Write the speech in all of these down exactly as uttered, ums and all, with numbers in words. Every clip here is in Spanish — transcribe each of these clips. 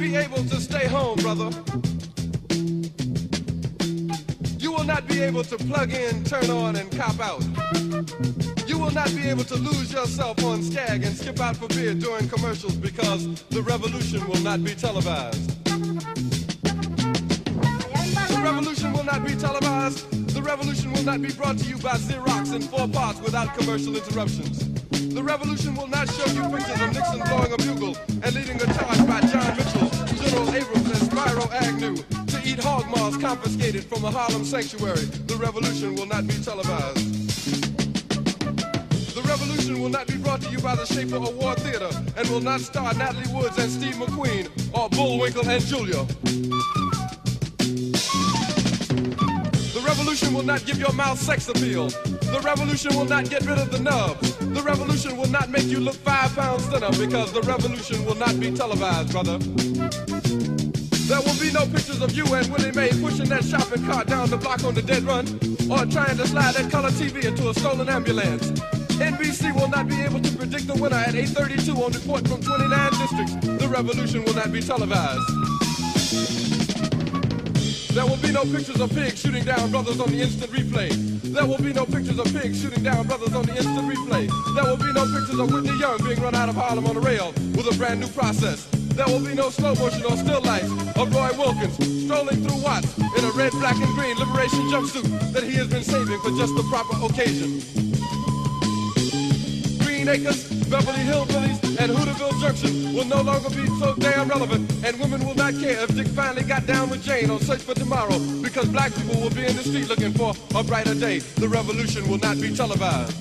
be able to stay home, brother. You will not be able to plug in, turn on, and cop out. You will not be able to lose yourself on Skag and skip out for beer during commercials because the revolution will not be televised. The revolution will not be televised. The revolution will not be brought to you by Xerox in four parts without commercial interruptions. The revolution will not show you pictures of Nixon blowing a bugle and leading a charge by John Mitchell, General Abrams, and Spyro Agnew to eat hog maws confiscated from a Harlem sanctuary. The revolution will not be televised. The revolution will not be brought to you by the Schaefer Award Theater and will not star Natalie Woods and Steve McQueen or Bullwinkle and Julia. The revolution will not give your mouth sex appeal. The revolution will not get rid of the nubs. The revolution will not make you look five pounds thinner because the revolution will not be televised, brother. There will be no pictures of you and Willie Mae pushing that shopping cart down the block on the dead run or trying to slide that color T V into a stolen ambulance. N B C will not be able to predict the winner at eight thirty-two on report from twenty-nine districts. The revolution will not be televised. There will be no pictures of pigs shooting down brothers on the instant replay. There will be no pictures of pigs shooting down brothers on the instant replay. There will be no pictures of Whitney Young being run out of Harlem on a rail with a brand new process. There will be no slow motion or still lights of Roy Wilkins strolling through Watts in a red, black, and green liberation jumpsuit that he has been saving for just the proper occasion. Green Acres, Beverly Hillbillies, and Hooterville Junction will no longer be so damn relevant, and women will not care if Dick finally got down with Jane on Search for Tomorrow, because black people will be in the street looking for a brighter day. The revolution will not be televised.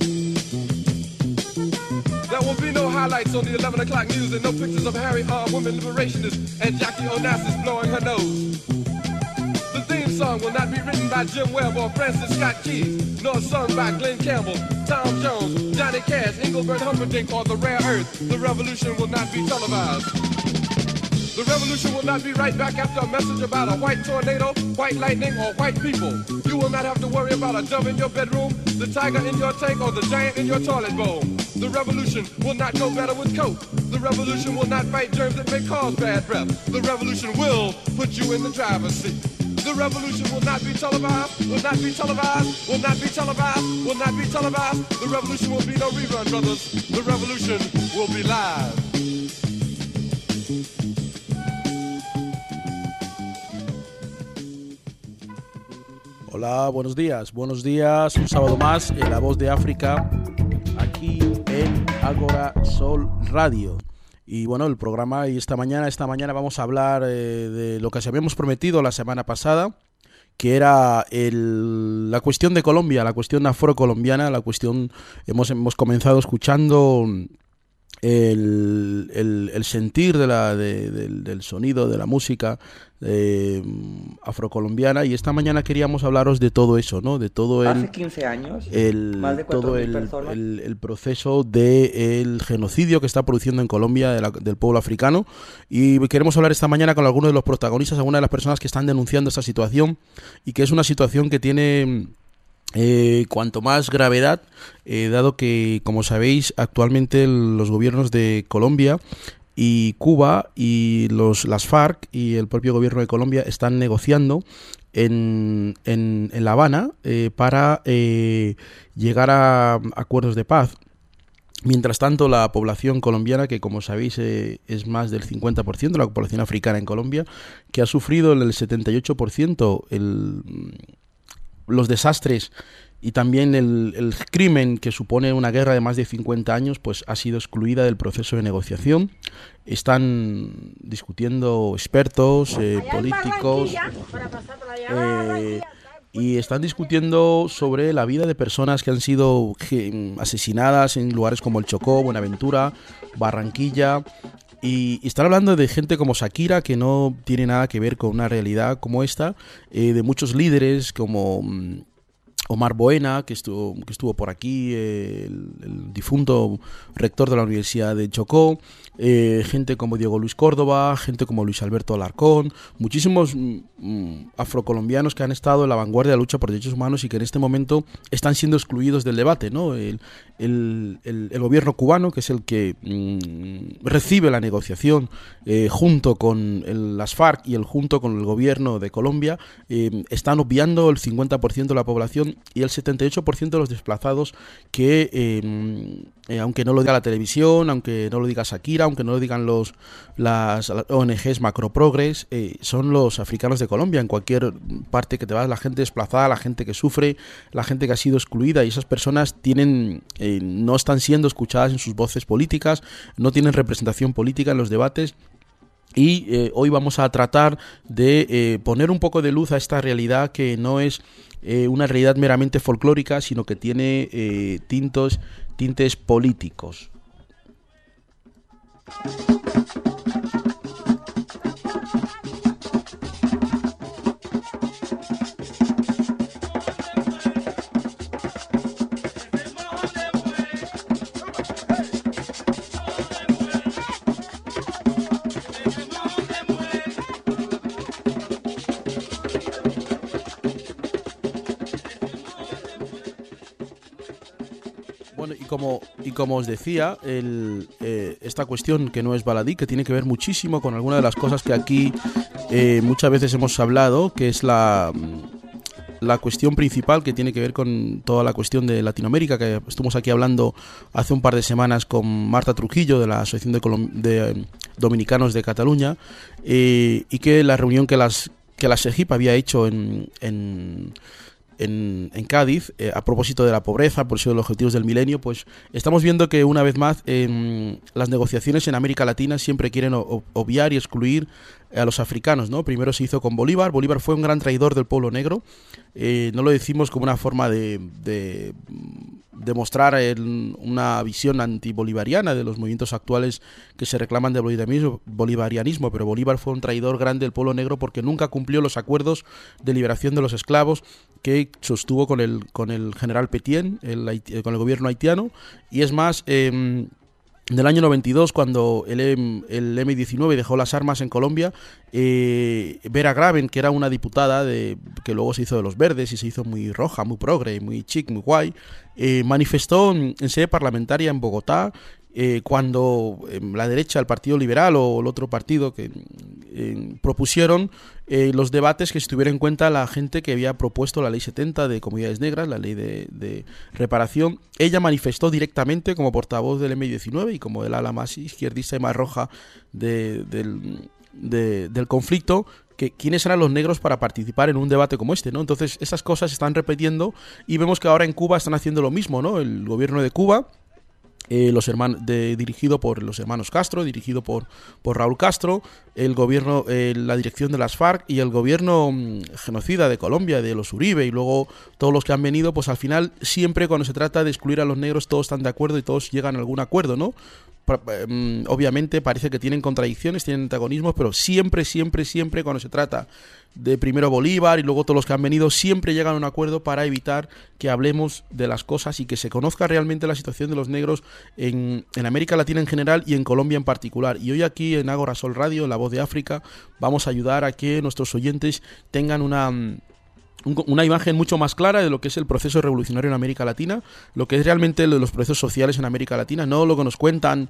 There will be no highlights on the eleven o'clock news and no pictures of Harry R. Women Liberationists and Jackie Onassis blowing her nose. The theme song will not be written by Jim Webb or Francis Scott Keys, nor sung by Glenn Campbell, Tom Jones, Johnny Cash, Engelbert Humperdinck, or The Rare Earth. The revolution will not be televised. The revolution will not be right back after a message about a white tornado, white lightning, or white people. You will not have to worry about a dove in your bedroom, the tiger in your tank, or the giant in your toilet bowl. The revolution will not go better with Coke. The revolution will not fight germs that may cause bad breath. The revolution will put you in the driver's seat. The revolution will not be televised, will not be televised, will not be televised, will not be televised. The revolution will be no rerun, brothers. The revolution will be live. Hola, buenos días, buenos días, un sábado más en La Voz de África, aquí en Ágora Sol Radio. Y bueno, el programa y esta mañana, esta mañana vamos a hablar eh, de lo que os habíamos prometido la semana pasada, que era el, la cuestión de Colombia, la cuestión afrocolombiana, la cuestión, hemos, hemos comenzado escuchando el, el, el sentir de la, de, del, del sonido, de la música eh, afrocolombiana, y esta mañana queríamos hablaros de todo eso, ¿no? De todo el, hace quince años, el, más de todo el, personas. el, el proceso del de genocidio que está produciendo en Colombia de la, del pueblo africano, y queremos hablar esta mañana con algunos de los protagonistas, algunas de las personas que están denunciando esta situación, y que es una situación que tiene Eh, cuanto más gravedad, eh, dado que, como sabéis, actualmente el, los gobiernos de Colombia y Cuba y los, las FARC y el propio gobierno de Colombia están negociando en, en, en La Habana eh, para eh, llegar a acuerdos de paz. Mientras tanto, la población colombiana, que como sabéis eh, es más del cincuenta por ciento de la población africana en Colombia, que ha sufrido el setenta y ocho por ciento el... los desastres y también el, el crimen que supone una guerra de más de cincuenta años, pues ha sido excluida del proceso de negociación. Están discutiendo expertos, eh, políticos, eh, y están discutiendo sobre la vida de personas que han sido asesinadas en lugares como el Chocó, Buenaventura, Barranquilla. Y están hablando de gente como Shakira, que no tiene nada que ver con una realidad como esta, eh, de muchos líderes como Omar Boena, que estuvo, que estuvo por aquí, eh, el, el difunto rector de la Universidad de Chocó, eh, gente como Diego Luis Córdoba, gente como Luis Alberto Alarcón, muchísimos mm, afrocolombianos que han estado en la vanguardia de la lucha por derechos humanos y que en este momento están siendo excluidos del debate, ¿no? El, el, el, el gobierno cubano, que es el que mm, recibe la negociación eh, junto con el, las FARC y el junto con el gobierno de Colombia, eh, están obviando el cincuenta por ciento de la población y el setenta y ocho por ciento de los desplazados que, eh, eh, aunque no lo diga la televisión, aunque no lo diga Shakira, aunque no lo digan los las O N Ges macroprogres, eh, son los africanos de Colombia. En cualquier parte que te vas, la gente desplazada, la gente que sufre, la gente que ha sido excluida, y esas personas tienen eh, no están siendo escuchadas en sus voces políticas, no tienen representación política en los debates. Y eh, hoy vamos a tratar de eh, poner un poco de luz a esta realidad que no es eh, una realidad meramente folclórica, sino que tiene eh, tintos, tintes políticos. Bueno, y como, y como os decía, el, eh, esta cuestión que no es baladí, que tiene que ver muchísimo con alguna de las cosas que aquí eh, muchas veces hemos hablado, que es la, la cuestión principal que tiene que ver con toda la cuestión de Latinoamérica, que estuvimos aquí hablando hace un par de semanas con Marta Trujillo de la Asociación de, Colom- de eh, Dominicanos de Cataluña, eh, y que la reunión que las que la SEGIP había hecho en... en En, en Cádiz, eh, a propósito de la pobreza, por eso de los objetivos del milenio, pues estamos viendo que una vez más eh, las negociaciones en América Latina siempre quieren o, obviar y excluir a los africanos, ¿no? Primero se hizo con Bolívar. Bolívar fue un gran traidor del pueblo negro. Eh, no lo decimos como una forma de, de, de mostrar el, una visión antibolivariana de los movimientos actuales que se reclaman del bolivarianismo, bolivarianismo, pero Bolívar fue un traidor grande del pueblo negro porque nunca cumplió los acuerdos de liberación de los esclavos que sostuvo con el, con el general Petien, el, con el gobierno haitiano. Y es más, eh, del año noventa y dos, cuando el, el eme diecinueve dejó las armas en Colombia, eh, Vera Graven, que era una diputada de, que luego se hizo de los verdes y se hizo muy roja, muy progre, muy chic, muy guay, eh, manifestó en, en sede parlamentaria en Bogotá, Eh, cuando eh, la derecha, el Partido Liberal o el otro partido que eh, propusieron eh, los debates, que se tuviera en cuenta la gente que había propuesto la ley setenta de comunidades negras, la ley de, de reparación. Ella manifestó directamente como portavoz del eme diecinueve y como del ala más izquierdista y más roja de, del, de, del conflicto, que quiénes eran los negros para participar en un debate como este, ¿no? Entonces esas cosas se están repitiendo y vemos que ahora en Cuba están haciendo lo mismo, ¿no? El gobierno de Cuba, Eh, los hermanos de, dirigido por los hermanos Castro, dirigido por, por Raúl Castro, el gobierno, eh, la dirección de las FARC y el gobierno mmm, genocida de Colombia, de los Uribe, y luego todos los que han venido, pues al final siempre cuando se trata de excluir a los negros todos están de acuerdo y todos llegan a algún acuerdo, ¿no? Obviamente parece que tienen contradicciones, tienen antagonismos, pero siempre, siempre, siempre cuando se trata de primero Bolívar y luego todos los que han venido, siempre llegan a un acuerdo para evitar que hablemos de las cosas y que se conozca realmente la situación de los negros en, en América Latina en general y en Colombia en particular. Y hoy aquí en Ágora Sol Radio, La Voz de África, vamos a ayudar a que nuestros oyentes tengan una... una imagen mucho más clara de lo que es el proceso revolucionario en América Latina, lo que es realmente lo de los procesos sociales en América Latina, no lo que nos cuentan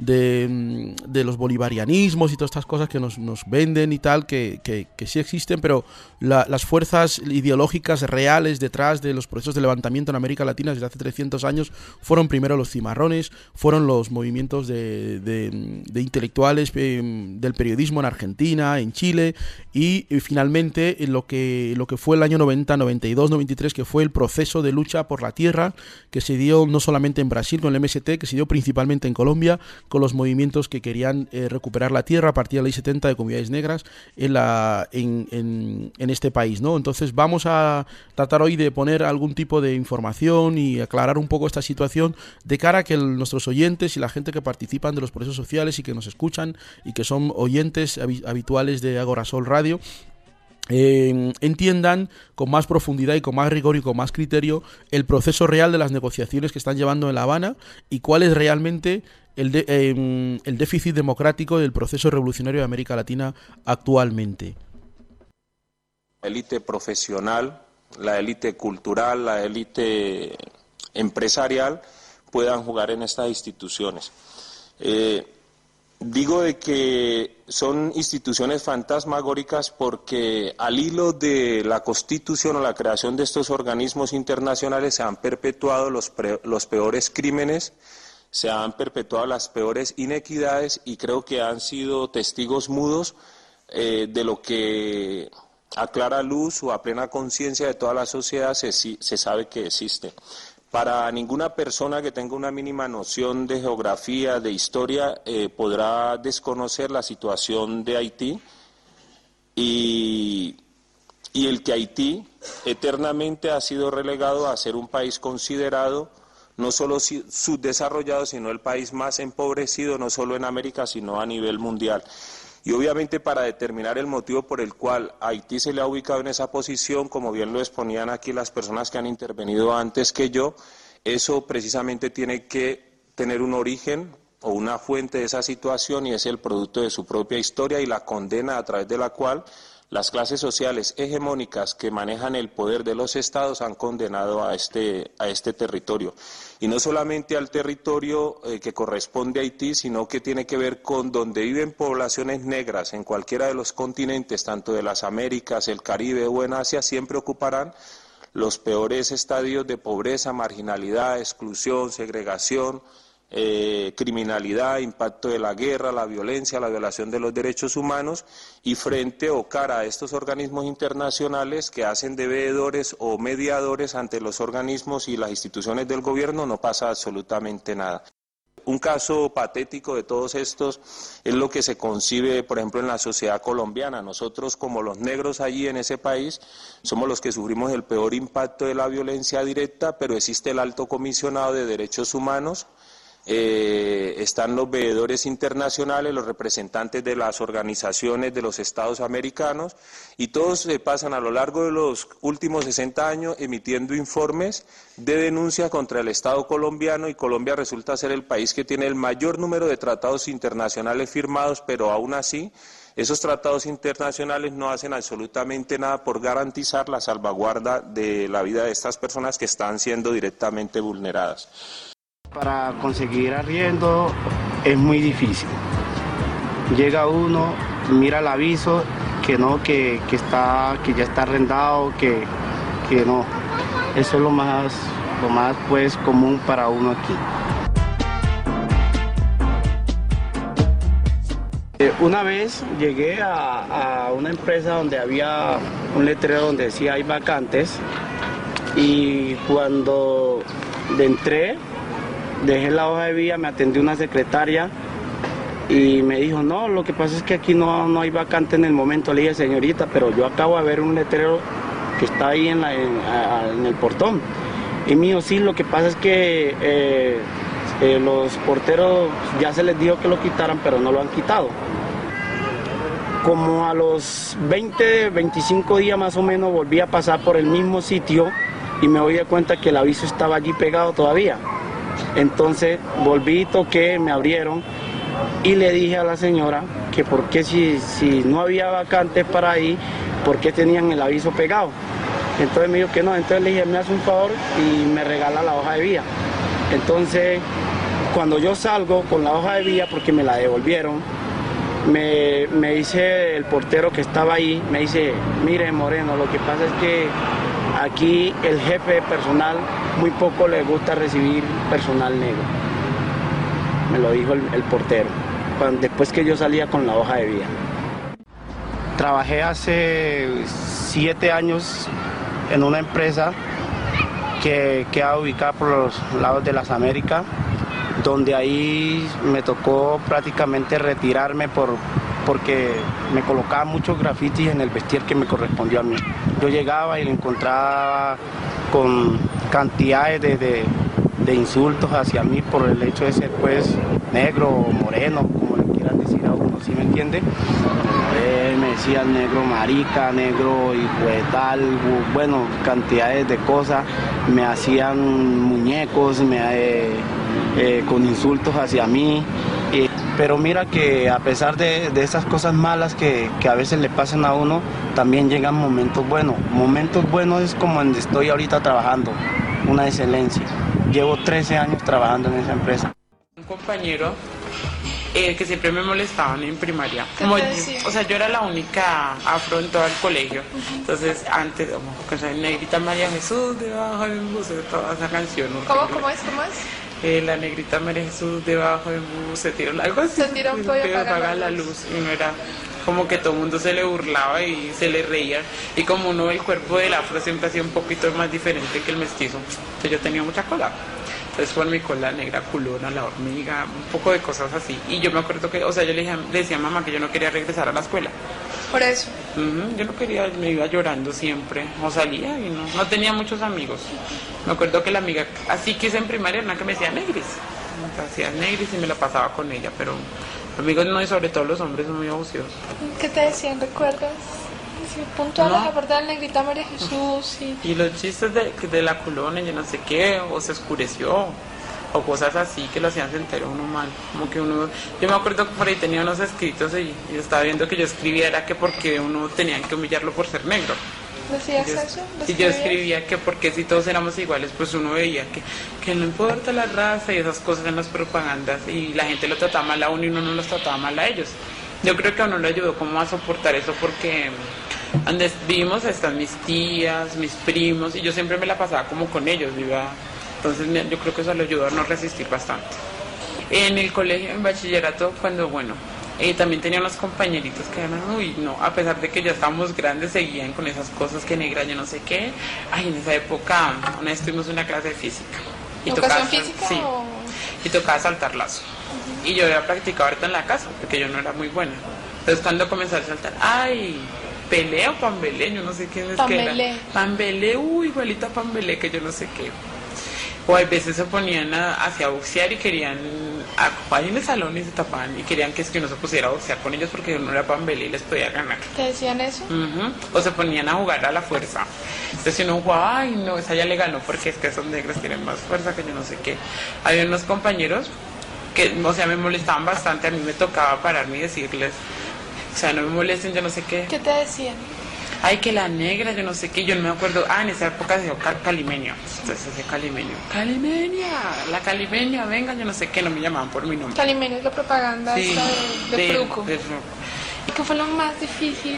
de, de los bolivarianismos y todas estas cosas que nos, nos venden y tal, que, que, que sí existen, pero la, las fuerzas ideológicas reales detrás de los procesos de levantamiento en América Latina desde hace trescientos años fueron primero los cimarrones, fueron los movimientos de, de, de intelectuales eh, del periodismo en Argentina, en Chile, y, y finalmente lo que, lo que fue el año noventa, noventa y dos, noventa y tres, que fue el proceso de lucha por la tierra que se dio no solamente en Brasil con el eme ese te, que se dio principalmente en Colombia con los movimientos que querían eh, recuperar la tierra a partir de la ley setenta de comunidades negras en, la, en, en, en este país, ¿no? Entonces vamos a tratar hoy de poner algún tipo de información y aclarar un poco esta situación de cara a que el, nuestros oyentes y la gente que participan de los procesos sociales y que nos escuchan y que son oyentes habituales de Ágora Sol Radio eh, entiendan con más profundidad y con más rigor y con más criterio el proceso real de las negociaciones que están llevando en La Habana y cuál es realmente el, de, eh, el déficit democrático del proceso revolucionario de América Latina actualmente. La élite profesional, la élite cultural, la élite empresarial puedan jugar en estas instituciones. Eh, digo de que son instituciones fantasmagóricas porque al hilo de la constitución o la creación de estos organismos internacionales se han perpetuado los, pre, los peores crímenes, se han perpetuado las peores inequidades y creo que han sido testigos mudos eh, de lo que a clara luz o a plena conciencia de toda la sociedad se, se sabe que existe. Para ninguna persona que tenga una mínima noción de geografía, de historia, eh, podrá desconocer la situación de Haití y, y el que Haití eternamente ha sido relegado a ser un país considerado no solo subdesarrollado, sino el país más empobrecido, no solo en América, sino a nivel mundial. Y obviamente para determinar el motivo por el cual Haití se le ha ubicado en esa posición, como bien lo exponían aquí las personas que han intervenido antes que yo, eso precisamente tiene que tener un origen o una fuente de esa situación y es el producto de su propia historia y la condena a través de la cual las clases sociales hegemónicas que manejan el poder de los estados han condenado a este, a este territorio. Y no solamente al territorio eh, que corresponde a Haití, sino que tiene que ver con donde viven poblaciones negras en cualquiera de los continentes, tanto de las Américas, el Caribe o en Asia, siempre ocuparán los peores estadios de pobreza, marginalidad, exclusión, segregación, Eh, criminalidad, impacto de la guerra, la violencia, la violación de los derechos humanos y frente o cara a estos organismos internacionales que hacen de veedores o mediadores ante los organismos y las instituciones del gobierno no pasa absolutamente nada. Un caso patético de todos estos es lo que se concibe, por ejemplo, en la sociedad colombiana. Nosotros, como los negros allí en ese país, somos los que sufrimos el peor impacto de la violencia directa, pero existe el Alto Comisionado de Derechos Humanos. Eh, están los veedores internacionales, los representantes de las organizaciones de los estados americanos y todos se pasan a lo largo de los últimos sesenta años emitiendo informes de denuncia contra el Estado colombiano y Colombia resulta ser el país que tiene el mayor número de tratados internacionales firmados, pero aún así esos tratados internacionales no hacen absolutamente nada por garantizar la salvaguarda de la vida de estas personas que están siendo directamente vulneradas. Para conseguir arriendo es muy difícil. Llega uno, mira el aviso, que no, que, que, está, que ya está arrendado, que, que no. Eso es lo más, lo más pues, común para uno aquí. Una vez llegué a, a una empresa donde había un letrero donde decía hay vacantes y cuando entré, dejé la hoja de vida, me atendió una secretaria y me dijo, no, lo que pasa es que aquí no, no hay vacante en el momento. Le dije, señorita, pero yo acabo de ver un letrero que está ahí en, la, en, a, en el portón. Y me dijo, sí, lo que pasa es que eh, eh, los porteros ya se les dijo que lo quitaran, pero no lo han quitado. Como a los veinte, veinticinco días más o menos volví a pasar por el mismo sitio y me doy cuenta que el aviso estaba allí pegado todavía. Entonces volví, toqué, me abrieron y le dije a la señora que por qué si, si no había vacantes para ahí, por qué tenían el aviso pegado. Entonces me dijo que no, entonces le dije, me hace un favor y me regala la hoja de vida. Entonces cuando yo salgo con la hoja de vida, porque me la devolvieron, me, me dice el portero que estaba ahí, me dice, mire Moreno, lo que pasa es que aquí el jefe de personal muy poco le gusta recibir personal negro. Me lo dijo el, el portero, cuando, después que yo salía con la hoja de vida. Trabajé hace siete años en una empresa que queda ubicada por los lados de las Américas, donde ahí me tocó prácticamente retirarme por, porque me colocaban muchos grafitis en el vestir que me correspondió a mí. Yo llegaba y lo encontraba con cantidades de, de, de insultos hacia mí por el hecho de ser pues negro o moreno, como le quieran decir a uno. ¿sí me entiende? Eh, me decían negro marica, negro hijo de tal, bueno, cantidades de cosas, me hacían muñecos, me, eh, eh, con insultos hacia mí, eh, pero mira que a pesar de, de esas cosas malas que, que a veces le pasan a uno, también llegan momentos buenos. Momentos buenos es como donde estoy ahorita trabajando, una excelencia. Llevo trece años trabajando en esa empresa. Un compañero eh, que siempre me molestaban en primaria. Como, o sea, yo era la única afro en todo el colegio. Uh-huh. Entonces, antes, como que soy Negrita María Jesús, debajo de un bus, toda esa canción. ¿Cómo, ¿Cómo es? ¿Cómo es? Eh, la Negrita María Jesús, debajo de un bus, se tiró algo así. Se tiró un pollo para apagar la luz. Y no era como que todo el mundo se le burlaba y se le reía. Y como uno, el cuerpo del afro siempre hacía un poquito más diferente que el mestizo. Entonces yo tenía mucha cola. Entonces con mi cola negra, culona, la hormiga, un poco de cosas así. Y yo me acuerdo que, o sea, yo le, dije, le decía a mamá que yo no quería regresar a la escuela. ¿Por eso? Uh-huh, yo no quería, me iba llorando siempre. O salía y no, no tenía muchos amigos. Me acuerdo que la amiga, así que hice en primaria, era una que me decía negris. Me hacía negris y me la pasaba con ella, pero amigos no, y sobre todo los hombres son muy abusiosos. ¿Qué te decían, recuerdas? Sí, puntuales, no. Aparte de la Negrita María Jesús, sí. Y los chistes de, de la culona, yo no sé qué, o se oscureció, o cosas así que lo hacían sentir uno mal. Como que uno, yo me acuerdo que por ahí tenía unos escritos y, y estaba viendo que yo escribía era que porque uno tenía que humillarlo por ser negro. ¿Decías yo, eso? Y yo escribía que porque si todos éramos iguales, pues uno veía que, que no importa la raza y esas cosas en las propagandas, y la gente lo trataba mal a uno y uno no los trataba mal a ellos. Yo creo que a uno le ayudó como a soportar eso porque donde vivimos están mis tías, mis primos, y yo siempre me la pasaba como con ellos, ¿verdad? Entonces yo creo que eso le ayudó a no resistir bastante. En el colegio, en bachillerato, cuando, bueno, eh, también tenía unos compañeritos que eran, uy, no, a pesar de que ya estábamos grandes, seguían con esas cosas que negra, yo no sé qué. Ay, en esa época, una vez tuvimos una clase de física. Y ¿Educación tocaba, física? Sí, o... y tocaba saltar lazo. Uh-huh. Y yo había practicado ahorita en la casa, porque yo no era muy buena. Entonces cuando comencé a saltar, ay, Pelé o Pambelé, yo no sé quién es Pambelé. que era. Pambelé, uy, igualita a Pambelé, que yo no sé qué. O a veces se ponían a, hacia boxear y querían, ahí en el salón y se tapaban y querían que, es que uno se pusiera a boxear con ellos porque uno era Pambelé y les podía ganar. ¿Te decían eso? Uh-huh. O se ponían a jugar a la fuerza. Entonces si uno jugaba, ay no, esa ya le ganó porque es que esos negros tienen más fuerza que yo no sé qué. Había unos compañeros que, o sea, me molestaban bastante, a mí me tocaba pararme y decirles, o sea, no me molesten, yo no sé qué. ¿Qué te decían? Ay, que la negra, yo no sé qué, yo no me acuerdo. Ah, en esa época se dio calimeño. Entonces ese calimeño. Calimeña, la calimeña, venga, yo no sé qué, no me llamaban por mi nombre. Calimeño es la propaganda sí, esta de, de, de Fruco. De Fruco. ¿Y qué fue lo más difícil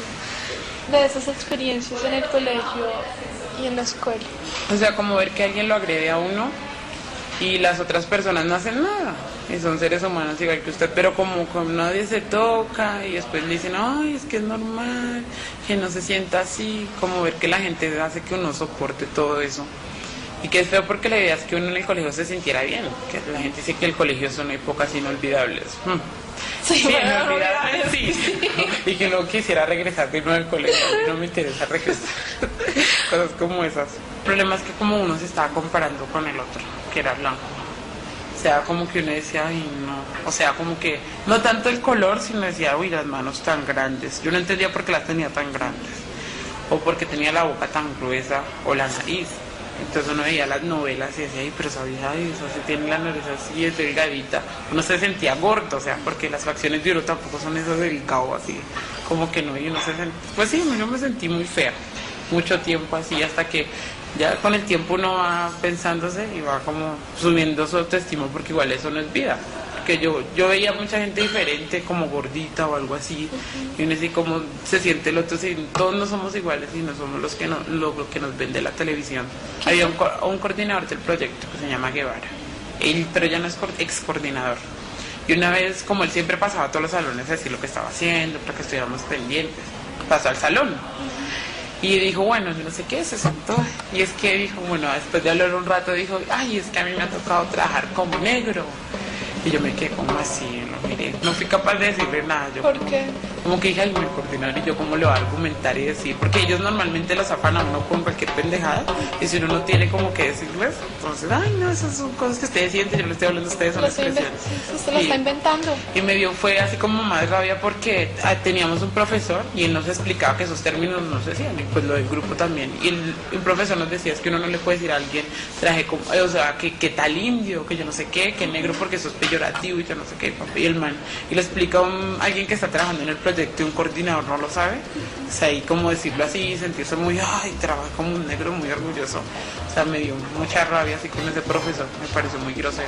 de esas experiencias en el colegio y en la escuela? O sea, como ver que alguien lo agrede a uno y las otras personas no hacen nada. Y son seres humanos igual que usted, pero como, como nadie se toca y después le dicen, ay, es que es normal, que no se sienta así, como ver que la gente hace que uno soporte todo eso. Y que es feo porque la idea es que uno en el colegio se sintiera bien, que la gente dice que el colegio son épocas inolvidables. Hmm. Sí, sí, inolvidables, sí. sí. Y que no quisiera regresar de nuevo al colegio, a mí no me interesa regresar. Cosas como esas. El problema es que como uno se estaba comparando con el otro, que era blanco. O sea, como que uno decía, ay, no. O sea, como que, no tanto el color, sino decía, uy, las manos tan grandes. Yo no entendía por qué las tenía tan grandes. O porque tenía la boca tan gruesa, o la nariz. Entonces uno veía las novelas y decía, ay, pero esa vieja, ay, eso se tiene la nariz así, es delgadita. Uno se sentía gordo, o sea, porque las facciones de uno tampoco son esos delgados, así. Como que no, y uno se sentía, pues sí, yo me sentí muy fea. Mucho tiempo así, hasta que ya con el tiempo uno va pensándose y va como subiendo su autoestima, porque igual eso no es vida. Porque yo, yo veía mucha gente diferente, como gordita o algo así, y uno así como se siente el otro, si todos no somos iguales y no somos los que, no, lo, lo que nos vende la televisión. Había un, un coordinador del proyecto que se llama Guevara, él, pero ya no es ex coordinador. Y una vez, como él siempre pasaba a todos los salones a decir lo que estaba haciendo, para que estuviéramos pendientes, pasó al salón. Y dijo, bueno, yo no sé qué, se sentó. Y es que dijo, bueno, después de hablar un rato, dijo, ay, es que a mí me ha tocado trabajar como negro. Y yo me quedé como así, lo miré hablé, no fui capaz de decirle nada. Yo ¿Por como, qué? Como que dije, ay, me coordinaron y yo cómo le voy a argumentar y decir, porque ellos normalmente los zafan a uno con cualquier pendejada y si uno no tiene como que decirles, entonces, ay, no, esas son cosas que ustedes sienten, yo les estoy hablando a ustedes, son Lo estoy expresiones. inven- usted lo Y- está inventando. Y me dio, fue así como más rabia porque ah, teníamos un profesor y él nos explicaba que esos términos no se decían, y pues lo del grupo también. Y el, el profesor nos decía es que uno no le puede decir a alguien, traje como, o sea, que, que tal indio, que yo no sé qué, que negro porque eso es peyorativo y yo no sé qué, y el man. Y lo explica a un, alguien que está trabajando en el proyecto y un coordinador no lo sabe. O sea, ahí como decirlo así, sentirse muy, ay, trabaja como un negro muy orgulloso. O sea, me dio mucha rabia así con ese profesor, me pareció muy grosero.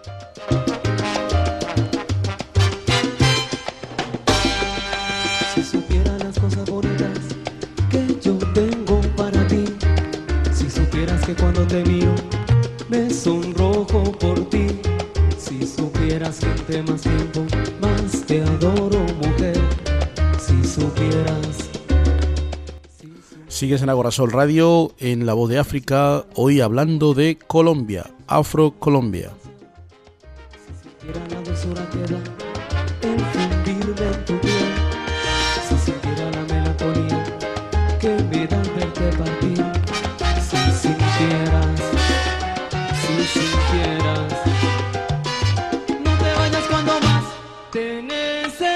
Si supieras las cosas bonitas que yo tengo para ti, si supieras que cuando te miro me sonrojo por ti, si supieras que entre más tiempo más te adoro, mujer, si supieras. Sigues en Agorasol Radio, en La Voz de África, hoy hablando de Colombia, Afro-Colombia. Si supiera la dulzura que da el fundirme en tu piel, si sintiera la melancolía que me da verte partir, si sintieras, si sintieras, no te vayas cuando más te necesito,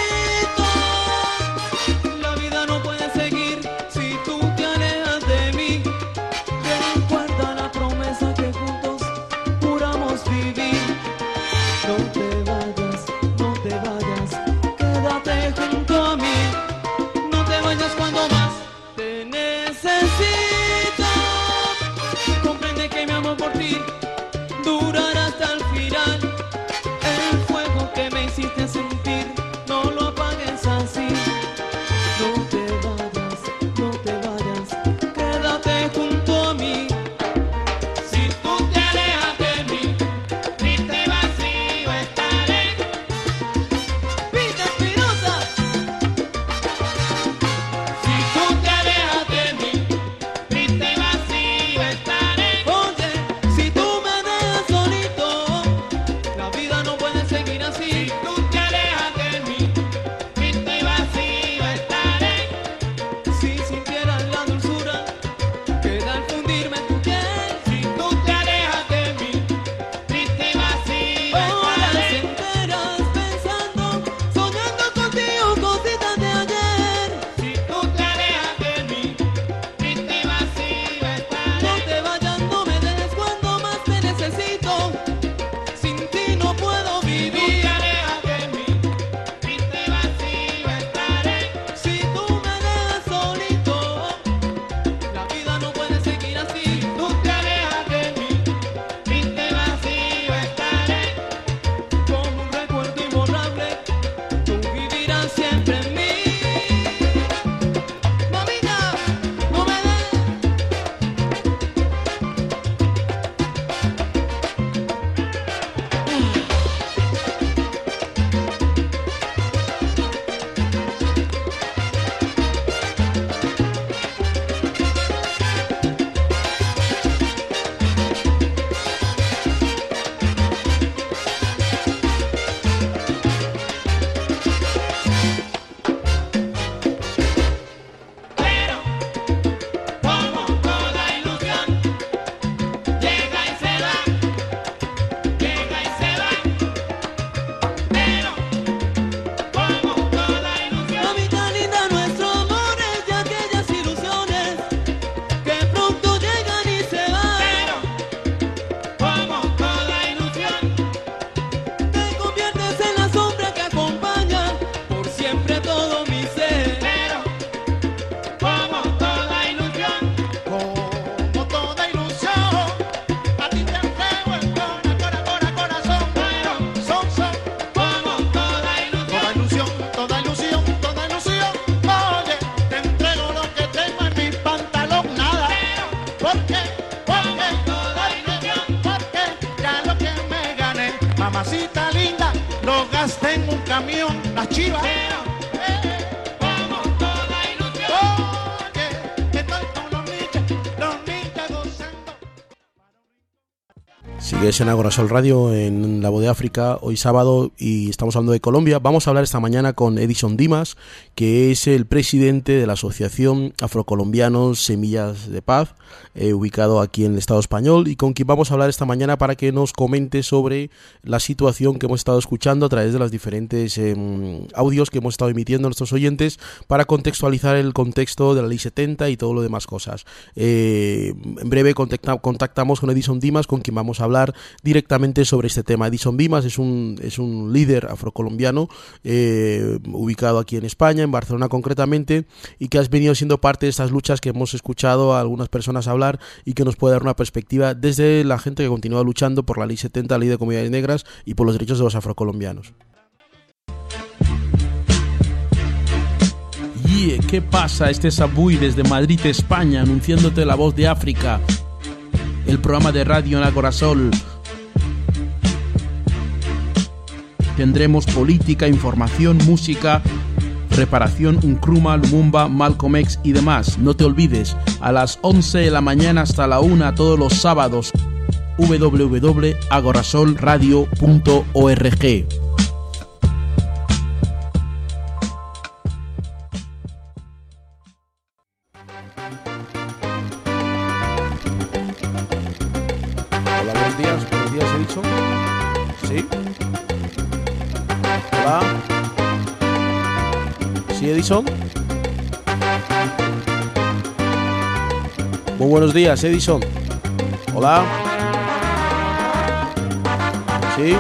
la vida no puede seguir si tú te alejas de mí, recuerda la promesa que juntos juramos vivir. No te vayas, no te vayas, quédate junto a mí. No te vayas cuando más te necesito. Sigues en Agorasol Radio, en La Voz de África, hoy sábado, y estamos hablando de Colombia. Vamos a hablar esta mañana con Edison Dimas, que es el presidente de la Asociación Afrocolombianos Semillas de Paz, eh, ubicado aquí en el Estado español, y con quien vamos a hablar esta mañana para que nos comente sobre la situación que hemos estado escuchando a través de los diferentes eh, audios que hemos estado emitiendo a nuestros oyentes, para contextualizar el contexto de la Ley setenta y todo lo demás cosas. Eh, en breve contacta, contactamos con Edison Dimas, con quien vamos a hablar directamente sobre este tema. Edison Dimas es un, es un líder afrocolombiano eh, ubicado aquí en España, en Barcelona concretamente, y que has venido siendo parte de estas luchas que hemos escuchado a algunas personas hablar, y que nos puede dar una perspectiva desde la gente que continúa luchando por la Ley setenta, la Ley de Comunidades Negras, y por los derechos de los afrocolombianos. Yeah, ¿qué pasa? Este es Abuy desde Madrid, España, anunciándote La Voz de África, el programa de radio en Agorasol. Tendremos política, información, música, reparación, Nkrumah, Lumumba, Malcolm X y demás. No te olvides, a las once de la mañana hasta la una todos los sábados. w w w punto agorasol radio punto org. ¿Sí? Hola. ¿Sí, Edison? Muy buenos días, Edison. Hola. ¿Sí?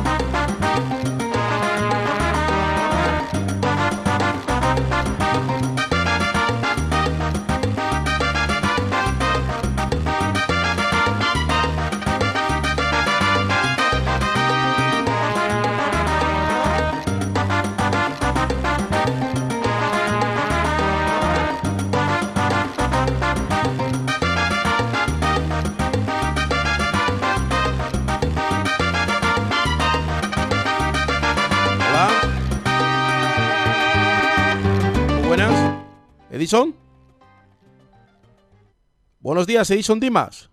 ¿Edison? Buenos días, Edison Dimas.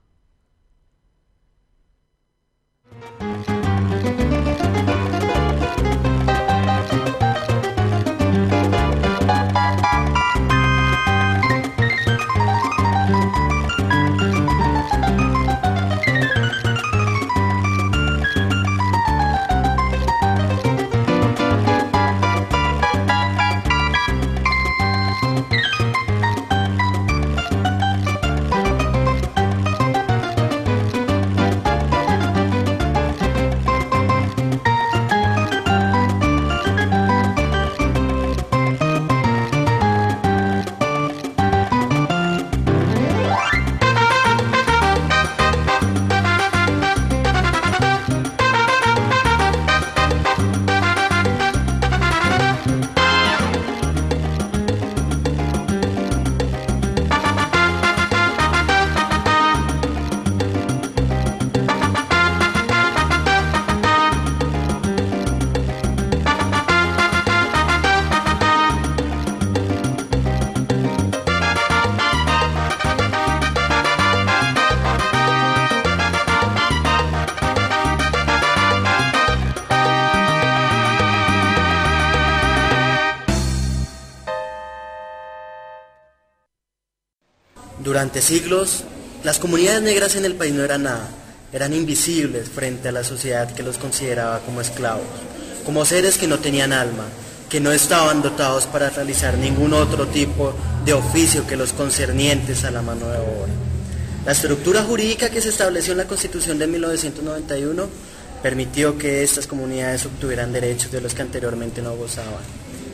Durante siglos, las comunidades negras en el país no eran nada, eran invisibles frente a la sociedad que los consideraba como esclavos, como seres que no tenían alma, que no estaban dotados para realizar ningún otro tipo de oficio que los concernientes a la mano de obra. La estructura jurídica que se estableció en la Constitución de mil novecientos noventa y uno permitió que estas comunidades obtuvieran derechos de los que anteriormente no gozaban,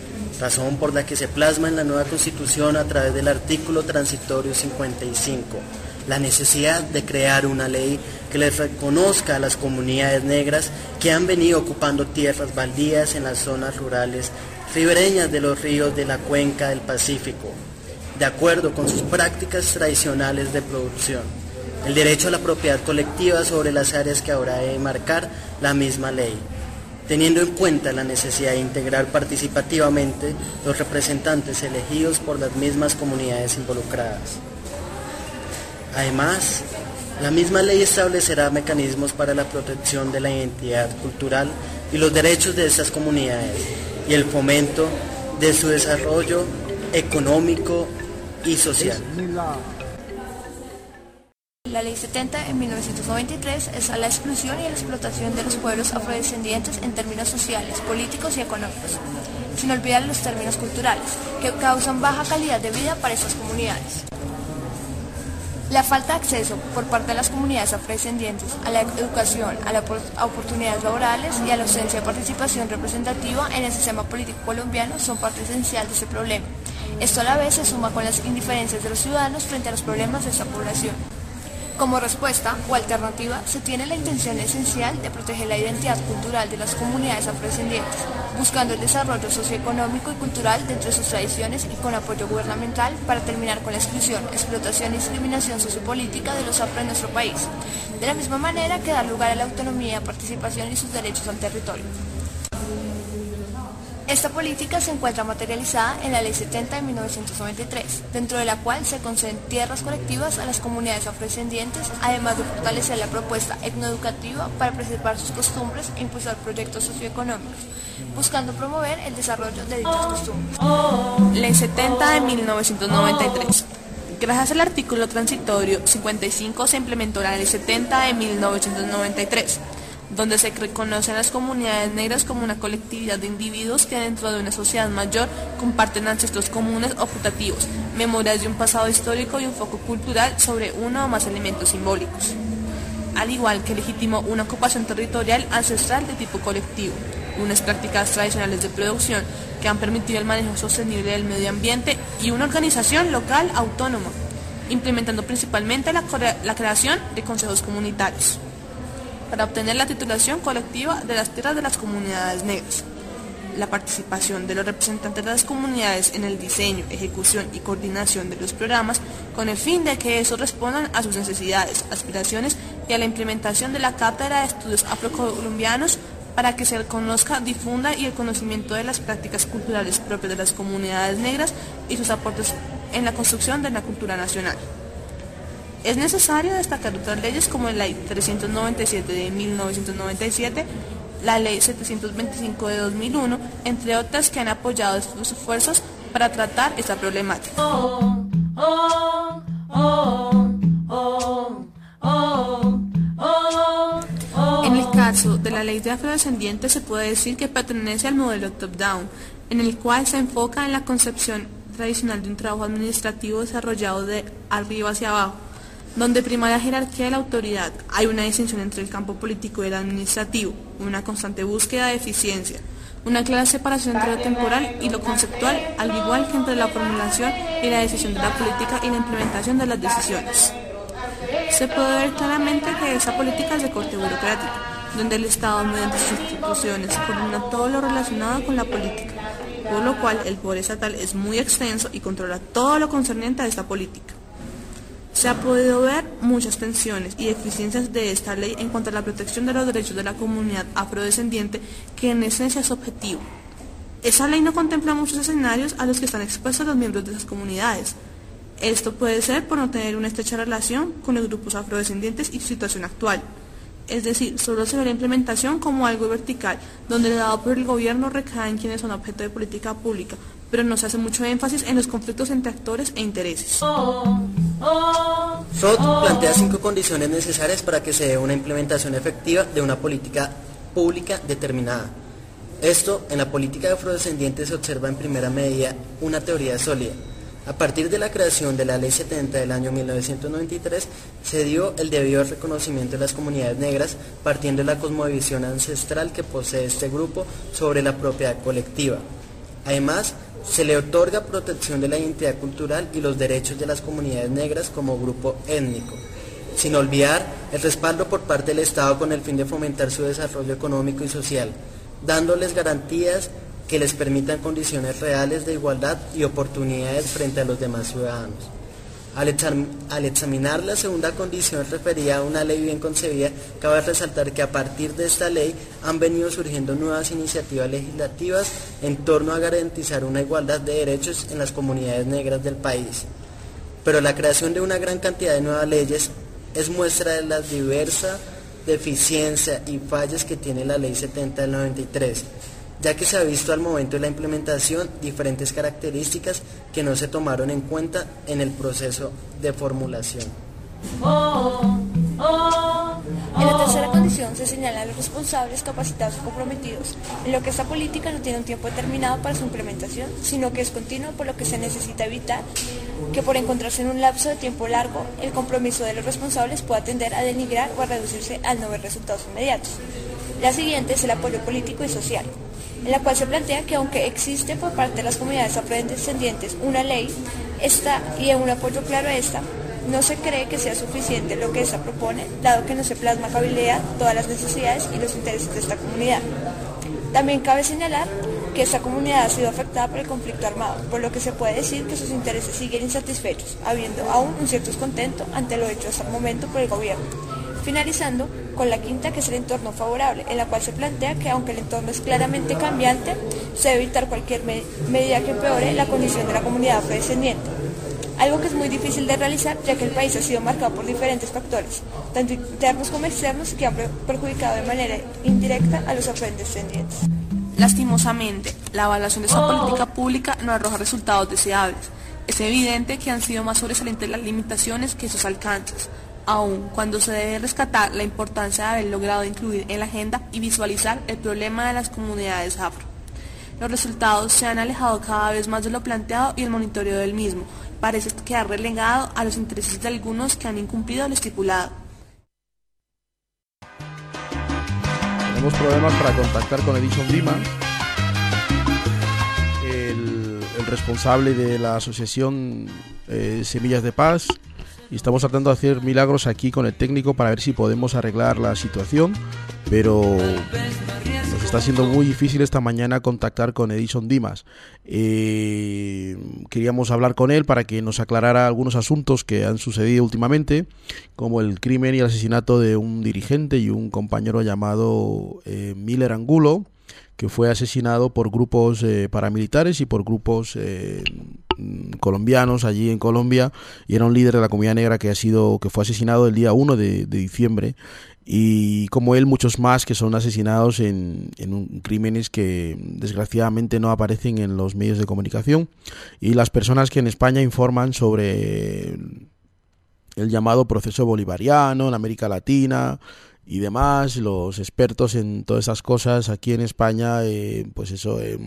razón por la que se plasma en la nueva Constitución a través del artículo transitorio cincuenta y cinco, la necesidad de crear una ley que les reconozca a las comunidades negras que han venido ocupando tierras baldías en las zonas rurales ribereñas de los ríos de la cuenca del Pacífico, de acuerdo con sus prácticas tradicionales de producción, el derecho a la propiedad colectiva sobre las áreas que habrá de marcar la misma ley, teniendo en cuenta la necesidad de integrar participativamente los representantes elegidos por las mismas comunidades involucradas. Además, La misma ley establecerá mecanismos para la protección de la identidad cultural y los derechos de estas comunidades y el fomento de su desarrollo económico y social. La Ley setenta de mil novecientos noventa y tres es a la exclusión y la explotación de los pueblos afrodescendientes en términos sociales, políticos y económicos, sin olvidar los términos culturales, que causan baja calidad de vida para estas comunidades. La falta de acceso por parte de las comunidades afrodescendientes a la educación, a las oportunidades laborales y a la ausencia de participación representativa en el sistema político colombiano son parte esencial de este problema. Esto a la vez se suma con las indiferencias de los ciudadanos frente a los problemas de esta población. Como respuesta o alternativa, se tiene la intención esencial de proteger la identidad cultural de las comunidades afrodescendientes, buscando el desarrollo socioeconómico y cultural dentro de sus tradiciones y con apoyo gubernamental para terminar con la exclusión, explotación y discriminación sociopolítica de los afro en nuestro país, de la misma manera que dar lugar a la autonomía, participación y sus derechos al territorio. Esta política se encuentra materializada en la Ley setenta de mil novecientos noventa y tres, dentro de la cual se conceden tierras colectivas a las comunidades afrodescendientes, además de fortalecer la propuesta etnoeducativa para preservar sus costumbres e impulsar proyectos socioeconómicos, buscando promover el desarrollo de dichas costumbres. Ley setenta de mil novecientos noventa y tres. Gracias al artículo transitorio cincuenta y cinco se implementó la Ley setenta de mil novecientos noventa y tres, donde se reconocen a las comunidades negras como una colectividad de individuos que dentro de una sociedad mayor comparten ancestros comunes o putativos, memorias de un pasado histórico y un foco cultural sobre uno o más elementos simbólicos, al igual que legitimó una ocupación territorial ancestral de tipo colectivo, unas prácticas tradicionales de producción que han permitido el manejo sostenible del medio ambiente y una organización local autónoma, implementando principalmente la, la creación de consejos comunitarios para obtener la titulación colectiva de las tierras de las comunidades negras. La participación de los representantes de las comunidades en el diseño, ejecución y coordinación de los programas con el fin de que esos respondan a sus necesidades, aspiraciones y a la implementación de la Cátedra de Estudios Afrocolombianos para que se conozca, difunda y el conocimiento de las prácticas culturales propias de las comunidades negras y sus aportes en la construcción de la cultura nacional. Es necesario destacar otras leyes como la Ley trescientos noventa y siete de mil novecientos noventa y siete, la Ley setecientos veinticinco de dos mil uno, entre otras que han apoyado estos esfuerzos para tratar esta problemática. Oh, oh, oh, oh, oh, oh, oh. En el caso de la Ley de Afrodescendientes se puede decir que pertenece al modelo top-down, en el cual se enfoca en la concepción tradicional de un trabajo administrativo desarrollado de arriba hacia abajo, donde prima la jerarquía de la autoridad. Hay una distinción entre el campo político y el administrativo, una constante búsqueda de eficiencia, una clara separación entre lo temporal y lo conceptual, al igual que entre la formulación y la decisión de la política y la implementación de las decisiones. Se puede ver claramente que esa política es de corte burocrático, donde el Estado mediante sus instituciones coordina todo lo relacionado con la política, por lo cual el poder estatal es muy extenso y controla todo lo concerniente a esta política. Se ha podido ver muchas tensiones y deficiencias de esta ley en cuanto a la protección de los derechos de la comunidad afrodescendiente, que en esencia es objetivo. Esa ley no contempla muchos escenarios a los que están expuestos los miembros de esas comunidades. Esto puede ser por no tener una estrecha relación con los grupos afrodescendientes y su situación actual. Es decir, solo se ve la implementación como algo vertical, donde dado por el gobierno recae en quienes son objeto de política pública, pero no se hace mucho énfasis en los conflictos entre actores e intereses. Oh, oh, S O T plantea cinco condiciones necesarias para que se dé una implementación efectiva de una política pública determinada. Esto, en la política de afrodescendientes se observa en primera medida una teoría sólida. A partir de la creación de la Ley setenta del año mil novecientos noventa y tres, se dio el debido reconocimiento de las comunidades negras, partiendo de la cosmovisión ancestral que posee este grupo sobre la propiedad colectiva. Además, se le otorga protección de la identidad cultural y los derechos de las comunidades negras como grupo étnico, sin olvidar el respaldo por parte del Estado con el fin de fomentar su desarrollo económico y social, dándoles garantías que les permitan condiciones reales de igualdad y oportunidades frente a los demás ciudadanos. Al, exam al examinar la segunda condición referida a una ley bien concebida, cabe resaltar que a partir de esta ley han venido surgiendo nuevas iniciativas legislativas en torno a garantizar una igualdad de derechos en las comunidades negras del país. Pero la creación de una gran cantidad de nuevas leyes es muestra de la diversa deficiencia y fallas que tiene la Ley setenta del noventa y tres, ya que se ha visto al momento de la implementación diferentes características que no se tomaron en cuenta en el proceso de formulación. En la tercera condición se señalan a los responsables, capacitados y comprometidos, en lo que esta política no tiene un tiempo determinado para su implementación, sino que es continuo, por lo que se necesita evitar que por encontrarse en un lapso de tiempo largo, el compromiso de los responsables pueda tender a denigrar o a reducirse al no ver resultados inmediatos. La siguiente es el apoyo político y social, en la cual se plantea que aunque existe por parte de las comunidades afrodescendientes una ley esta, y un apoyo claro a esta, no se cree que sea suficiente lo que esta propone, dado que no se plasma cabilidad todas las necesidades y los intereses de esta comunidad. También cabe señalar que esta comunidad ha sido afectada por el conflicto armado, por lo que se puede decir que sus intereses siguen insatisfechos, habiendo aún un cierto descontento ante lo hecho hasta el momento por el gobierno. Finalizando con la quinta, que es el entorno favorable, en la cual se plantea que aunque el entorno es claramente cambiante, se debe evitar cualquier me- medida que empeore la condición de la comunidad afrodescendiente. Algo que es muy difícil de realizar, ya que el país ha sido marcado por diferentes factores, tanto internos como externos, que han perjudicado de manera indirecta a los afrodescendientes. Lastimosamente, la evaluación de esta política pública no arroja resultados deseables. Es evidente que han sido más sobresalientes las limitaciones que sus alcances, aun cuando se debe rescatar la importancia de haber logrado incluir en la agenda y visualizar el problema de las comunidades afro. Los resultados se han alejado cada vez más de lo planteado y el monitoreo del mismo parece quedar relegado a los intereses de algunos que han incumplido lo estipulado. Tenemos problemas para contactar con Edison Dimas, el, el responsable de la asociación eh, Semillas de Paz, y estamos tratando de hacer milagros aquí con el técnico para ver si podemos arreglar la situación, pero nos está siendo muy difícil esta mañana contactar con Edison Dimas. Eh, queríamos hablar con él para que nos aclarara algunos asuntos que han sucedido últimamente, como el crimen y el asesinato de un dirigente y un compañero llamado eh, Miller Angulo, que fue asesinado por grupos eh, paramilitares y por grupos eh, colombianos allí en Colombia, y era un líder de la comunidad negra que ha sido que fue asesinado el día uno de, de diciembre, y como él muchos más que son asesinados en, en un, crímenes que desgraciadamente no aparecen en los medios de comunicación, y las personas que en España informan sobre el llamado proceso bolivariano en América Latina y demás, los expertos en todas esas cosas aquí en España, eh, pues eso, eh,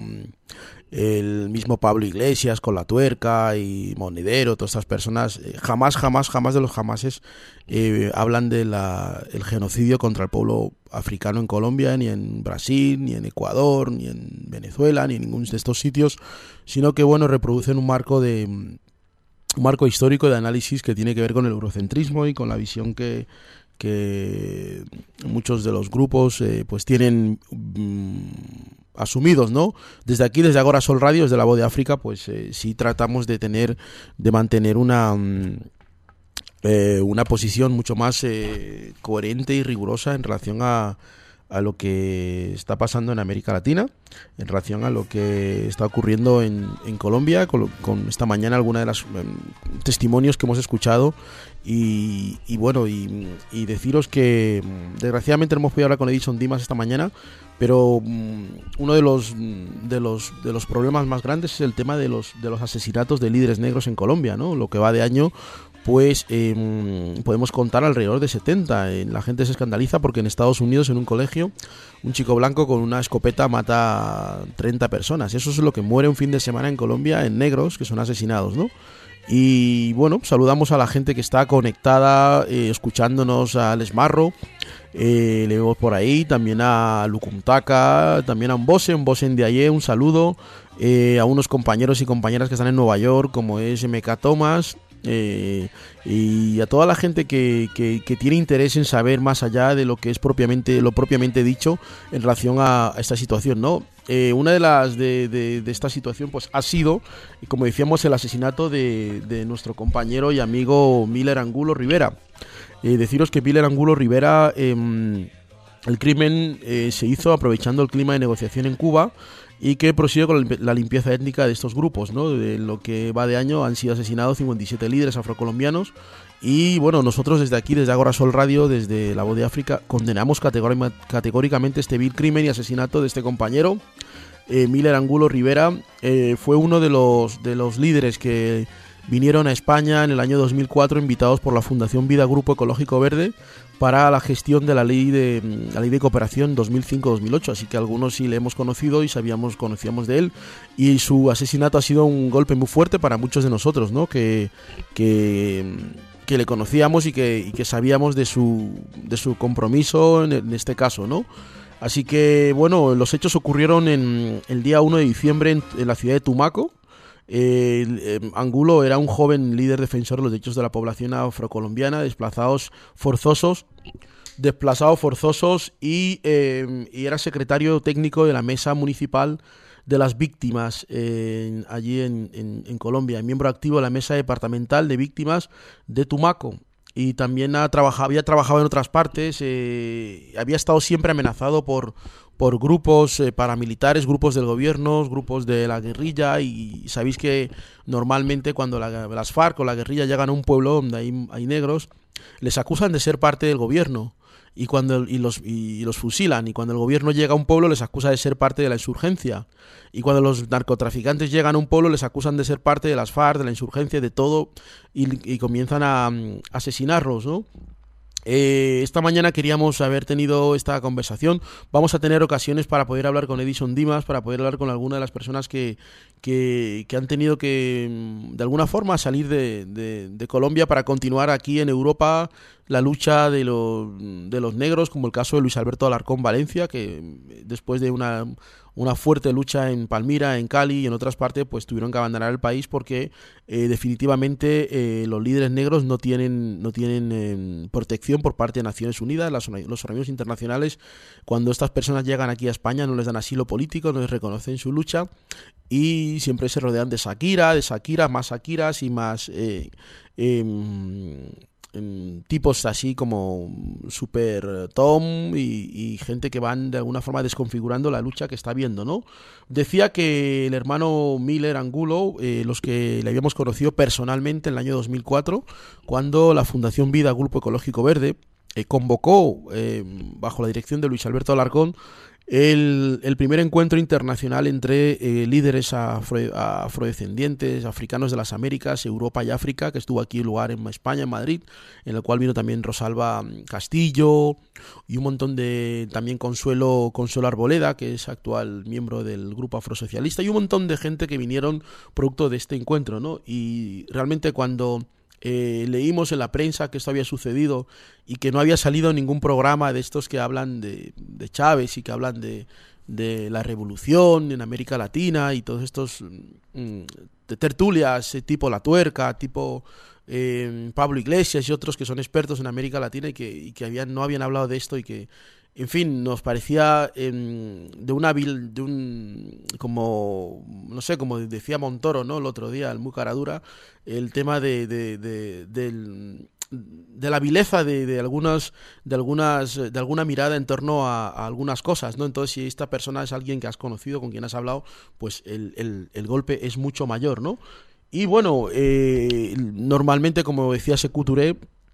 el mismo Pablo Iglesias con La Tuerca y Monedero, todas estas personas, eh, jamás, jamás, jamás de los jamases eh, hablan del el genocidio contra el pueblo africano en Colombia, ni en Brasil, ni en Ecuador, ni en Venezuela, ni en ninguno de estos sitios, sino que, bueno, reproducen un marco de... un marco histórico de análisis que tiene que ver con el eurocentrismo y con la visión que que muchos de los grupos eh, pues tienen mmm, asumidos, ¿no? Desde aquí, desde Agora Sol Radio, desde la Voz de África, pues eh, sí tratamos de tener, de mantener una eh, una posición mucho más eh, coherente y rigurosa en relación a a lo que está pasando en América Latina, en relación a lo que está ocurriendo en, en Colombia, con, con esta mañana algunas de las um, testimonios que hemos escuchado, y, y bueno, y, y deciros que desgraciadamente no hemos podido hablar con Edison Dimas esta mañana, pero um, uno de los de los de los problemas más grandes es el tema de los de los asesinatos de líderes negros en Colombia, ¿no? Lo que va de año, pues eh, podemos contar alrededor de setenta. Eh, la gente se escandaliza porque en Estados Unidos, en un colegio, un chico blanco con una escopeta mata a treinta personas. Eso es lo que muere un fin de semana en Colombia en negros que son asesinados, ¿no? Y bueno, saludamos a la gente que está conectada, eh, escuchándonos, a Les Marro, eh, le vemos por ahí, también a Lucumtaca, también a Mbose, Mbose de Ayer, un saludo, eh, a unos compañeros y compañeras que están en Nueva York, como es M K Thomas, Eh, y a toda la gente que, que, que tiene interés en saber más allá de lo que es propiamente lo propiamente dicho en relación a, a esta situación, ¿no? Eh, una de las de, de, de esta situación pues ha sido, como decíamos, el asesinato de, de nuestro compañero y amigo Miller Angulo Rivera. Eh, deciros que Miller Angulo Rivera eh, el crimen eh, se hizo aprovechando el clima de negociación en Cuba y que prosigue con la limpieza étnica de estos grupos, ¿no? De lo que va de año han sido asesinados cincuenta y siete líderes afrocolombianos y bueno, nosotros desde aquí, desde Agora Sol Radio, desde La Voz de África, condenamos categóricamente este vil crimen y asesinato de este compañero. eh, Miller Angulo Rivera eh, fue uno de los, de los líderes que vinieron a España en el año dos mil cuatro invitados por la Fundación Vida Grupo Ecológico Verde para la gestión de la ley de la ley de cooperación dos mil cinco dos mil ocho, así que algunos sí le hemos conocido y sabíamos conocíamos de él, y su asesinato ha sido un golpe muy fuerte para muchos de nosotros, ¿no? que, que, que le conocíamos y que, y que sabíamos de su, de su compromiso en, en este caso, ¿no? Así que bueno, los hechos ocurrieron en el día uno de diciembre en, en la ciudad de Tumaco. Eh, eh, Angulo era un joven líder defensor de los derechos de la población afrocolombiana, desplazados forzosos, desplazados forzosos y, eh, y era secretario técnico de la Mesa Municipal de las Víctimas eh, allí en, en, en Colombia, miembro activo de la Mesa Departamental de Víctimas de Tumaco. Y también ha trabajado, había trabajado en otras partes, eh, había estado siempre amenazado por, por grupos eh, paramilitares, grupos del gobierno, grupos de la guerrilla, y sabéis que normalmente cuando la, las FARC o la guerrilla llegan a un pueblo donde hay, hay negros, les acusan de ser parte del gobierno y, cuando, y, los, y los fusilan, y cuando el gobierno llega a un pueblo les acusa de ser parte de la insurgencia, y cuando los narcotraficantes llegan a un pueblo les acusan de ser parte de las FARC, de la insurgencia, de todo, y, y comienzan a, a asesinarlos, ¿no? Eh, esta mañana queríamos haber tenido esta conversación. Vamos a tener ocasiones para poder hablar con Edison Dimas, para poder hablar con alguna de las personas que, que, que han tenido que, de alguna forma, salir de, de, de Colombia para continuar aquí en Europa la lucha de los, de los negros, como el caso de Luis Alberto Alarcón Valencia, que después de una, una fuerte lucha en Palmira, en Cali y en otras partes, pues tuvieron que abandonar el país porque eh, definitivamente eh, los líderes negros no tienen, no tienen eh, protección por parte de Naciones Unidas. Las, los organismos internacionales, cuando estas personas llegan aquí a España, no les dan asilo político, no les reconocen su lucha, y siempre se rodean de Shakira, de Shakira, más Shakiras y más eh, eh, tipos así como Super Tom y, y gente que van de alguna forma desconfigurando la lucha que está habiendo, ¿no? Decía que el hermano Miller Angulo, eh, los que le habíamos conocido personalmente en el año dos mil cuatro, cuando la Fundación Vida Grupo Ecológico Verde eh, convocó, eh, bajo la dirección de Luis Alberto Alarcón, El, el primer encuentro internacional entre eh, líderes afro, afrodescendientes, africanos de las Américas, Europa y África, que estuvo aquí en lugar en España, en Madrid, en el cual vino también Rosalba Castillo y un montón de, también Consuelo, Consuelo Arboleda, que es actual miembro del grupo afrosocialista, y un montón de gente que vinieron producto de este encuentro, ¿no? Y realmente cuando Eh, leímos en la prensa que esto había sucedido y que no había salido ningún programa de estos que hablan de, de Chávez y que hablan de, de la revolución en América Latina y todos estos mm, de tertulias eh, tipo La Tuerca, tipo eh, Pablo Iglesias y otros que son expertos en América Latina y que, y que habían, no habían hablado de esto y que, en fin, nos parecía eh, de una vil, de un como no sé, como decía Montoro, ¿no? El otro día, el muy caradura, el tema de de, de, de, de la vileza de, de algunas de algunas de alguna mirada en torno a, a algunas cosas, ¿no? Entonces, si esta persona es alguien que has conocido, con quien has hablado, pues el, el, el golpe es mucho mayor, ¿no? Y bueno, eh, normalmente, como decía Sékou Touré,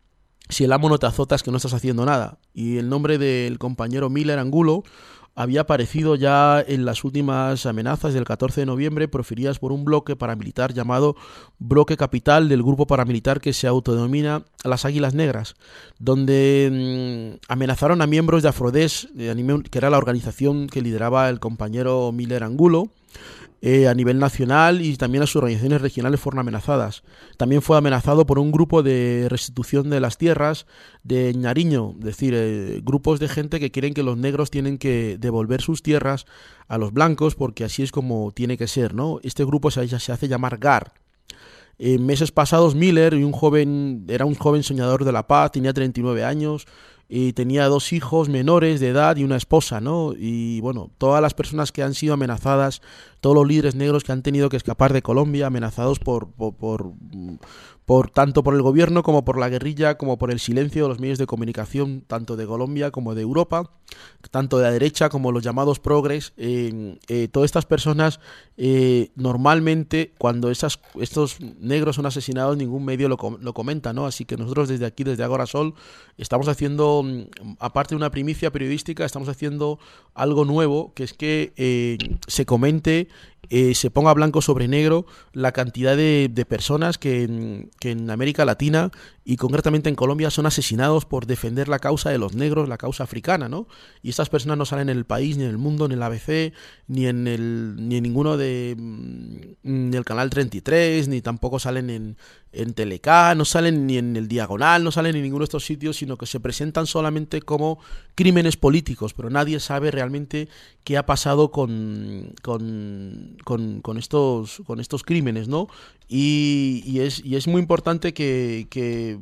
si el amo no te azota es que no estás haciendo nada. Y el nombre del compañero Miller Angulo había aparecido ya en las últimas amenazas del catorce de noviembre proferidas por un bloque paramilitar llamado Bloque Capital, del grupo paramilitar que se autodenomina las Águilas Negras, donde mmm, amenazaron a miembros de Afrodés, que era la organización que lideraba el compañero Miller Angulo, Eh, a nivel nacional, y también las organizaciones regionales fueron amenazadas. También fue amenazado por un grupo de restitución de las tierras de Ñariño, es decir, eh, grupos de gente que quieren que los negros tienen que devolver sus tierras a los blancos porque así es como tiene que ser, ¿no? Este grupo se, se hace llamar G A R. En meses pasados, Miller, un joven, era un joven soñador de la paz, tenía treinta y nueve años, y tenía dos hijos menores de edad y una esposa, ¿no? Y bueno, todas las personas que han sido amenazadas, todos los líderes negros que han tenido que escapar de Colombia, amenazados por por, por, por tanto por el gobierno como por la guerrilla, como por el silencio de los medios de comunicación, tanto de Colombia como de Europa, tanto de la derecha como los llamados progres. Eh, eh, todas estas personas, eh, normalmente, cuando esas, estos negros son asesinados, ningún medio lo, lo comenta, ¿no? Así que nosotros desde aquí, desde Agora Sol, estamos haciendo, aparte de una primicia periodística, estamos haciendo algo nuevo, que es que eh, se comente, eh, se ponga blanco sobre negro la cantidad de, de personas que en, que en América Latina y concretamente en Colombia son asesinados por defender la causa de los negros, la causa africana, ¿no? Y estas personas no salen en El País, ni en El Mundo, ni en la A B C, ni en el ni en ninguno de ni el Canal treinta y tres, ni tampoco salen en, en Telecá, no salen ni en El Diagonal, no salen en ninguno de estos sitios, sino que se presentan solamente como crímenes políticos, pero nadie sabe realmente qué ha pasado con con, con, con estos con estos crímenes, ¿no? Y, y es y es muy importante que, que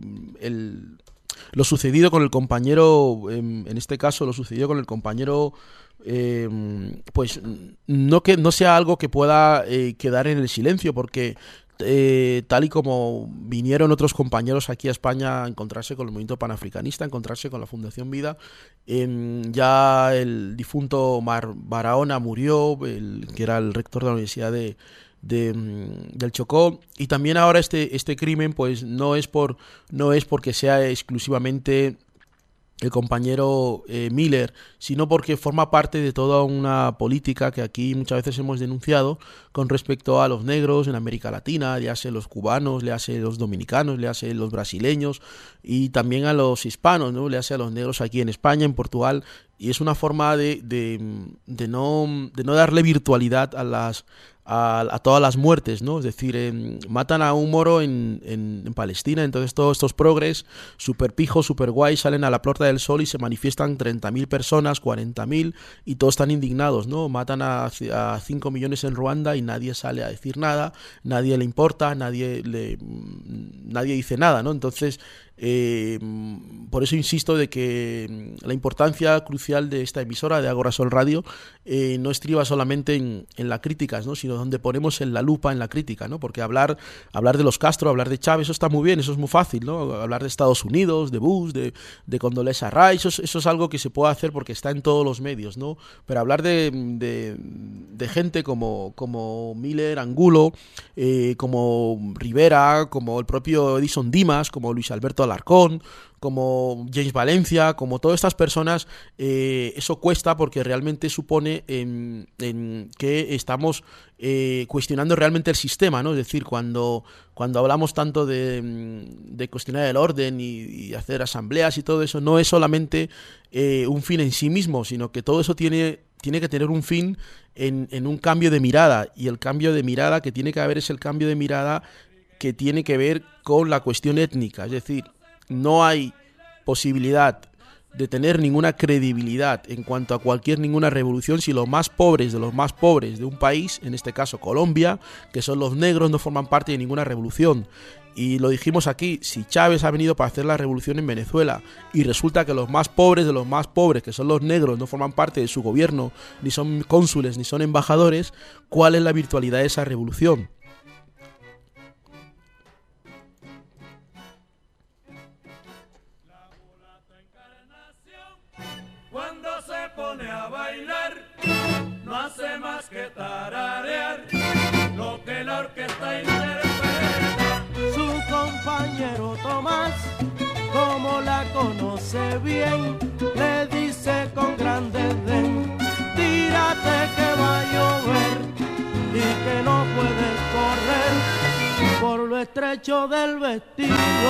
el lo sucedido con el compañero, en, en este caso lo sucedido con el compañero, eh, pues no que no sea algo que pueda eh, quedar en el silencio, porque eh, tal y como vinieron otros compañeros aquí a España a encontrarse con el movimiento panafricanista, a encontrarse con la Fundación Vida, eh, ya el difunto Mar Barahona murió, el, que era el rector de la Universidad de De, del Chocó, y también ahora este este crimen pues no es por no es porque sea exclusivamente el compañero eh, Miller, sino porque forma parte de toda una política que aquí muchas veces hemos denunciado con respecto a los negros en América Latina, le hace los cubanos, le hace los dominicanos, le hace los brasileños y también a los hispanos, ¿no? Le hace a los negros aquí en España, en Portugal, y es una forma de, de, de no de no darle virtualidad a las A, a todas las muertes, ¿no? Es decir, eh, matan a un moro en, en, en Palestina, entonces todos estos progres, super pijos, super guay, salen a la Puerta del Sol y se manifiestan treinta mil personas, cuarenta mil, y todos están indignados, ¿no? Matan a, a cinco millones en Ruanda y nadie sale a decir nada, nadie le importa, nadie le nadie dice nada, ¿no? Entonces, Eh, por eso insisto de que la importancia crucial de esta emisora de Agora Sol Radio eh, no estriba solamente en, en las críticas, ¿no? Sino donde ponemos en la lupa en la crítica, ¿no? Porque hablar hablar de los Castro, hablar de Chávez, eso está muy bien, eso es muy fácil, ¿no? Hablar de Estados Unidos, de Bush, de, de Condoleezza Rice, eso, eso es algo que se puede hacer porque está en todos los medios, ¿no? Pero hablar de, de, de gente como, como Miller, Angulo, eh, como Rivera, como el propio Edison Dimas, como Luis Alberto Alarcón, como James Valencia, como todas estas personas, eh, eso cuesta porque realmente supone en, en que estamos eh, cuestionando realmente el sistema, ¿no? Es decir, cuando, cuando hablamos tanto de, de cuestionar el orden y, y hacer asambleas y todo eso, no es solamente eh, un fin en sí mismo, sino que todo eso tiene, tiene que tener un fin en, en un cambio de mirada, y el cambio de mirada que tiene que haber es el cambio de mirada que tiene que ver con la cuestión étnica. Es decir, no hay posibilidad de tener ninguna credibilidad en cuanto a cualquier ninguna revolución si los más pobres de los más pobres de un país, en este caso Colombia, que son los negros, no forman parte de ninguna revolución. Y lo dijimos aquí, si Chávez ha venido para hacer la revolución en Venezuela y resulta que los más pobres de los más pobres, que son los negros, no forman parte de su gobierno, ni son cónsules, ni son embajadores, ¿cuál es la virtualidad de esa revolución? A bailar, no hace más que tararear lo que la orquesta interpreta. Su compañero Tomás, como la conoce bien, le dice con gran desdén: tírate que va a llover y que no puedes correr por lo estrecho del vestido.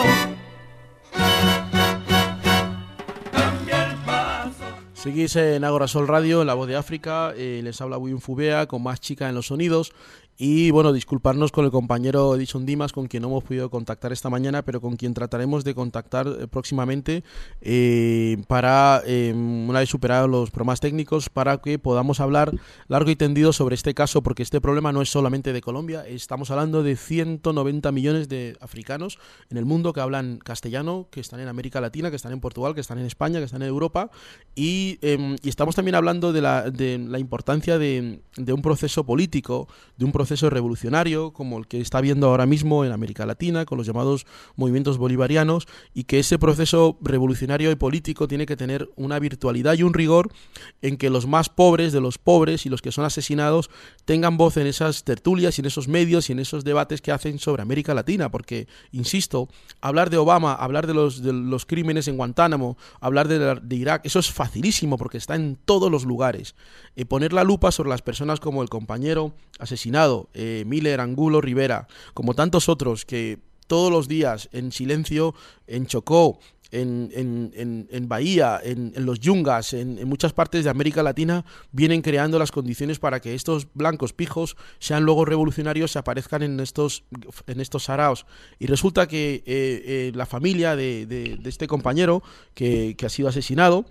Seguís en Agora Sol Radio, en La Voz de África, eh, les habla William Fubea con Más Chica en los sonidos. Y bueno, disculparnos con el compañero Edison Dimas, con quien no hemos podido contactar esta mañana, pero con quien trataremos de contactar eh, próximamente eh, para, eh, una vez superados los problemas técnicos, para que podamos hablar largo y tendido sobre este caso, porque este problema no es solamente de Colombia, estamos hablando de ciento noventa millones de africanos en el mundo que hablan castellano, que están en América Latina, que están en Portugal, que están en España, que están en Europa, y, eh, y estamos también hablando de la, de la importancia de, de un proceso político, de un proceso proceso revolucionario como el que está habiendo ahora mismo en América Latina con los llamados movimientos bolivarianos, y que ese proceso revolucionario y político tiene que tener una virtualidad y un rigor en que los más pobres de los pobres y los que son asesinados tengan voz en esas tertulias y en esos medios y en esos debates que hacen sobre América Latina, porque, insisto, hablar de Obama, hablar de los, de los crímenes en Guantánamo, hablar de, la, de Irak, eso es facilísimo porque está en todos los lugares. Eh, poner la lupa sobre las personas como el compañero asesinado, eh, Miller Angulo Rivera, como tantos otros que todos los días en silencio, en Chocó, en, en, en, en Bahía, en, en los Yungas, en, en muchas partes de América Latina, vienen creando las condiciones para que estos blancos pijos sean luego revolucionarios y aparezcan en estos, en estos saraos. Y resulta que eh, eh, la familia de, de, de este compañero que, que ha sido asesinado,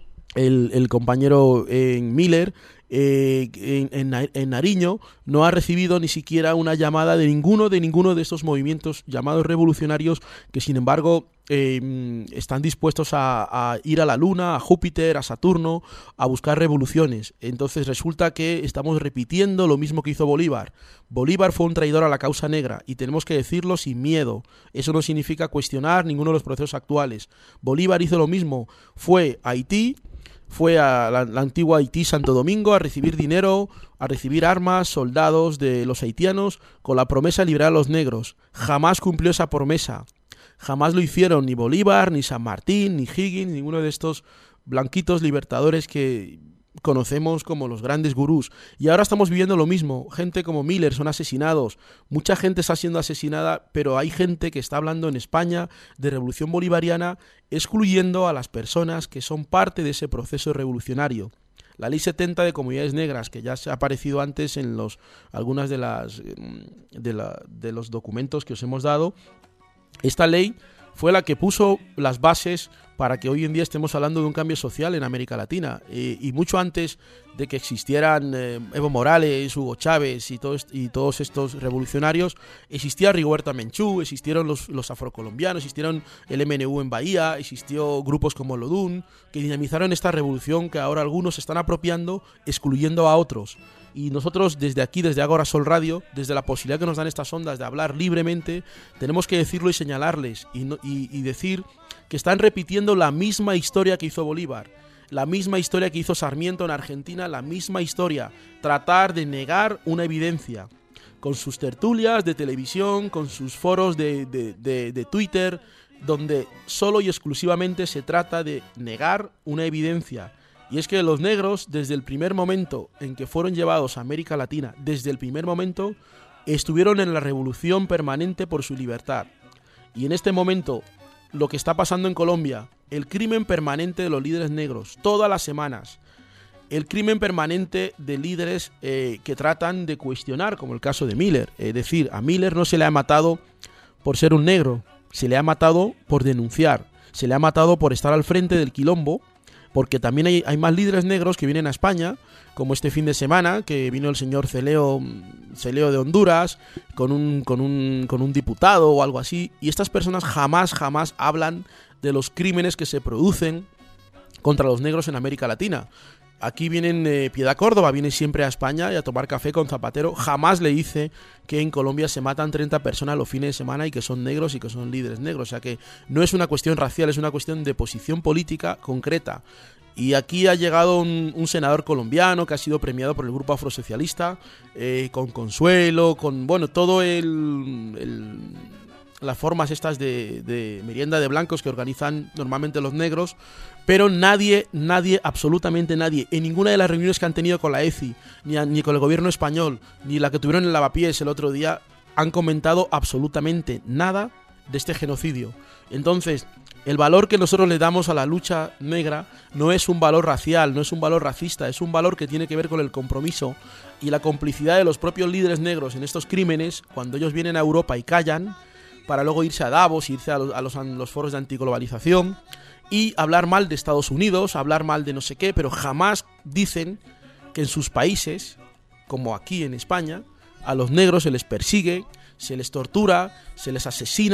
el, el compañero eh, Miller, Eh, en, en, en Nariño, no ha recibido ni siquiera una llamada de ninguno de ninguno de estos movimientos llamados revolucionarios, que sin embargo eh, están dispuestos a, a ir a la Luna, a Júpiter, a Saturno, a buscar revoluciones. Entonces resulta que estamos repitiendo lo mismo que hizo Bolívar. Bolívar fue un traidor a la causa negra y tenemos que decirlo sin miedo. Eso no significa cuestionar ninguno de los procesos actuales. Bolívar hizo lo mismo, fue a Haití, fue a la, la antigua Haití Santo Domingo a recibir dinero, a recibir armas, soldados de los haitianos, con la promesa de liberar a los negros. Jamás cumplió esa promesa. Jamás lo hicieron ni Bolívar, ni San Martín, ni Higgins, ninguno de estos blanquitos libertadores que conocemos como los grandes gurús. Y ahora estamos viviendo lo mismo. Gente como Miller son asesinados. Mucha gente está siendo asesinada, pero hay gente que está hablando en España de revolución bolivariana, excluyendo a las personas que son parte de ese proceso revolucionario. La ley setenta de comunidades negras, que ya se ha aparecido antes en los algunas de las de, la, de los documentos que os hemos dado. Esta ley fue la que puso las bases para que hoy en día estemos hablando de un cambio social en América Latina. Eh, y mucho antes de que existieran eh, Evo Morales, Hugo Chávez y, todo est- y todos estos revolucionarios, existía Rigoberta Menchú, existieron los, los afrocolombianos, existieron el M N U en Bahía, existió grupos como Lodún, que dinamizaron esta revolución que ahora algunos están apropiando, excluyendo a otros. Y nosotros desde aquí, desde Agora Sol Radio, desde la posibilidad que nos dan estas ondas de hablar libremente, tenemos que decirlo y señalarles y, no, y, y decir que están repitiendo la misma historia que hizo Bolívar, la misma historia que hizo Sarmiento en Argentina, la misma historia, tratar de negar una evidencia, con sus tertulias de televisión, con sus foros de, de, de, de Twitter, donde solo y exclusivamente se trata de negar una evidencia. Y es que los negros, desde el primer momento en que fueron llevados a América Latina, desde el primer momento, estuvieron en la revolución permanente por su libertad. Y en este momento, lo que está pasando en Colombia, el crimen permanente de los líderes negros, todas las semanas, el crimen permanente de líderes eh, que tratan de cuestionar, como el caso de Miller. Es decir, a Miller no se le ha matado por ser un negro, se le ha matado por denunciar, se le ha matado por estar al frente del quilombo, porque también hay, hay más líderes negros que vienen a España, como este fin de semana, que vino el señor Celeo, Celeo de Honduras, con un, con, un, con un diputado o algo así, y estas personas jamás, jamás hablan de los crímenes que se producen contra los negros en América Latina. Aquí vienen eh, Piedad Córdoba, viene siempre a España y a tomar café con Zapatero. Jamás le dice que en Colombia se matan treinta personas los fines de semana y que son negros y que son líderes negros. O sea que no es una cuestión racial, es una cuestión de posición política concreta. Y aquí ha llegado un, un senador colombiano que ha sido premiado por el grupo afrosocialista, eh, con Consuelo, con, bueno, todo el... el las formas estas de, de merienda de blancos que organizan normalmente los negros, pero nadie, nadie, absolutamente nadie, en ninguna de las reuniones que han tenido con la E C I, ni, a, ni con el gobierno español, ni la que tuvieron en Lavapiés el otro día, han comentado absolutamente nada de este genocidio. Entonces, el valor que nosotros le damos a la lucha negra no es un valor racial, no es un valor racista, es un valor que tiene que ver con el compromiso y la complicidad de los propios líderes negros en estos crímenes, cuando ellos vienen a Europa y callan, para luego irse a Davos, irse a los, a los, a los foros de antiglobalización y hablar mal de Estados Unidos, hablar mal de no sé qué, pero jamás dicen que en sus países, como aquí en España, a los negros se les persigue, se les tortura, se les asesina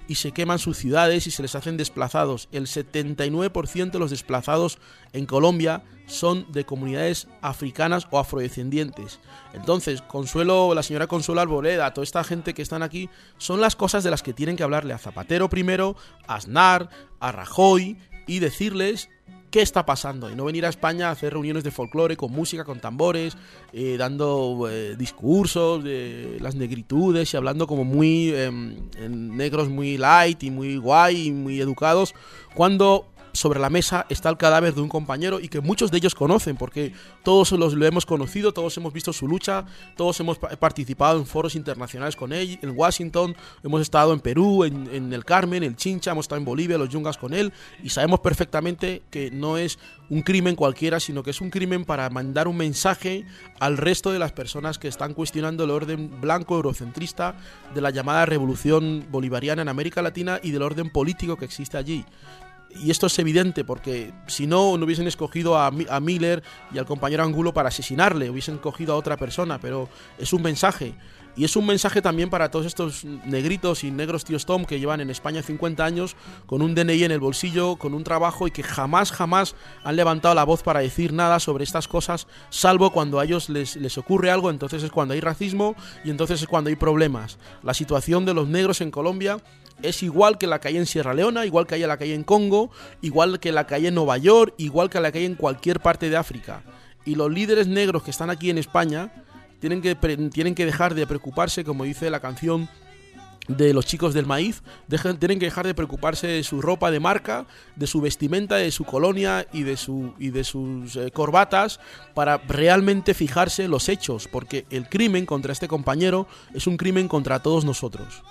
y se queman sus ciudades y se les hacen desplazados. El setenta y nueve por ciento de los desplazados en Colombia son de comunidades africanas o afrodescendientes. Entonces, Consuelo, la señora Consuelo Arboleda, toda esta gente que están aquí, son las cosas de las que tienen que hablarle a Zapatero primero, a Aznar, a Rajoy, y decirles qué está pasando, y no venir a España a hacer reuniones de folclore con música, con tambores, eh, dando eh, discursos de las negritudes y hablando como muy eh, en negros muy light y muy guay y muy educados, cuando sobre la mesa está el cadáver de un compañero y que muchos de ellos conocen, porque todos los, lo hemos conocido, todos hemos visto su lucha, todos hemos participado en foros internacionales con él, en Washington, hemos estado en Perú, en, en el Carmen, el Chincha, hemos estado en Bolivia, los Yungas con él, y sabemos perfectamente que no es un crimen cualquiera, sino que es un crimen para mandar un mensaje al resto de las personas que están cuestionando el orden blanco eurocentrista de la llamada revolución bolivariana en América Latina y del orden político que existe allí. Y esto es evidente porque si no, no hubiesen escogido a, a Miller y al compañero Angulo para asesinarle, hubiesen cogido a otra persona, pero es un mensaje. Y es un mensaje también para todos estos negritos y negros tíos Tom que llevan en España cincuenta años con un D N I en el bolsillo, con un trabajo, y que jamás, jamás han levantado la voz para decir nada sobre estas cosas, salvo cuando a ellos les, les ocurre algo. Entonces es cuando hay racismo y entonces es cuando hay problemas. La situación de los negros en Colombia es igual que la que hay en Sierra Leona, igual que hay la que hay en Congo, igual que la que hay en Nueva York, igual que la que hay en cualquier parte de África. Y los líderes negros que están aquí en España tienen que, tienen que dejar de preocuparse, como dice la canción de los chicos del maíz, dejan, tienen que dejar de preocuparse de su ropa de marca, de su vestimenta, de su colonia y de, su, y de sus eh, corbatas, para realmente fijarse en los hechos, porque el crimen contra este compañero es un crimen contra todos nosotros.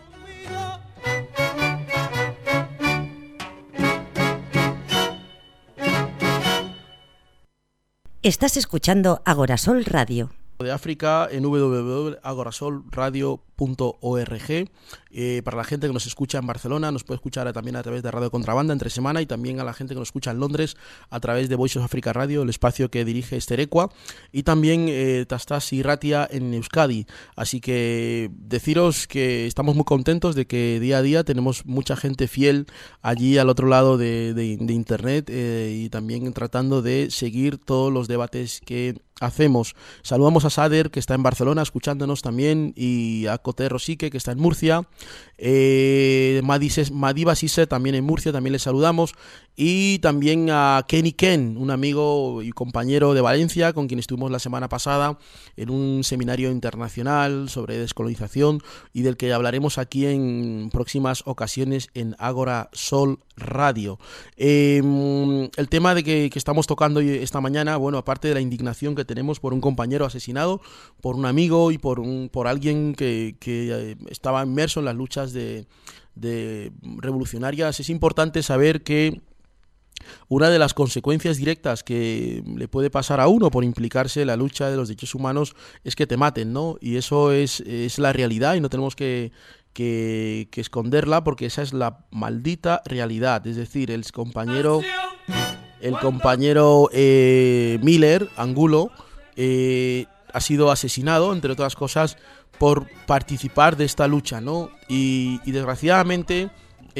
Estás escuchando Agorasol Radio. De África en w w w punto agorasol radio punto org. Eh, para la gente que nos escucha en Barcelona, nos puede escuchar también a través de Radio Contrabanda entre semana, y también a la gente que nos escucha en Londres a través de Voice of Africa Radio, el espacio que dirige Esterecua, y también eh, Tastas y Ratia en Euskadi. Así que deciros que estamos muy contentos de que día a día tenemos mucha gente fiel allí al otro lado de, de, de internet, eh, y también tratando de seguir todos los debates que hacemos. Saludamos a Sader, que está en Barcelona escuchándonos también, y a Coté Rosique, que está en Murcia, eh, Madiba Sise también en Murcia, también le saludamos, y también a Kenny Ken, un amigo y compañero de Valencia, con quien estuvimos la semana pasada en un seminario internacional sobre descolonización, y del que hablaremos aquí en próximas ocasiones en Agora Sol Radio. Eh, el tema de que, que estamos tocando esta mañana, bueno, aparte de la indignación que tenemos por un compañero asesinado, por un amigo y por un por alguien que, que estaba inmerso en las luchas de, de revolucionarias, es importante saber que una de las consecuencias directas que le puede pasar a uno por implicarse en la lucha de los derechos humanos es que te maten, ¿no? Y eso es, es la realidad, y no tenemos que Que, que esconderla, porque esa es la maldita realidad. Es decir, el compañero el compañero eh, Miller Angulo eh, ha sido asesinado, entre otras cosas, por participar de esta lucha, ¿no? Y, y desgraciadamente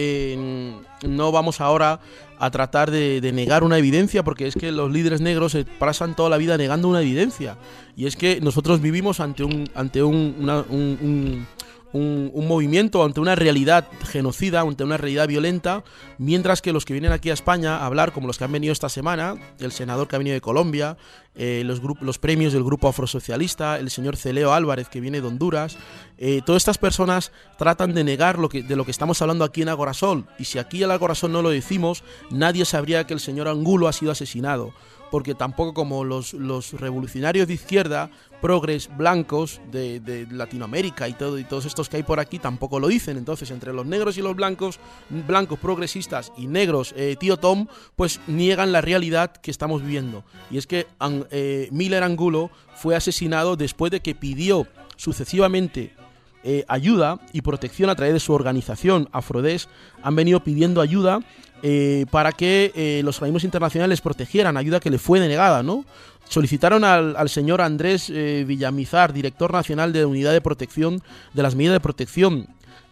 eh, no vamos ahora a tratar de, de negar una evidencia, porque es que los líderes negros se pasan toda la vida negando una evidencia, y es que nosotros vivimos ante un ante un, una, un, un Un, un movimiento, ante una realidad genocida, ante una realidad violenta, mientras que los que vienen aquí a España a hablar, como los que han venido esta semana, el senador que ha venido de Colombia, eh, los, los premios del grupo afrosocialista, el señor Celeo Álvarez, que viene de Honduras, eh, todas estas personas tratan de negar lo que, de lo que estamos hablando aquí en Agorasol, y si aquí en Agorasol no lo decimos, nadie sabría que el señor Angulo ha sido asesinado, porque tampoco como los, los revolucionarios de izquierda, progres blancos de, de Latinoamérica y, todo, y todos estos que hay por aquí tampoco lo dicen. Entonces, entre los negros y los blancos, blancos progresistas y negros eh, tío Tom, pues niegan la realidad que estamos viviendo. Y es que eh, Miller Angulo fue asesinado después de que pidió sucesivamente eh, ayuda y protección a través de su organización Afrodes. Han venido pidiendo ayuda Eh, para que eh, los organismos internacionales protegieran, ayuda que le fue denegada, ¿no? Solicitaron al, al señor Andrés eh, Villamizar, director nacional de Unidad de Protección, de las Medidas de Protección,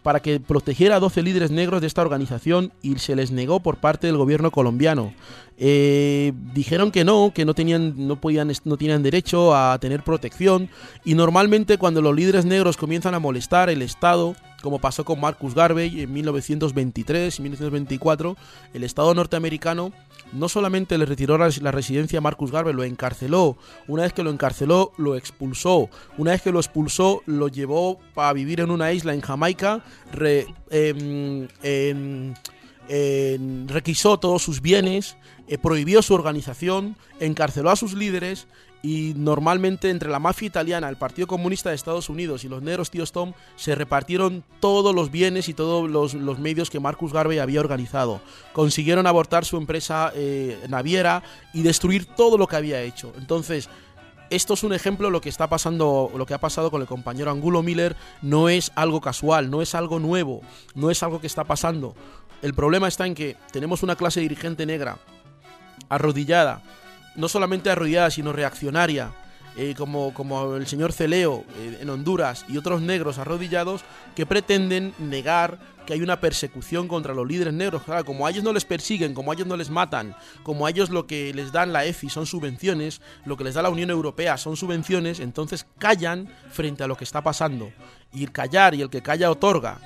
para que protegiera a doce líderes negros de esta organización y se les negó por parte del gobierno colombiano. Eh, dijeron que no, que no tenían, no podían, no tenían derecho a tener protección, y normalmente cuando los líderes negros comienzan a molestar el Estado, como pasó con Marcus Garvey en mil novecientos veintitrés y mil novecientos veinticuatro, el Estado norteamericano no solamente le retiró la residencia a Marcus Garvey, lo encarceló. Una vez que lo encarceló, lo expulsó. Una vez que lo expulsó, lo llevó a vivir en una isla en Jamaica, re, eh, eh, eh, requisó todos sus bienes, eh, prohibió su organización, encarceló a sus líderes. Y normalmente entre la mafia italiana, el Partido Comunista de Estados Unidos y los negros tíos Tom se repartieron todos los bienes y todos los, los medios que Marcus Garvey había organizado. Consiguieron abortar su empresa eh, naviera y destruir todo lo que había hecho. Entonces, esto es un ejemplo de lo que está pasando, lo que ha pasado con el compañero Angulo Miller. No es algo casual, no es algo nuevo, no es algo que está pasando. El problema está en que tenemos una clase dirigente negra arrodillada, no solamente arrodillada, sino reaccionaria, eh, como, como el señor Celeo eh, en Honduras y otros negros arrodillados que pretenden negar que hay una persecución contra los líderes negros. Claro, como a ellos no les persiguen, como a ellos no les matan, como a ellos lo que les dan la E F I son subvenciones, lo que les da la Unión Europea son subvenciones, entonces callan frente a lo que está pasando. Y el callar y el que calla otorga.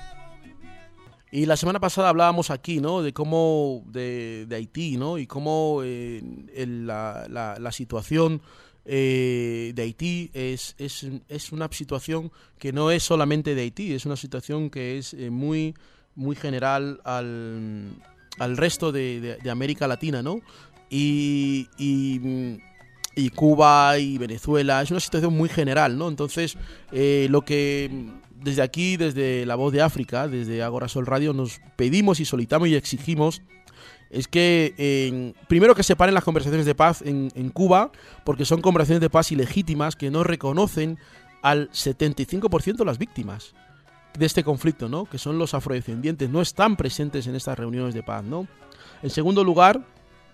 Y la semana pasada hablábamos aquí, ¿no? De cómo, de, de Haití, ¿no? Y cómo eh, el, la, la, la situación eh, de Haití es, es, es una situación que no es solamente de Haití, es una situación que es eh, muy, muy general al, al resto de, de, de América Latina, ¿no? Y, y, y Cuba y Venezuela, es una situación muy general, ¿no? Entonces, eh, lo que... Desde aquí, desde La Voz de África, desde Agora Sol Radio, nos pedimos y solicitamos y exigimos es que, eh, primero, que se paren las conversaciones de paz en, en Cuba, porque son conversaciones de paz ilegítimas que no reconocen al setenta y cinco por ciento de las víctimas de este conflicto, ¿no? Que son los afrodescendientes, no están presentes en estas reuniones de paz, ¿no? En segundo lugar,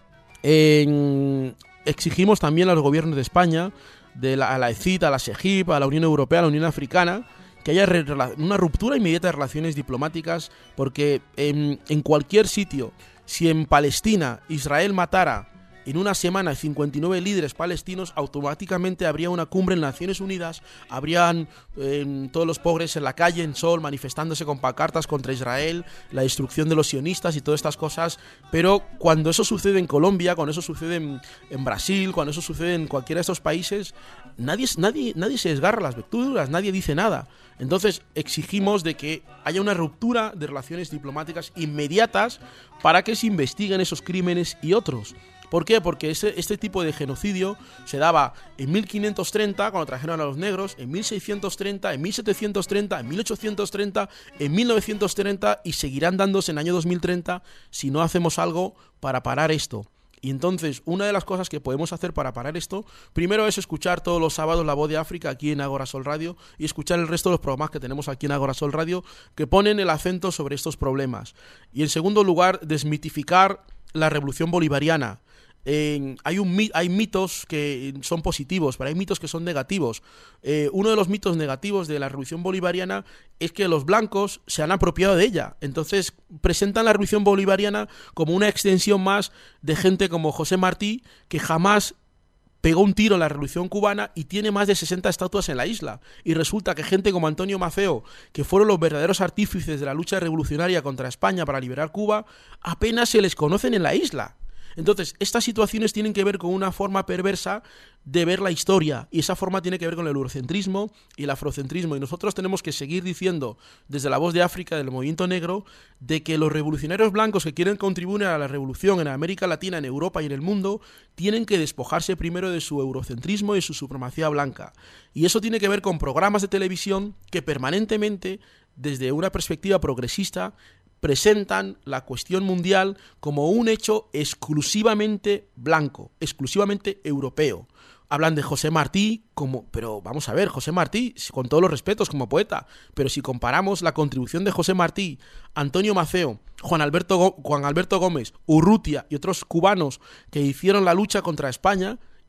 eh, exigimos también a los gobiernos de España, de la, a la E C I T, a la SEGIP, a la Unión Europea, a la Unión Africana, que haya una ruptura inmediata de relaciones diplomáticas, porque en, en cualquier sitio, si en Palestina Israel matara en una semana cincuenta y nueve líderes palestinos, automáticamente habría una cumbre en Naciones Unidas, habrían eh, todos los pobres en la calle, en sol, manifestándose con pancartas contra Israel, la destrucción de los sionistas y todas estas cosas. Pero cuando eso sucede en Colombia, cuando eso sucede en, en Brasil, cuando eso sucede en cualquiera de estos países, nadie, nadie, nadie se desgarra las vestiduras, nadie dice nada. Entonces exigimos de que haya una ruptura de relaciones diplomáticas inmediatas para que se investiguen esos crímenes y otros. ¿Por qué? Porque ese, este tipo de genocidio se daba en mil quinientos treinta, cuando trajeron a los negros, en mil seiscientos treinta, en mil setecientos treinta, en mil ochocientos treinta, en mil novecientos treinta, y seguirán dándose en el año dos mil treinta si no hacemos algo para parar esto. Y entonces, una de las cosas que podemos hacer para parar esto, primero es escuchar todos los sábados La Voz de África aquí en Agora Sol Radio, y escuchar el resto de los programas que tenemos aquí en Agora Sol Radio que ponen el acento sobre estos problemas. Y en segundo lugar, desmitificar la revolución bolivariana. Eh, hay, un, hay mitos que son positivos, pero hay mitos que son negativos. Eh, uno de los mitos negativos de la revolución bolivariana es que los blancos se han apropiado de ella. Entonces presentan la revolución bolivariana como una extensión más de gente como José Martí, que jamás pegó un tiro en la revolución cubana y tiene más de sesenta estatuas en la isla. Y resulta que gente como Antonio Maceo, que fueron los verdaderos artífices de la lucha revolucionaria contra España para liberar Cuba, apenas se les conocen en la isla. Entonces, estas situaciones tienen que ver con una forma perversa de ver la historia, y esa forma tiene que ver con el eurocentrismo y el afrocentrismo, y nosotros tenemos que seguir diciendo desde La Voz de África, del movimiento negro, de que los revolucionarios blancos que quieren contribuir a la revolución en América Latina, en Europa y en el mundo, tienen que despojarse primero de su eurocentrismo y de su supremacía blanca, y eso tiene que ver con programas de televisión que permanentemente, desde una perspectiva progresista, presentan la cuestión mundial como un hecho exclusivamente blanco, exclusivamente europeo. Hablan de José Martí como... Pero vamos a ver, José Martí, con todos los respetos como poeta, pero si comparamos la contribución de José Martí, Antonio Maceo, Juan Alberto, Juan Alberto Gómez, Urrutia y otros cubanos que hicieron la lucha contra España,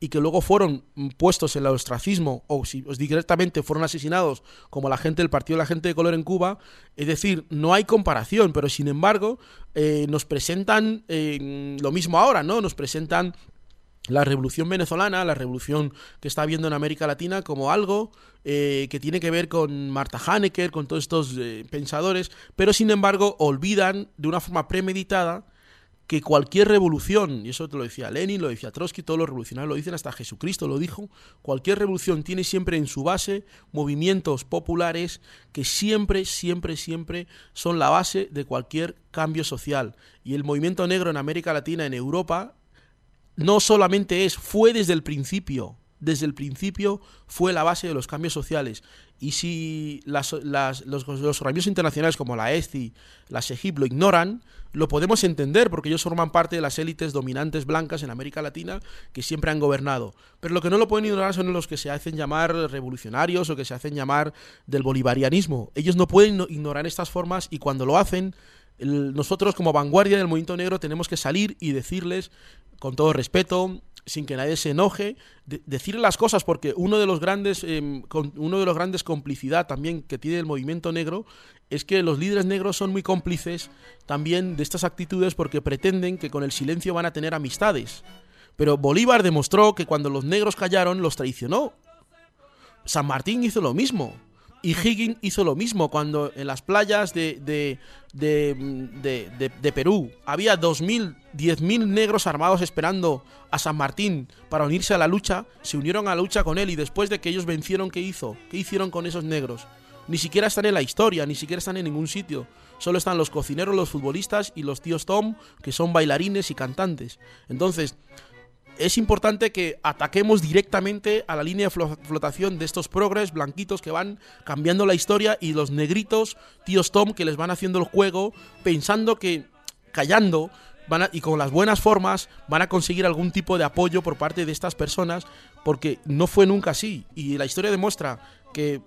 y que luego fueron puestos en el ostracismo o si os directamente fueron asesinados como la gente del Partido de la Gente de Color en Cuba. Es decir, no hay comparación, pero sin embargo eh, nos presentan eh, lo mismo ahora, ¿no? Nos presentan la revolución venezolana, la revolución que está habiendo en América Latina como algo eh, que tiene que ver con Marta Hanecker, con todos estos eh, pensadores, pero sin embargo olvidan de una forma premeditada que cualquier revolución, y eso te lo decía Lenin, lo decía Trotsky, todos los revolucionarios lo dicen, hasta Jesucristo lo dijo, cualquier revolución tiene siempre en su base movimientos populares que siempre, siempre, siempre son la base de cualquier cambio social. Y el movimiento negro en América Latina, en Europa, no solamente es, fue desde el principio, desde el principio fue la base de los cambios sociales. Y si las, las, los, los organismos internacionales como la E S C I, la SEGIP lo ignoran, lo podemos entender porque ellos forman parte de las élites dominantes blancas en América Latina que siempre han gobernado. Pero lo que no lo pueden ignorar son los que se hacen llamar revolucionarios o que se hacen llamar del bolivarianismo. Ellos no pueden ignorar estas formas y cuando lo hacen, el, nosotros como vanguardia del movimiento negro tenemos que salir y decirles con todo respeto, sin que nadie se enoje, de, decirle las cosas, porque uno de los grandes eh, con, uno de los grandes complicidad también que tiene el movimiento negro es que los líderes negros son muy cómplices también de estas actitudes porque pretenden que con el silencio van a tener amistades. Pero Bolívar demostró que cuando los negros callaron los traicionó. San Martín hizo lo mismo. Y Higgins hizo lo mismo cuando en las playas de, de, de, de, de, de Perú había dos mil, diez mil negros armados esperando a San Martín para unirse a la lucha, se unieron a la lucha con él y después de que ellos vencieron, ¿qué hizo? ¿Qué hicieron con esos negros? Ni siquiera están en la historia, ni siquiera están en ningún sitio. Solo están los cocineros, los futbolistas y los tíos Tom, que son bailarines y cantantes. Entonces, es importante que ataquemos directamente a la línea de flotación de estos progres blanquitos que van cambiando la historia y los negritos, tíos Tom, que les van haciendo el juego pensando que callando van a, y con las buenas formas van a conseguir algún tipo de apoyo por parte de estas personas, porque no fue nunca así. Y la historia demuestra que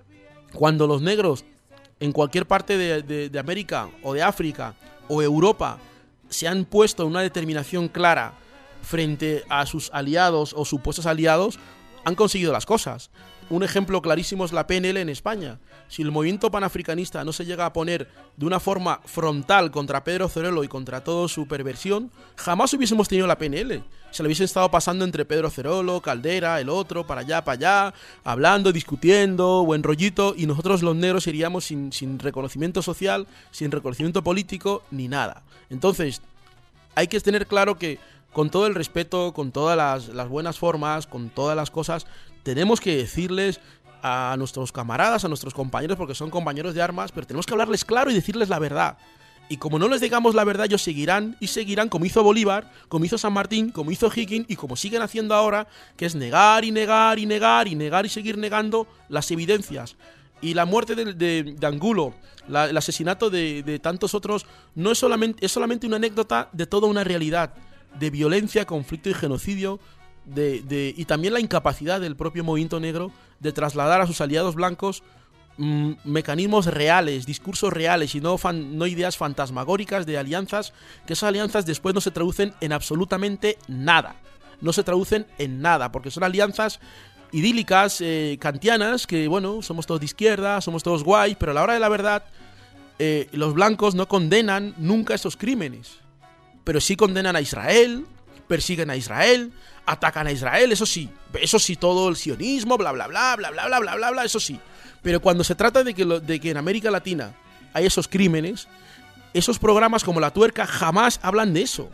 cuando los negros en cualquier parte de, de, de América o de África o Europa se han puesto una determinación clara frente a sus aliados o supuestos aliados, han conseguido las cosas. Un ejemplo clarísimo es la P N L en España. Si el movimiento panafricanista no se llega a poner de una forma frontal contra Pedro Cerolo y contra toda su perversión, jamás hubiésemos tenido la P N L. Se lo hubiesen estado pasando entre Pedro Cerolo, Caldera, el otro, para allá, para allá, hablando, discutiendo, buen rollito, y nosotros los negros iríamos sin, sin reconocimiento social, sin reconocimiento político, ni nada. Entonces, hay que tener claro que con todo el respeto, con todas las, las buenas formas, con todas las cosas, tenemos que decirles a nuestros camaradas, a nuestros compañeros, porque son compañeros de armas, pero tenemos que hablarles claro y decirles la verdad. Y como no les digamos la verdad, ellos seguirán y seguirán como hizo Bolívar, como hizo San Martín, como hizo Higgins y como siguen haciendo ahora, que es negar y negar y negar y negar y seguir negando las evidencias. Y la muerte de, de, de Angulo, la, el asesinato de, de tantos otros, no es solamente, es solamente una anécdota de toda una realidad de violencia, conflicto y genocidio, de, de, y también la incapacidad del propio movimiento negro de trasladar a sus aliados blancos mmm, mecanismos reales, discursos reales y no, fan, no ideas fantasmagóricas de alianzas, que esas alianzas después no se traducen en absolutamente nada. No se traducen en nada, porque son alianzas idílicas, eh, kantianas, que bueno, somos todos de izquierda, somos todos guays, pero a la hora de la verdad, eh, los blancos no condenan nunca esos crímenes. Pero sí condenan a Israel, persiguen a Israel, atacan a Israel, eso sí, eso sí, todo el sionismo, bla bla bla, bla bla bla bla bla bla, eso sí. Pero cuando se trata de que, lo, de que en América Latina hay esos crímenes, esos programas como La Tuerca jamás hablan de eso.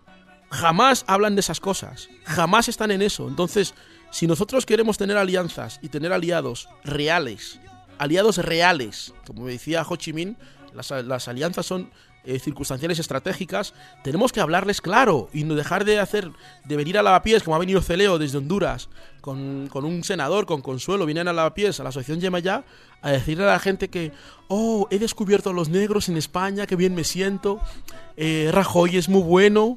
Jamás hablan de esas cosas, jamás están en eso. Entonces, si nosotros queremos tener alianzas y tener aliados reales, aliados reales, como decía Ho Chi Minh, las, las alianzas son Eh, circunstanciales estratégicas, tenemos que hablarles claro y no dejar de hacer de venir a Lavapiés, como ha venido Celeo desde Honduras con, con un senador, con Consuelo, vienen a Lavapiés, a la asociación Yemayá, a decirle a la gente que oh, he descubierto a los negros en España, que bien me siento, eh, Rajoy es muy bueno,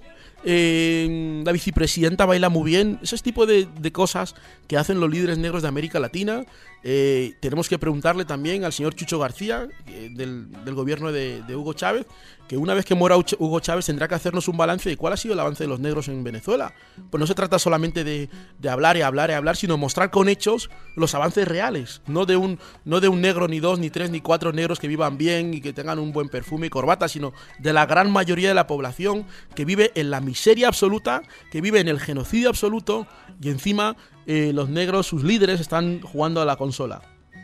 eh, la vicepresidenta baila muy bien, ese tipo de, de cosas que hacen los líderes negros de América Latina, Eh, tenemos que preguntarle también al señor Chucho García, eh, del, del gobierno de, de Hugo Chávez, que una vez que muera Hugo Chávez tendrá que hacernos un balance de cuál ha sido el avance de los negros en Venezuela. Pues no se trata solamente de, de hablar y hablar y hablar, sino mostrar con hechos los avances reales, no de un no de un negro, ni dos, ni tres, ni cuatro negros que vivan bien y que tengan un buen perfume y corbata, sino de la gran mayoría de la población que vive en la miseria absoluta, que vive en el genocidio absoluto, y encima eh, los negros, sus líderes, están jugando a la consola.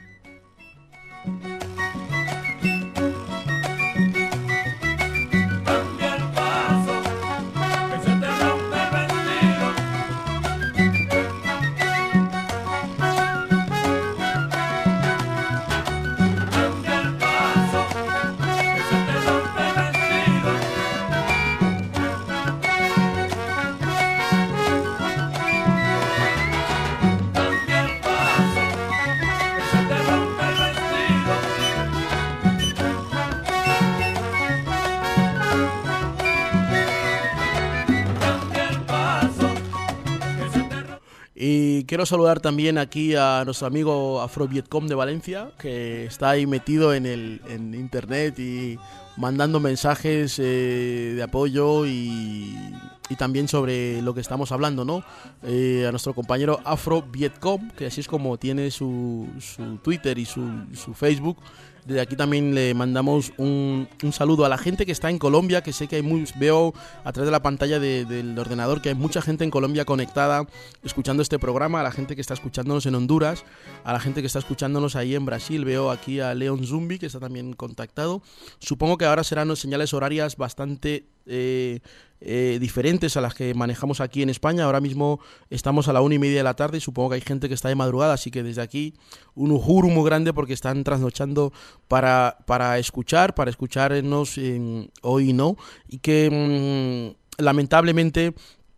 Y quiero saludar también aquí a nuestro amigo Afrovietcom de Valencia, que está ahí metido en el en internet y mandando mensajes eh, de apoyo y, y también sobre lo que estamos hablando, ¿no? Eh, a nuestro compañero Afrovietcom, que así es como tiene su, su Twitter y su, su Facebook. Desde aquí también le mandamos un, un saludo a la gente que está en Colombia, que sé que hay muy, veo a través de la pantalla de, del ordenador que hay mucha gente en Colombia conectada escuchando este programa, a la gente que está escuchándonos en Honduras, a la gente que está escuchándonos ahí en Brasil. Veo aquí a Leon Zumbi, que está también contactado. Supongo que ahora serán señales horarias bastante eh, eh, diferentes a las que manejamos aquí en España. Ahora mismo estamos a la una y media de la tarde y supongo que hay gente que está de madrugada, así que desde aquí un ujuru muy grande porque están trasnochando para, para escuchar, para escucharnos eh, hoy no, y que mmm, lamentablemente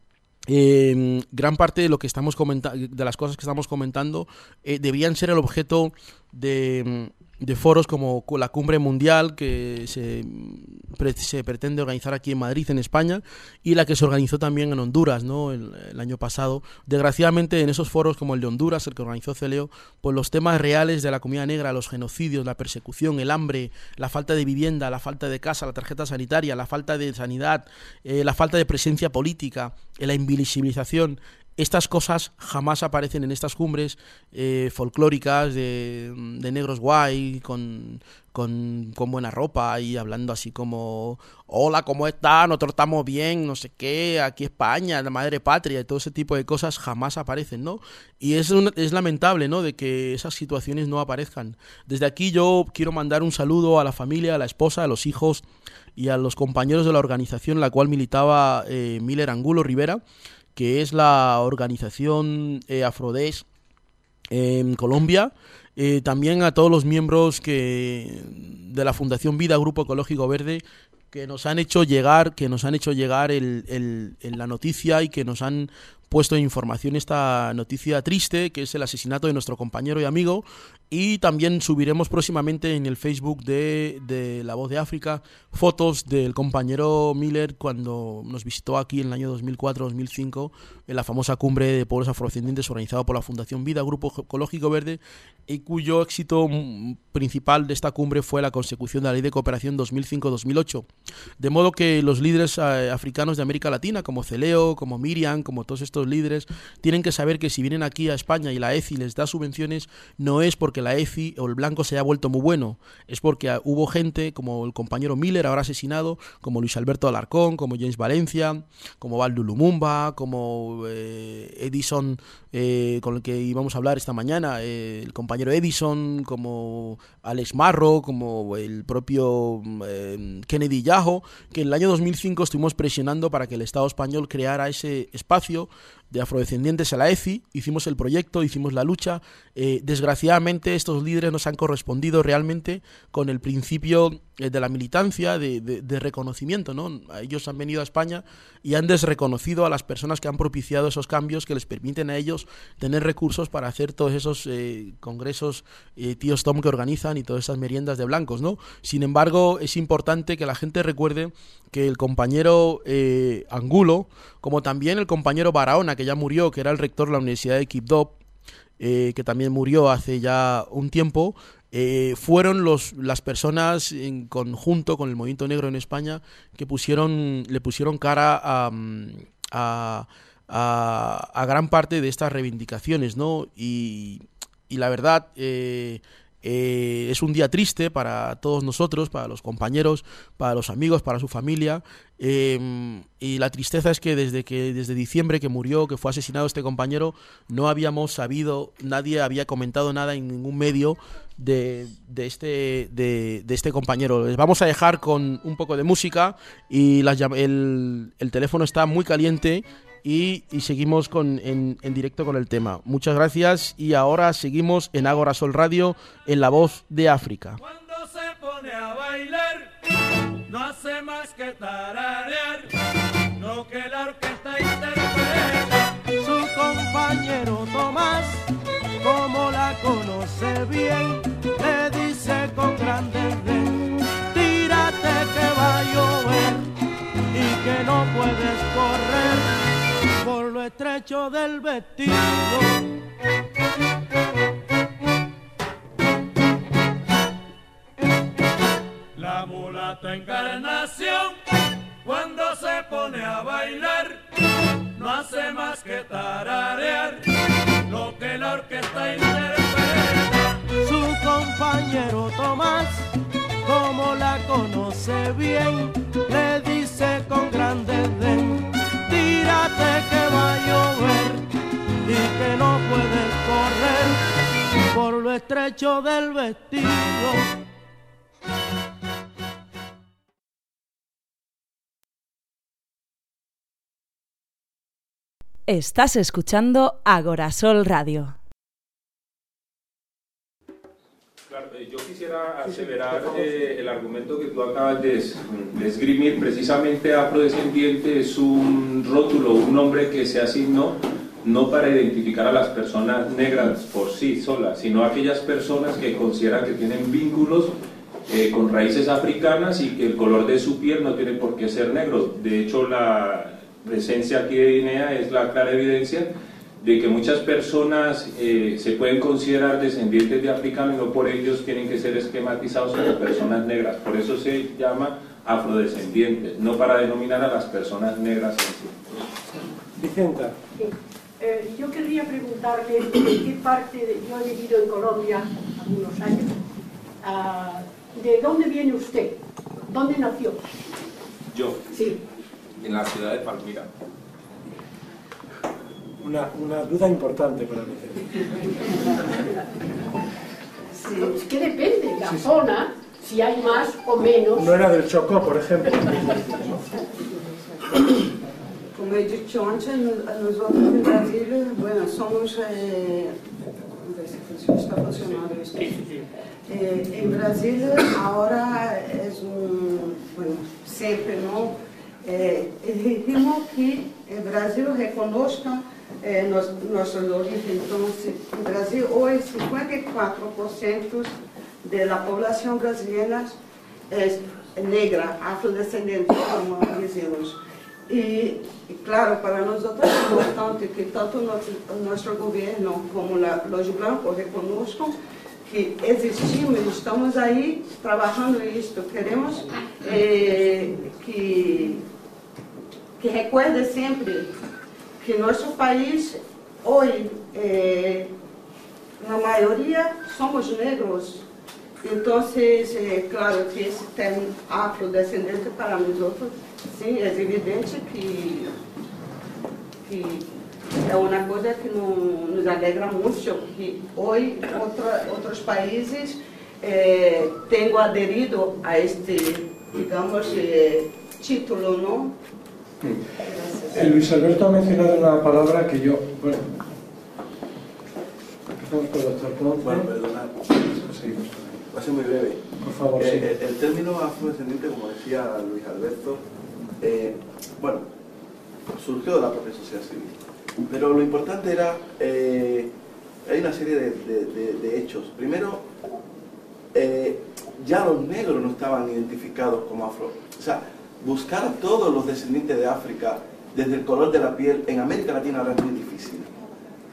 Eh, gran parte de lo que estamos comentando, de las cosas que estamos comentando, eh, debían ser el objeto de, de foros como la Cumbre Mundial que se, pre, se pretende organizar aquí en Madrid, en España, y la que se organizó también en Honduras, ¿no? el, el año pasado. Desgraciadamente, en esos foros como el de Honduras, el que organizó Celeo, pues los temas reales de la comunidad negra, los genocidios, la persecución, el hambre, la falta de vivienda, la falta de casa, la tarjeta sanitaria, la falta de sanidad, eh, la falta de presencia política, eh, la invisibilización, estas cosas jamás aparecen en estas cumbres eh, folclóricas de, de negros guay, con, con, con buena ropa y hablando así como hola, ¿cómo están? Nosotros estamos bien, no sé qué, aquí España, la madre patria, y todo ese tipo de cosas jamás aparecen, ¿no? Y es, un, es lamentable, ¿no?, de que esas situaciones no aparezcan. Desde aquí yo quiero mandar un saludo a la familia, a la esposa, a los hijos y a los compañeros de la organización en la cual militaba eh, Miller Angulo Rivera, que es la organización eh, Afrodesh eh, en Colombia. Eh, también a todos los miembros que de la Fundación Vida, Grupo Ecológico Verde, que nos han hecho llegar, que nos han hecho llegar el, el, el, la noticia y que nos han puesto en información esta noticia triste, que es el asesinato de nuestro compañero y amigo. Y también subiremos próximamente en el Facebook de, de La Voz de África fotos del compañero Miller cuando nos visitó aquí en el año dos mil cuatro dos mil cinco en la famosa cumbre de pueblos afrodescendientes organizada por la Fundación Vida, Grupo Ecológico Verde, y cuyo éxito principal de esta cumbre fue la consecución de la Ley de Cooperación dos mil cinco dos mil ocho. De modo que los líderes eh, africanos de América Latina, como Celeo, como Miriam, como todos estos líderes, tienen que saber que si vienen aquí a España y la E C I les da subvenciones, no es porque la E C I o el blanco se haya vuelto muy bueno, es porque hubo gente como el compañero Miller, ahora asesinado, como Luis Alberto Alarcón, como James Valencia, como Baldu Lumumba, como eh, Edison, eh, con el que íbamos a hablar esta mañana, eh, el compañero Edison, como Alex Marro, como el propio eh, Kennedy Yaho, que en el año dos mil cinco estuvimos presionando para que el Estado español creara ese espacio de afrodescendientes a la E C I. Hicimos el proyecto, hicimos la lucha. Eh, desgraciadamente estos líderes nos han correspondido realmente con el principio eh, de la militancia, de, de, de reconocimiento, ¿no? Ellos han venido a España y han desreconocido a las personas que han propiciado esos cambios que les permiten a ellos tener recursos para hacer todos esos eh, congresos eh, tíos Tom que organizan y todas esas meriendas de blancos, ¿no? Sin embargo, es importante que la gente recuerde que el compañero eh, Angulo, como también el compañero Barahona, que ya murió, que era el rector de la Universidad de Quibdó, eh, que también murió hace ya un tiempo, eh, fueron los, las personas en conjunto con el movimiento negro en España que pusieron, le pusieron cara a, a, a, a gran parte de estas reivindicaciones, ¿no? Y, y la verdad... Eh, Eh, es un día triste para todos nosotros, para los compañeros, para los amigos, para su familia, eh, y la tristeza es que desde que desde diciembre que murió, que fue asesinado este compañero, no habíamos sabido, nadie había comentado nada en ningún medio de, de, este, de, de este compañero. Les vamos a dejar con un poco de música y las, el, el teléfono está muy caliente. Y, y seguimos con, en, en directo con el tema. Muchas gracias y ahora seguimos en Ágora Sol Radio en La Voz de África. Cuando se pone a bailar no hace más que tararear lo que la orquesta interpreta. Su compañero Tomás, como la conoce bien, le dice con gran desdén: tírate que va a llover y que no puedes correr por lo estrecho del vestido. La mulata Encarnación, cuando se pone a bailar, no hace más que tararear lo que la orquesta interpreta. Su compañero Tomás, como la conoce bien, le dice con gran desdén: tírate que va a llover y que no puedes correr por lo estrecho del vestido. Estás escuchando Agorasol Radio. Claro, eh, yo quisiera aseverar eh, el argumento que tú acabas de, de esgrimir. Precisamente afrodescendiente es un rótulo, un nombre que se asignó no para identificar a las personas negras por sí solas, sino a aquellas personas que consideran que tienen vínculos eh, con raíces africanas y que el color de su piel no tiene por qué ser negro. De hecho, la presencia aquí de Guinea es la clara evidencia de que muchas personas eh, se pueden considerar descendientes de africanos y no por ellos tienen que ser esquematizados como personas negras. Por eso se llama afrodescendientes, no para denominar a las personas negras en sí. Vicenta. Sí. Eh, yo querría preguntarle de qué parte, de, yo he vivido en Colombia algunos años, uh, ¿de dónde viene usted? ¿Dónde nació? Yo. Sí. En la ciudad de Palmira. Una, una duda importante para mí. Sí. Es que depende, la sí, zona, sí. Si hay más o menos. No era del Chocó, por ejemplo. Como he dicho antes, nosotros en Brasil, bueno, somos, eh, a ver si está funcionando esto. Eh, en Brasil ahora es un, bueno, siempre, ¿no? Eh, exigimos que el Brasil reconozca eh, nos, nuestros orígenes. Entonces, en Brasil hoy cincuenta y cuatro por ciento de la población brasileña es negra, afrodescendiente, como decimos. Y, y claro, para nosotros es importante que tanto nuestro, nuestro gobierno como la, los blancos reconozcan que existimos, estamos ahí trabajando esto. Queremos eh, que, que recuerde siempre que nuestro país hoy, eh, la mayoría somos negros. Entonces, eh, claro que esse termo afrodescendente para nosotros, sim, é evidente que, que é uma coisa que no, nos alegra muito, que hoje outra, outros países eh, têm aderido a este, digamos, eh, título, ¿no? Eh, Luis Alberto ha mencionado una palabra que yo, bueno, empezamos con el doctor Ponce. Bueno, perdonad, va a ser muy breve. Por favor, eh, sí. el, el término afrodescendiente, como decía Luis Alberto, eh, bueno, surgió de la propia sociedad civil. Pero lo importante era, eh, hay una serie de, de, de, de hechos. Primero, eh, ya los negros no estaban identificados como afro. O sea, buscar a todos los descendientes de África desde el color de la piel en América Latina ahora es muy difícil.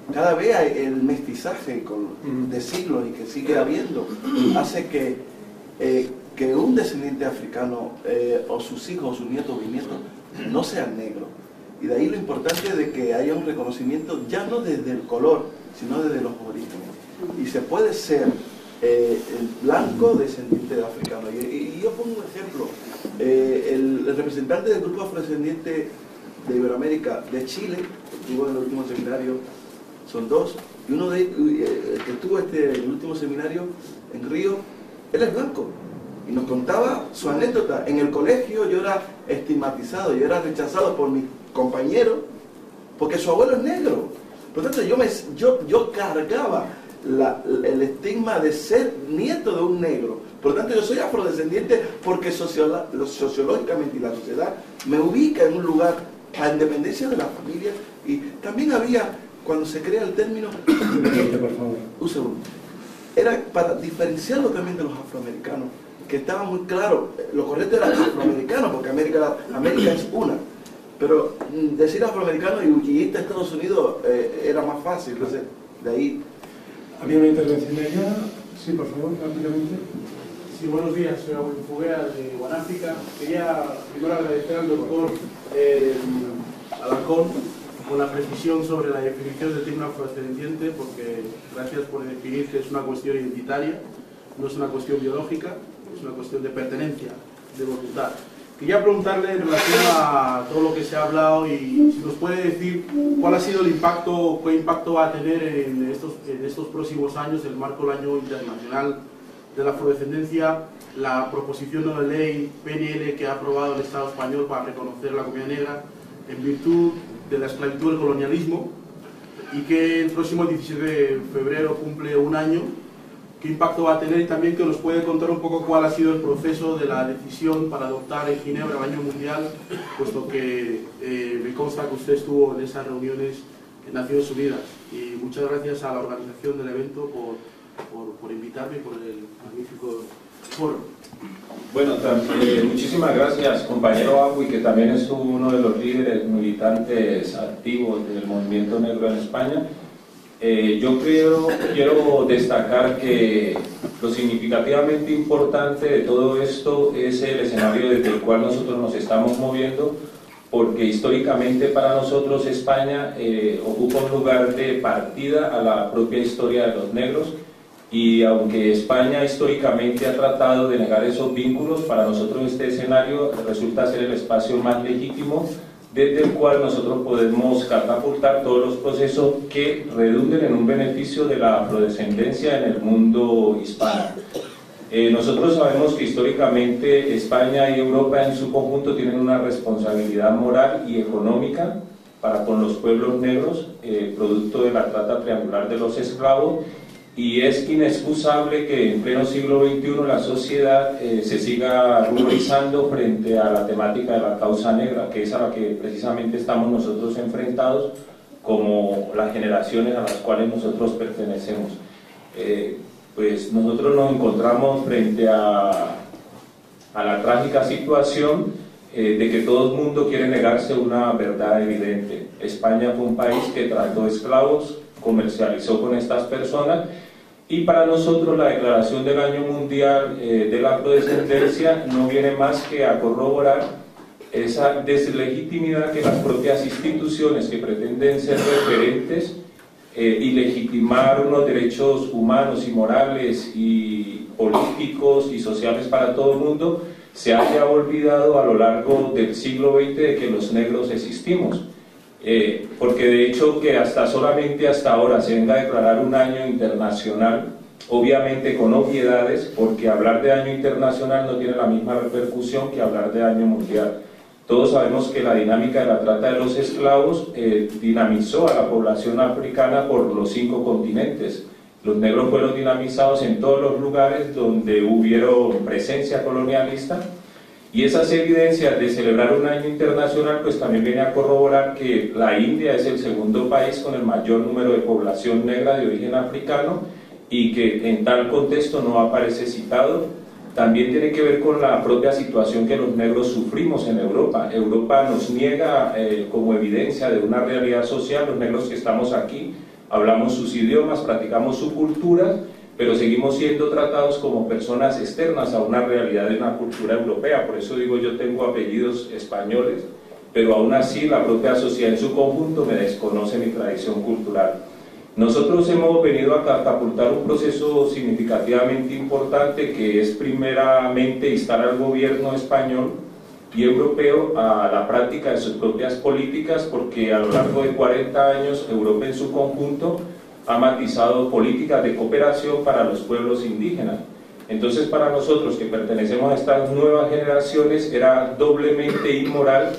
cada vez el mestizaje con, de siglos y que sigue habiendo, hace que, eh, que un descendiente africano, eh, o sus hijos, o sus nietos o bisnietos, no sean negros. Y de ahí lo importante de que haya un reconocimiento ya no desde el color, sino desde los orígenes. Y se puede ser eh, el blanco descendiente de africano. Y, y yo pongo un ejemplo. Eh, el, el representante del grupo afrodescendiente de Iberoamérica de Chile, que estuvo en el último seminario, son dos, y uno de eh, que estuvo este, en el último seminario en Río, él es blanco. Y nos contaba su anécdota. En el colegio yo era estigmatizado, yo era rechazado por mis compañeros, porque su abuelo es negro. Por lo tanto, yo, me, yo, yo cargaba la, el estigma de ser nieto de un negro. Por lo tanto, yo soy afrodescendiente porque sociolo, sociológicamente y la sociedad me ubica en un lugar a independencia de la familia. Y también había, cuando se crea el término, un segundo, era para diferenciarlo también de los afroamericanos, que estaba muy claro, lo correcto era afroamericano, porque América, América es una. Pero decir afroamericano y irte a Estados Unidos eh, era más fácil, entonces de ahí... ¿Había una intervención de ella? Sí, por favor, rápidamente. Sí, buenos días, soy Agüín Fuguera de Guanáfrica. Quería primero agradecer al doctor eh, Alarcón con la precisión sobre la definición del término afrodescendiente, porque gracias por definir que es una cuestión identitaria, no es una cuestión biológica, es una cuestión de pertenencia, de voluntad. Quería preguntarle en relación a todo lo que se ha hablado y si nos puede decir cuál ha sido el impacto, qué impacto va a tener en estos, en estos próximos años, el marco del Año Internacional de la Afrodescendencia, la proposición de ley P N L que ha aprobado el Estado español para reconocer la comunidad negra en virtud de la esclavitud del colonialismo, y que el próximo diecisiete de febrero cumple un año. ¿Qué impacto va a tener? Y también que nos puede contar un poco cuál ha sido el proceso de la decisión para adoptar en Ginebra el Año Mundial, puesto que eh, me consta que usted estuvo en esas reuniones en Naciones Unidas. Y muchas gracias a la organización del evento por, por, por invitarme y por el magnífico foro. Bueno, eh, muchísimas gracias, compañero Agui, que también es uno de los líderes militantes activos del movimiento negro en España. Eh, yo creo, quiero destacar que lo significativamente importante de todo esto es el escenario desde el cual nosotros nos estamos moviendo, porque históricamente para nosotros España eh, ocupa un lugar de partida a la propia historia de los negros, y aunque España históricamente ha tratado de negar esos vínculos, para nosotros este escenario resulta ser el espacio más legítimo desde el cual nosotros podemos catapultar todos los procesos que redunden en un beneficio de la afrodescendencia en el mundo hispano. Eh, nosotros sabemos que históricamente España y Europa en su conjunto tienen una responsabilidad moral y económica para con los pueblos negros, eh, producto de la trata triangular de los esclavos, y es inexcusable que en pleno siglo veintiuno la sociedad eh, se siga ruborizando frente a la temática de la causa negra, que es a la que precisamente estamos nosotros enfrentados como las generaciones a las cuales nosotros pertenecemos. Eh, pues nosotros nos encontramos frente a, a la trágica situación eh, de que todo el mundo quiere negarse una verdad evidente. España fue un país que trató esclavos, comercializó con estas personas, y para nosotros la declaración del Año Mundial eh, de la Afrodescendencia no viene más que a corroborar esa deslegitimidad que las propias instituciones que pretenden ser referentes eh, y legitimar unos derechos humanos y morales y políticos y sociales para todo el mundo se haya olvidado a lo largo del siglo veinte de que los negros existimos. Eh, porque de hecho que hasta solamente hasta ahora se venga a declarar un año internacional, obviamente con obviedades, porque hablar de año internacional no tiene la misma repercusión que hablar de año mundial. Todos sabemos que la dinámica de la trata de los esclavos eh, dinamizó a la población africana por los cinco continentes. Los negros fueron dinamizados en todos los lugares donde hubieron presencia colonialista. Y esas evidencias de celebrar un año internacional pues también viene a corroborar que la India es el segundo país con el mayor número de población negra de origen africano, y que en tal contexto no aparece citado. También tiene que ver con la propia situación que los negros sufrimos en Europa. Europa nos niega eh, como evidencia de una realidad social, los negros que estamos aquí, hablamos sus idiomas, practicamos su cultura, pero seguimos siendo tratados como personas externas a una realidad de una cultura europea. Por eso digo, yo tengo apellidos españoles, pero aún así la propia sociedad en su conjunto me desconoce mi tradición cultural. Nosotros hemos venido a catapultar un proceso significativamente importante, que es primeramente instar al gobierno español y europeo a la práctica de sus propias políticas, porque a lo largo de cuarenta años Europa en su conjunto ha matizado políticas de cooperación para los pueblos indígenas. Entonces, para nosotros que pertenecemos a estas nuevas generaciones, era doblemente inmoral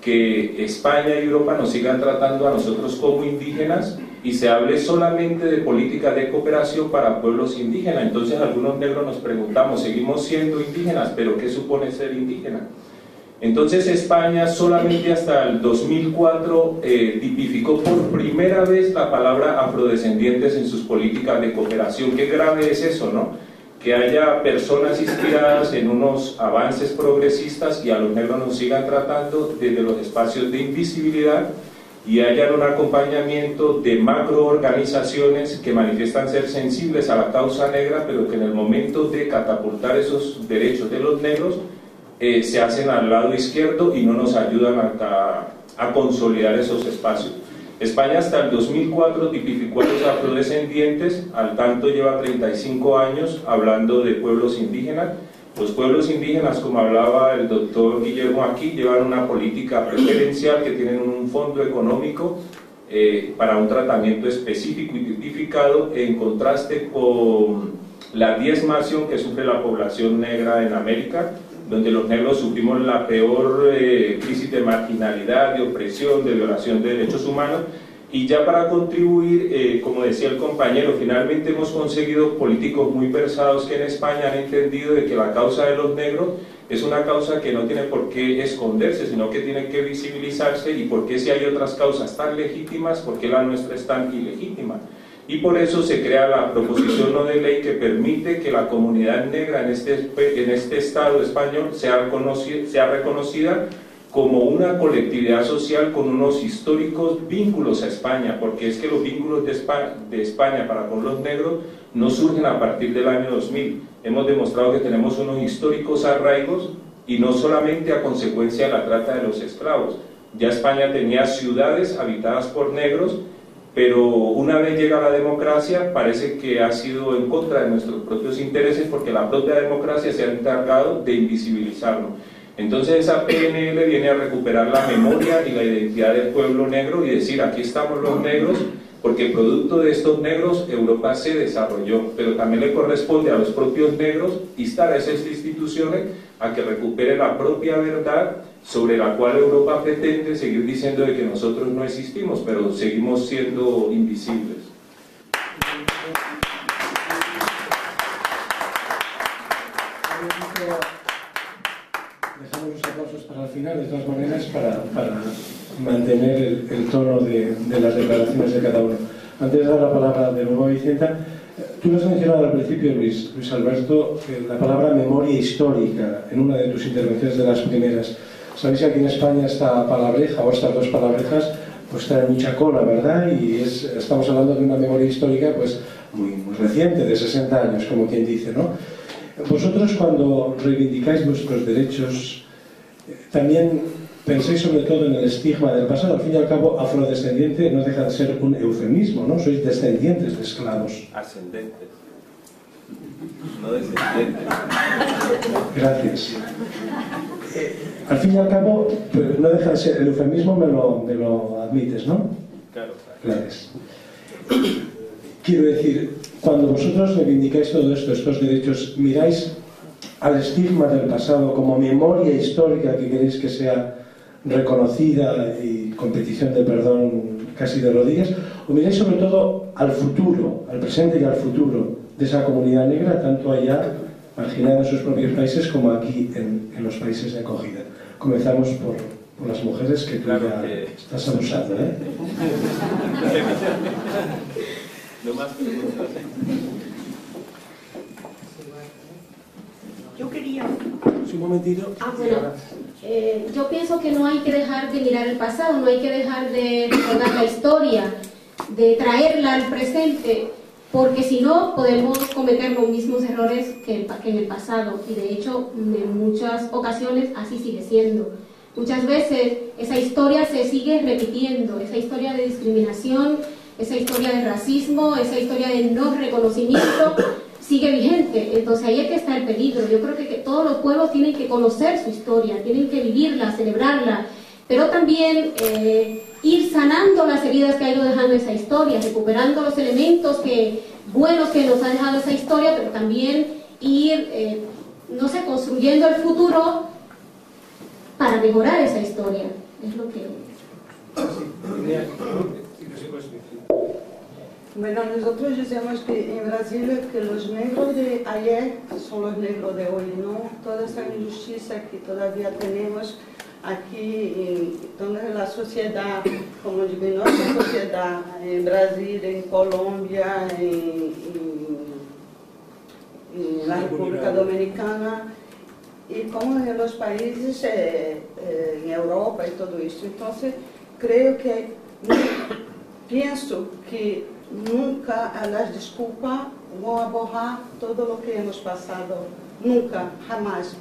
que España y Europa nos sigan tratando a nosotros como indígenas y se hable solamente de políticas de cooperación para pueblos indígenas. Entonces algunos negros nos preguntamos, seguimos siendo indígenas, pero ¿qué supone ser indígena? Entonces España solamente hasta el dos mil cuatro eh, tipificó por primera vez la palabra afrodescendientes en sus políticas de cooperación. Qué grave es eso, ¿no? Que haya personas inspiradas en unos avances progresistas y a los negros nos sigan tratando desde los espacios de invisibilidad, y haya un acompañamiento de macroorganizaciones que manifiestan ser sensibles a la causa negra, pero que en el momento de catapultar esos derechos de los negros eh, se hacen al lado izquierdo y no nos ayudan a, a, a consolidar esos espacios. España hasta el dos mil cuatro tipificó a los afrodescendientes, al tanto lleva treinta y cinco años hablando de pueblos indígenas. Los pueblos indígenas, como hablaba el doctor Guillermo aquí, llevan una política preferencial, que tienen un fondo económico eh, para un tratamiento específico y tipificado, en contraste con la diezmación que sufre la población negra en América, donde los negros sufrimos la peor eh, crisis de marginalidad, de opresión, de violación de derechos humanos. Y ya para contribuir, eh, como decía el compañero, finalmente hemos conseguido políticos muy versados que en España han entendido de que la causa de los negros es una causa que no tiene por qué esconderse, sino que tiene que visibilizarse, y por qué si hay otras causas tan legítimas, por qué la nuestra es tan ilegítima. Y por eso se crea la proposición no de ley que permite que la comunidad negra en este, en este Estado español sea, sea reconocida como una colectividad social con unos históricos vínculos a España, porque es que los vínculos de España, de España para con los negros no surgen a partir del año dos mil. Hemos demostrado que tenemos unos históricos arraigos, y no solamente a consecuencia de la trata de los esclavos. Ya España tenía ciudades habitadas por negros, pero una vez llega la democracia parece que ha sido en contra de nuestros propios intereses, porque la propia democracia se ha encargado de invisibilizarnos. Entonces esa P N L viene a recuperar la memoria y la identidad del pueblo negro y decir, aquí estamos los negros, porque producto de estos negros Europa se desarrolló, pero también le corresponde a los propios negros instar a esas instituciones a que recupere la propia verdad sobre la cual Europa pretende seguir diciendo de que nosotros no existimos, pero seguimos siendo invisibles. Dejamos los aplausos para el final, de todas maneras, para, para mantener el, el tono de, de las declaraciones de cada uno. Antes de dar la palabra de nuevo a Vicenta, tú lo has mencionado al principio, Luis, Luis Alberto, la palabra memoria histórica en una de tus intervenciones, de las primeras. Sabéis que aquí en España esta palabreja, o estas dos palabrejas, pues traen mucha cola, ¿verdad? Y es, estamos hablando de una memoria histórica pues muy, muy reciente, de sesenta años, como quien dice, ¿no? Vosotros, cuando reivindicáis vuestros derechos, también pensáis sobre todo en el estigma del pasado. Al fin y al cabo, afrodescendiente no deja de ser un eufemismo, ¿no? Sois descendientes de esclavos. Ascendentes, no descendientes. Gracias. Eh, al fin y al cabo, pues, no deja de ser el eufemismo, me lo, me lo admites, ¿no? Claro. Gracias. Quiero decir, cuando vosotros reivindicáis todo esto, estos derechos, miráis al estigma del pasado como memoria histórica que queréis que sea reconocida y con petición de perdón casi de rodillas, o miráis sobre todo al futuro, al presente y al futuro de esa comunidad negra, tanto allá marginada en sus propios países como aquí en, en los países de acogida. Comenzamos por, por las mujeres, que tú claro ya que... estás abusando, ¿eh? No más preguntas. Yo quería... Un momentito. Ah, bueno. Eh, yo pienso que no hay que dejar de mirar el pasado, no hay que dejar de recordar la historia. de traerla al presente, porque si no podemos cometer los mismos errores que, el, que en el pasado, y de hecho en muchas ocasiones así sigue siendo. Muchas veces esa historia se sigue repitiendo, esa historia de discriminación, esa historia de racismo, esa historia de no reconocimiento sigue vigente. Entonces ahí es que está el peligro. Yo creo que, que todos los pueblos tienen que conocer su historia, tienen que vivirla, celebrarla, pero también eh, ir sanando las heridas que ha ido dejando esa historia, recuperando los elementos que, buenos que nos ha dejado esa historia, pero también ir, eh, no sé, construyendo el futuro para mejorar esa historia. Es lo que... Bueno, nosotros decimos que en Brasil que los negros de ayer son los negros de hoy, ¿no? Toda esa injusticia que todavía tenemos aquí, en toda la sociedad, como digo, en nuestra sociedad, en Brasil, en Colombia, en, en, en la República Dominicana, y como en los países, eh, eh, en Europa y todo esto. Entonces, creo que, pienso que nunca las disculpas van a borrar todo lo que hemos pasado, nunca, jamás.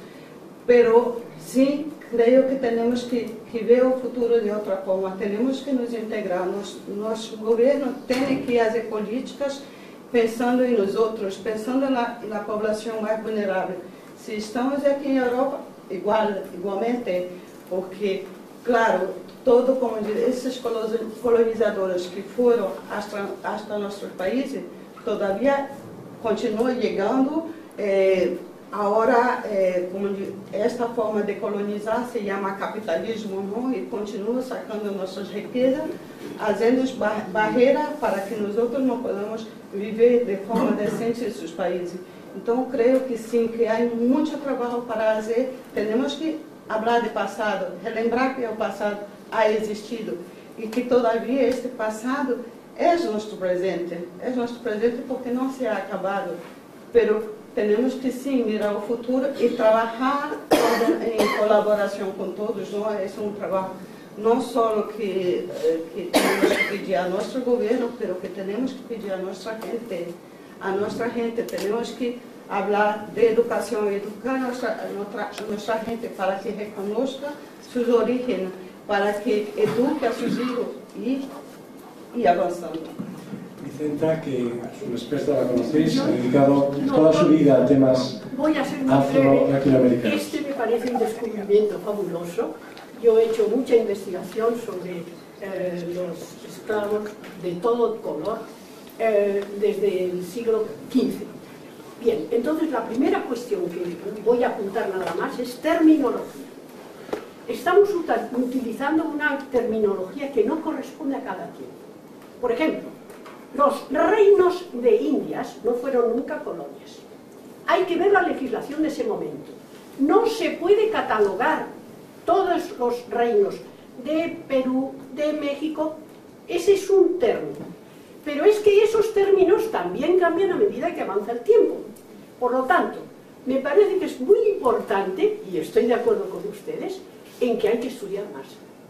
Pero sí creo que tenemos que, que ver el futuro de otra forma, tenemos que nos integrar, nos, nuestro gobierno tiene que hacer políticas pensando en nosotros, pensando en la, en la población más vulnerable. Si estamos aquí en Europa, igual, igualmente, porque, claro, todo, como esses colonizadores que foram hasta, hasta nossos países, todavía continuam chegando. Eh, agora, eh, como esta forma de colonizar se chama capitalismo, não? E continua sacando nossas riquezas, fazendo bar barreiras para que nós outros não podamos viver de forma decente em seus países. Então, creio que sim, que há muito trabalho para fazer. Temos que falar de passado, relembrar que o passado ha existido e que todavia este passado é nosso presente, é nosso presente porque não se ha acabado, pero temos que sim mirar o futuro e trabalhar em colaboração com todos, não é um trabalho não só que, que temos que pedir a nosso governo, pero que temos que pedir a nossa gente, a nossa gente, temos que falar de educação, educar a nossa, a nossa gente para que reconozca suas origens, para que eduque a sus hijos y, y avanzando. Vicenta, que es una experta, la conocéis, ha dedicado toda su vida a temas afro-latinoamericanos. Este me parece un descubrimiento fabuloso. Yo he hecho mucha investigación sobre eh, los esclavos de todo color eh, desde el siglo quince. Bien, entonces la primera cuestión que voy a apuntar nada más es terminología. Estamos utilizando una terminología que no corresponde a cada tiempo. Por ejemplo, los reinos de Indias no fueron nunca colonias. Hay que ver la legislación de ese momento. No se puede catalogar todos los reinos de Perú, de México. Ese es un término. Pero es que esos términos también cambian a medida que avanza el tiempo. Por lo tanto, me parece que es muy importante, y estoy de acuerdo con ustedes, en que hay que estudiar más.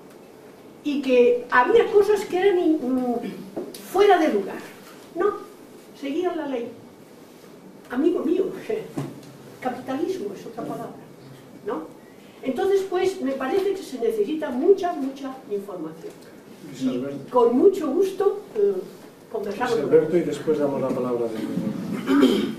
Y que había cosas que eran mm, fuera de lugar. No, seguían la ley. Amigo mío, capitalismo es otra palabra, ¿no? Entonces, pues, me parece que se necesita mucha, mucha información. Y con mucho gusto eh, conversamos. Luis Alberto, y después damos la palabra de...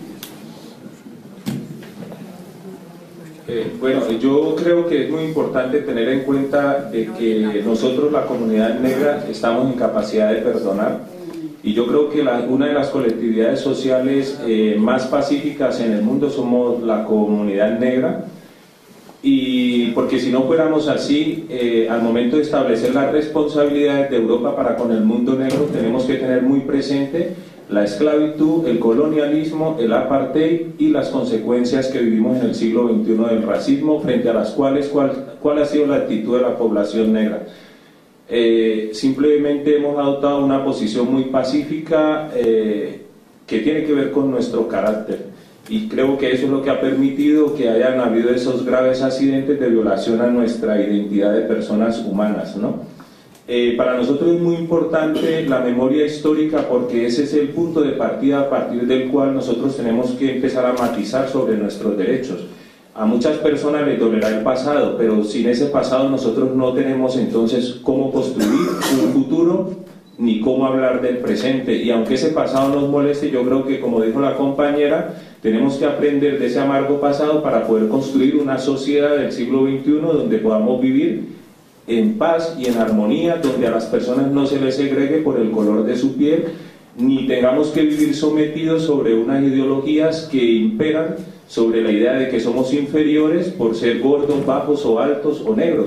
Eh, bueno, yo creo que es muy importante tener en cuenta de que nosotros, la comunidad negra, estamos en capacidad de perdonar, y yo creo que la, una de las colectividades sociales eh, más pacíficas en el mundo somos la comunidad negra, y porque si no fuéramos así, eh, al momento de establecer las responsabilidades de Europa para con el mundo negro, tenemos que tener muy presente la esclavitud, el colonialismo, el apartheid y las consecuencias que vivimos en el siglo veintiuno del racismo, frente a las cuales cuál, cuál ha sido la actitud de la población negra. Eh, simplemente hemos adoptado una posición muy pacífica eh, que tiene que ver con nuestro carácter, y creo que eso es lo que ha permitido que hayan habido esos graves accidentes de violación a nuestra identidad de personas humanas, ¿no? Eh, para nosotros es muy importante la memoria histórica porque ese es el punto de partida a partir del cual nosotros tenemos que empezar a matizar sobre nuestros derechos. A muchas personas les dolerá el pasado, pero sin ese pasado nosotros no tenemos entonces cómo construir un futuro ni cómo hablar del presente. Y aunque ese pasado nos moleste, yo creo que, como dijo la compañera, tenemos que aprender de ese amargo pasado para poder construir una sociedad del siglo veintiuno donde podamos vivir en paz y en armonía, donde a las personas no se les segregue por el color de su piel, ni tengamos que vivir sometidos sobre unas ideologías que imperan sobre la idea de que somos inferiores por ser gordos, bajos o altos o negros.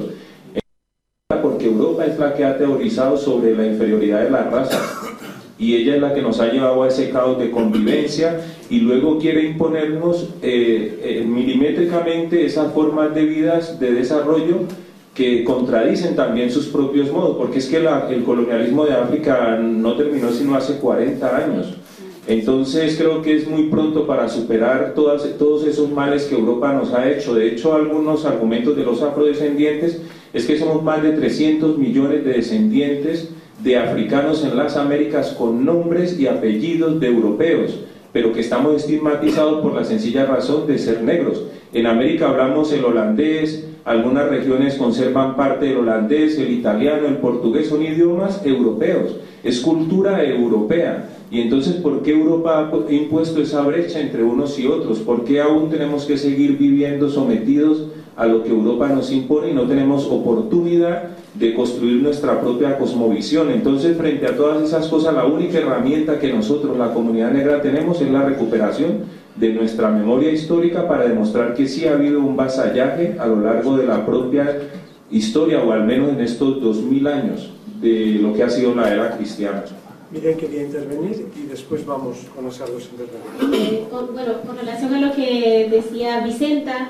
Porque Europa es la que ha teorizado sobre la inferioridad de las razas y ella es la que nos ha llevado a ese caos de convivencia y luego quiere imponernos eh, eh, milimétricamente esas formas de vidas de desarrollo que contradicen también sus propios modos, porque es que la, el colonialismo de África no terminó sino hace cuarenta años. Entonces creo que es muy pronto para superar todas, todos esos males que Europa nos ha hecho. De hecho, algunos argumentos de los afrodescendientes es que somos más de trescientos millones de descendientes de africanos en las Américas con nombres y apellidos de europeos, pero que estamos estigmatizados por la sencilla razón de ser negros. En América hablamos el holandés, algunas regiones conservan parte del holandés, el italiano, el portugués, son idiomas europeos, es cultura europea. Y entonces, ¿por qué Europa ha impuesto esa brecha entre unos y otros? ¿Por qué aún tenemos que seguir viviendo sometidos a lo que Europa nos impone y no tenemos oportunidad de construir nuestra propia cosmovisión? Entonces, frente a todas esas cosas, la única herramienta que nosotros, la comunidad negra, tenemos es la recuperación de nuestra memoria histórica para demostrar que sí ha habido un vasallaje a lo largo de la propia historia, o al menos en estos dos mil años de lo que ha sido la era cristiana. Miriam quería intervenir y después vamos con las dos intervenciones. Eh, con, bueno, con relación a lo que decía Vicenta,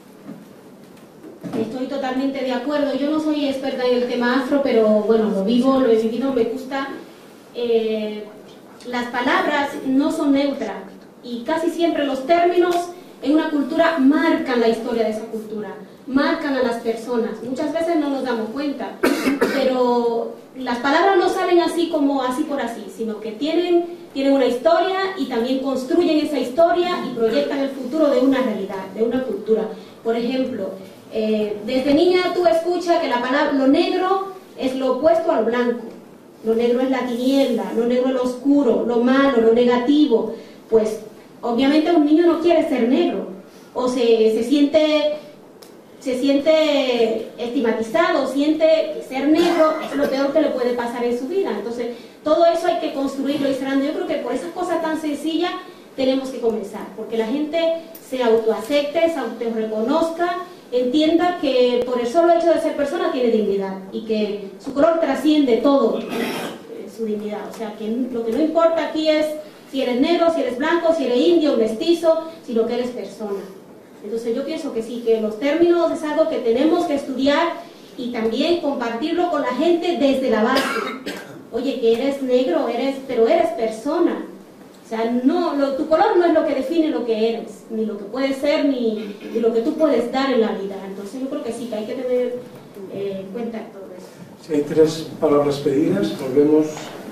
estoy totalmente de acuerdo. Yo no soy experta en el tema afro, pero bueno, lo vivo, lo he vivido, me gusta. Eh, las palabras no son neutras y casi siempre los términos en una cultura marcan la historia de esa cultura, marcan a las personas. Muchas veces no nos damos cuenta, pero las palabras no salen así como así por así, sino que tienen, tienen una historia y también construyen esa historia y proyectan el futuro de una realidad, de una cultura. Por ejemplo, eh, desde niña tú escuchas que la palabra, lo negro es lo opuesto a lo blanco, lo negro es la tiniebla, lo negro es lo oscuro, lo malo, lo negativo. Pues obviamente un niño no quiere ser negro, o se, se siente... se siente estigmatizado, siente que ser negro es lo peor que le puede pasar en su vida. Entonces, todo eso hay que construirlo y cerrando. Yo creo que por esas cosas tan sencillas tenemos que comenzar, porque la gente se autoacepte, se autorreconozca, entienda que por el solo hecho de ser persona tiene dignidad y que su color trasciende todo eh, su dignidad. O sea, que lo que no importa aquí es si eres negro, si eres blanco, si eres indio, mestizo, sino que eres persona. Entonces yo pienso que sí, que los términos es algo que tenemos que estudiar y también compartirlo con la gente desde la base. Oye, que eres negro, eres, pero eres persona. O sea, no, lo, tu color no es lo que define lo que eres, ni lo que puedes ser, ni, ni lo que tú puedes dar en la vida. Entonces yo creo que sí, que hay que tener eh, en cuenta todo eso. Si hay tres palabras pedidas, volvemos.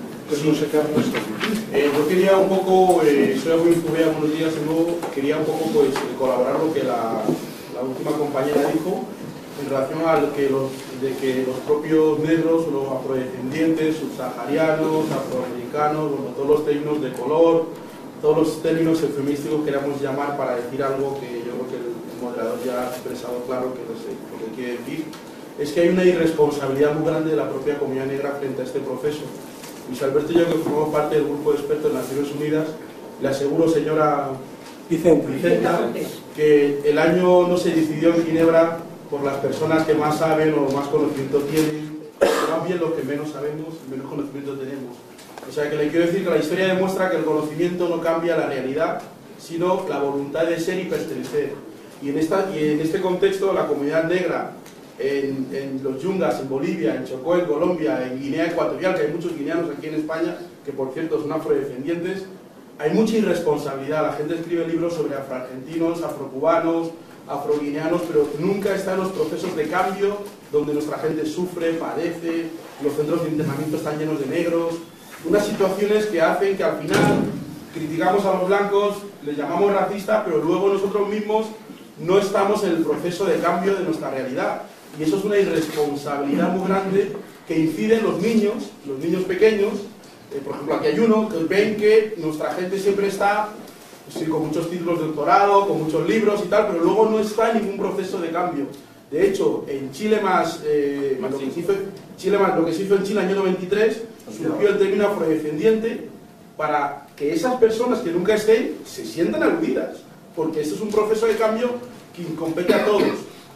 Eh, yo quería un poco, eh, soy muy influida algunos días de nuevo, quería un poco pues colaborar lo que la, la última compañera dijo en relación al que los, de que los propios negros, los afrodescendientes, subsaharianos, afroamericanos, bueno, todos los términos de color, todos los términos eufemísticos queramos llamar para decir algo que yo creo que el moderador ya ha expresado claro que no sé lo que quiere decir, es que hay una irresponsabilidad muy grande de la propia comunidad negra frente a este proceso. Luis Alberto y yo, que formamos parte del grupo de expertos de Naciones Unidas, le aseguro, señora Vicenta, Vicenta, que el año no se decidió en Ginebra por las personas que más saben o más conocimiento tienen, más bien los que menos sabemos y menos conocimiento tenemos. O sea que le quiero decir que la historia demuestra que el conocimiento no cambia la realidad, sino la voluntad de ser y pertenecer. Y en, esta, y en este contexto, la comunidad negra, En, en los Yungas, en Bolivia, en Chocó, en Colombia, en Guinea Ecuatorial, que hay muchos guineanos aquí en España, que por cierto son afrodescendientes, hay mucha irresponsabilidad. La gente escribe libros sobre afroargentinos, afrocubanos, afroguineanos, pero nunca están los procesos de cambio donde nuestra gente sufre, padece, los centros de internamiento están llenos de negros, unas situaciones que hacen que al final criticamos a los blancos, les llamamos racistas, pero luego nosotros mismos no estamos en el proceso de cambio de nuestra realidad. Y eso es una irresponsabilidad muy grande que incide en los niños, los niños pequeños. Eh, por ejemplo, aquí hay uno que ven que nuestra gente siempre está sí, con muchos títulos de doctorado, con muchos libros y tal, pero luego no está en ningún proceso de cambio. De hecho, en Chile más, eh, más lo, que se hizo, Chile más lo que se hizo en Chile en el año noventa y tres, surgió el término afrodescendiente para que esas personas que nunca estén se sientan aludidas, porque esto es un proceso de cambio que compete a todos.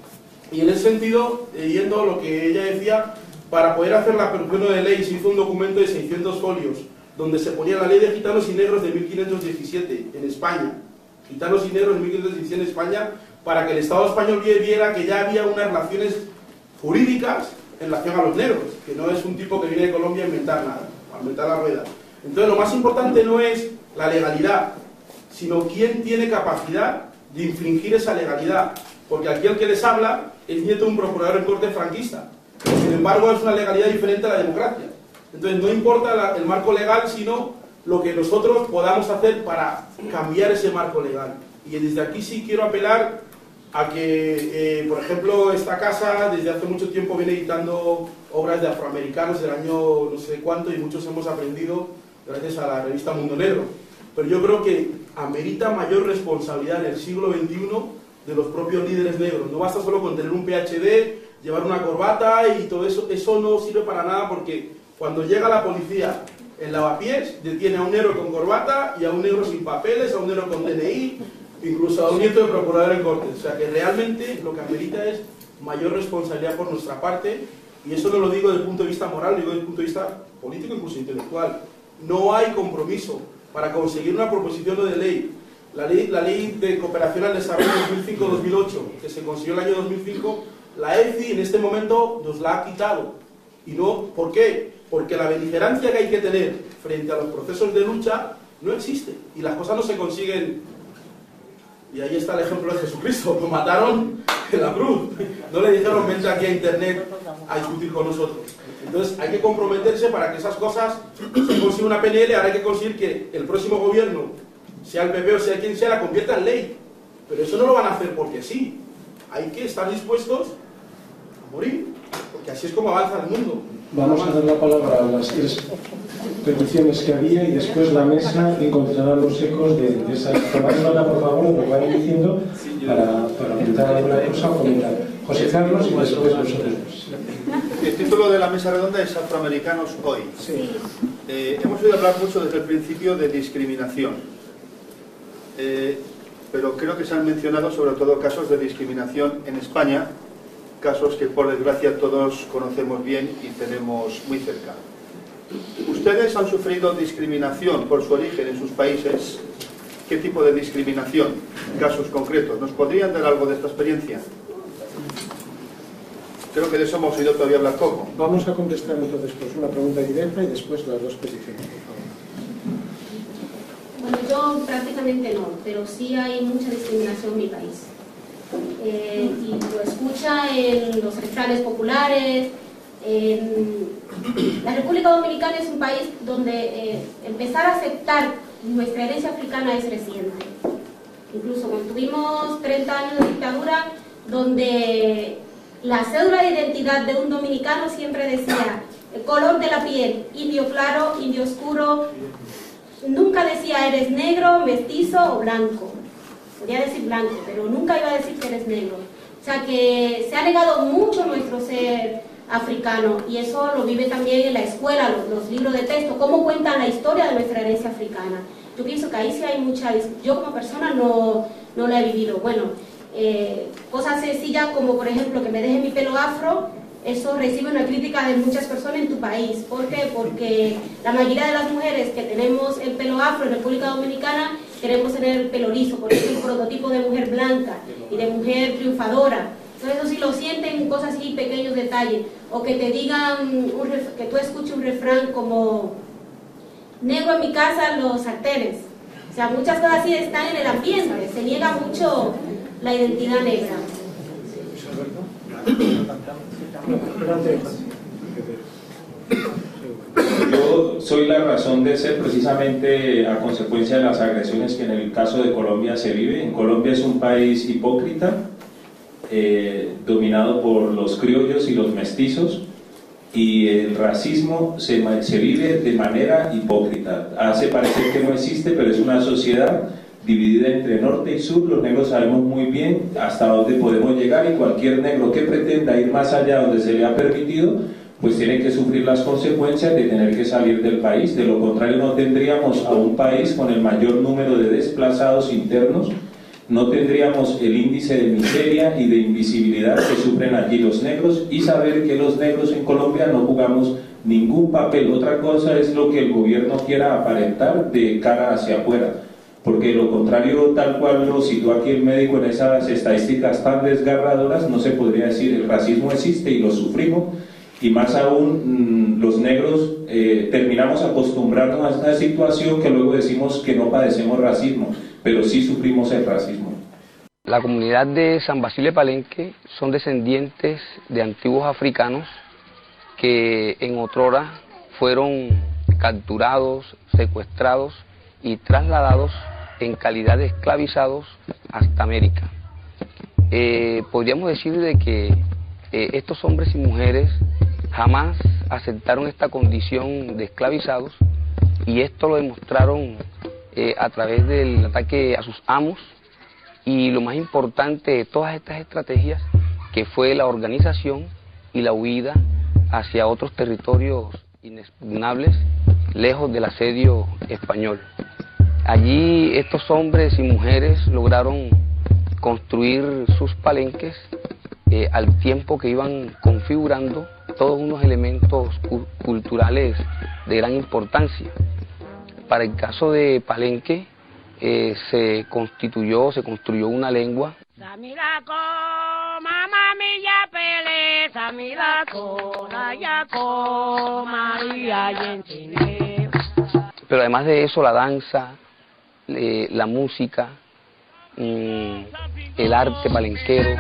Y en ese sentido, eh, yendo a lo que ella decía, para poder hacer la apertura de ley se hizo un documento de seiscientos folios, donde se ponía la ley de gitanos y negros de mil quinientos diecisiete en España. Gitanos y negros de mil quinientos diecisiete en España, para que el Estado español viera que ya había unas relaciones jurídicas en relación a los negros, que no es un tipo que viene de Colombia a inventar nada, a inventar la rueda. Entonces lo más importante no es la legalidad, sino quién tiene capacidad de infringir esa legalidad, porque aquí el que les habla es nieto de un procurador en corte franquista, pero sin embargo es una legalidad diferente a la democracia. Entonces no importa la, el marco legal, sino lo que nosotros podamos hacer para cambiar ese marco legal. Y desde aquí sí quiero apelar a que, eh, por ejemplo, esta casa desde hace mucho tiempo viene editando obras de afroamericanos del año no sé cuánto, y muchos hemos aprendido gracias a la revista Mundo Negro. Pero yo creo que amerita mayor responsabilidad en el siglo veintiuno de los propios líderes negros. No basta solo con tener un P H D, llevar una corbata y todo eso. Eso no sirve para nada, porque cuando llega la policía en lavapiés, detiene a un negro con corbata y a un negro sin papeles, a un negro con D N I, incluso a un nieto de procurador en corte. O sea que realmente lo que amerita es mayor responsabilidad por nuestra parte, y eso no lo digo desde el punto de vista moral, lo digo desde el punto de vista político, incluso intelectual. No hay compromiso para conseguir una proposición de ley. La ley, la ley de cooperación al desarrollo dos mil cinco dos mil ocho, que se consiguió el año dos mil cinco, la E C I en este momento nos la ha quitado. ¿Y no? ¿Por qué? Porque la beligerancia que hay que tener frente a los procesos de lucha no existe, y las cosas no se consiguen. Y ahí está el ejemplo de Jesucristo, lo mataron en la cruz, no le dijeron vente aquí a internet a discutir con nosotros. Entonces hay que comprometerse para que esas cosas se consiga una P N L. Ahora hay que conseguir que el próximo gobierno, sea el P P o sea quien sea, la convierta en ley, pero eso no lo van a hacer porque sí, hay que estar dispuestos a morir, porque así es como avanza el mundo. Vamos a dar la palabra a las tres peticiones que había, y después la mesa encontrará los ecos de, de esa. Tomádmela, por favor, lo que vayan diciendo para, para pintar alguna cosa o comentar. José Carlos y después vosotros. El título de la mesa redonda es Afroamericanos hoy. Sí. Eh, hemos oído hablar mucho desde el principio de discriminación, eh, pero creo que se han mencionado sobre todo casos de discriminación en España, casos que por desgracia todos conocemos bien y tenemos muy cerca. ¿Ustedes han sufrido discriminación por su origen en sus países? ¿Qué tipo de discriminación? Casos concretos. ¿Nos podrían dar algo de esta experiencia? Creo que de eso hemos oído todavía hablar poco. Vamos a contestar entonces pues una pregunta directa y después las dos peticiones, por favor. Bueno, yo prácticamente no, pero sí hay mucha discriminación en mi país. Eh, y lo escucha en los refranes populares. En la República Dominicana es un país donde eh, empezar a aceptar nuestra herencia africana es reciente. Incluso cuando tuvimos treinta años de dictadura, donde la cédula de identidad de un dominicano siempre decía el color de la piel, indio claro, indio oscuro, nunca decía eres negro, mestizo o blanco. Podía decir blanco, pero nunca iba a decir que eres negro. O sea que se ha negado mucho nuestro ser africano, y eso lo vive también en la escuela, los, los libros de texto, cómo cuentan la historia de nuestra herencia africana. Yo pienso que ahí sí hay mucha... Yo como persona no, no la he vivido. Bueno, eh, cosas sencillas como por ejemplo que me deje mi pelo afro, eso recibe una crítica de muchas personas en tu país. ¿Por qué? Porque la mayoría de las mujeres que tenemos el pelo afro en República Dominicana queremos tener el pelo liso, por eso el prototipo de mujer blanca y de mujer triunfadora. Entonces eso sí lo sienten, cosas así, pequeños detalles. O que te digan, un ref, que tú escuches un refrán como negro en mi casa, los sartenes. O sea, muchas cosas así están en el ambiente, se niega mucho la identidad negra. Yo soy la razón de ser precisamente a consecuencia de las agresiones que en el caso de Colombia se vive. En Colombia es un país hipócrita, eh, dominado por los criollos y los mestizos, y el racismo se, se vive de manera hipócrita. Hace parecer que no existe, pero es una sociedad dividida entre norte y sur. Los negros sabemos muy bien hasta dónde podemos llegar, y cualquier negro que pretenda ir más allá donde se le ha permitido, pues tiene que sufrir las consecuencias de tener que salir del país. De lo contrario, no tendríamos a un país con el mayor número de desplazados internos, no tendríamos el índice de miseria y de invisibilidad que sufren allí los negros, y saber que los negros en Colombia no jugamos ningún papel. Otra cosa es lo que el gobierno quiera aparentar de cara hacia afuera, porque lo contrario, tal cual lo citó aquí el médico en esas estadísticas tan desgarradoras, no se podría decir. El racismo existe y lo sufrimos, y más aún los negros eh, terminamos acostumbrarnos a esta situación que luego decimos que no padecemos racismo, pero sí sufrimos el racismo. La comunidad de San Basilio de Palenque son descendientes de antiguos africanos que en otrora fueron capturados, secuestrados y trasladados en calidad de esclavizados hasta América. Eh, podríamos decir de que eh, estos hombres y mujeres jamás aceptaron esta condición de esclavizados, y esto lo demostraron eh, a través del ataque a sus amos, y lo más importante de todas estas estrategias, que fue la organización y la huida hacia otros territorios inexpugnables, lejos del asedio español. Allí estos hombres y mujeres lograron construir sus palenques eh, al tiempo que iban configurando todos unos elementos cu culturales de gran importancia. Para el caso de Palenque eh, se constituyó, se construyó una lengua. Pero además de eso, la danza, eh, la música, mmm, el arte palenquero.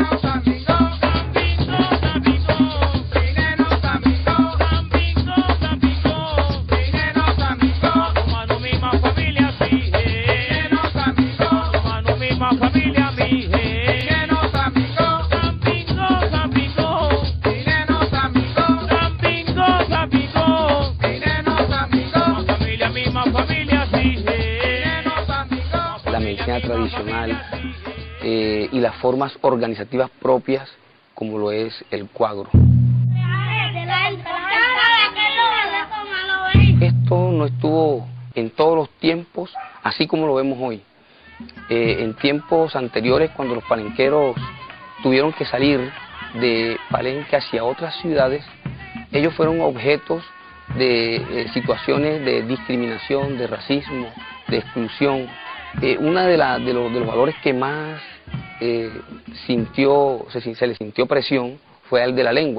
La medicina tradicional eh, y las formas organizativas propias, como lo es el cuadro. Esto no estuvo en todos los tiempos así como lo vemos hoy. Eh, en tiempos anteriores, cuando los palenqueros tuvieron que salir de Palenque hacia otras ciudades, ellos fueron objetos de eh, situaciones de discriminación, de racismo, de exclusión. Eh, una de, la, de, lo, de los valores que más eh, sintió, se, se le sintió presión fue el de la lengua.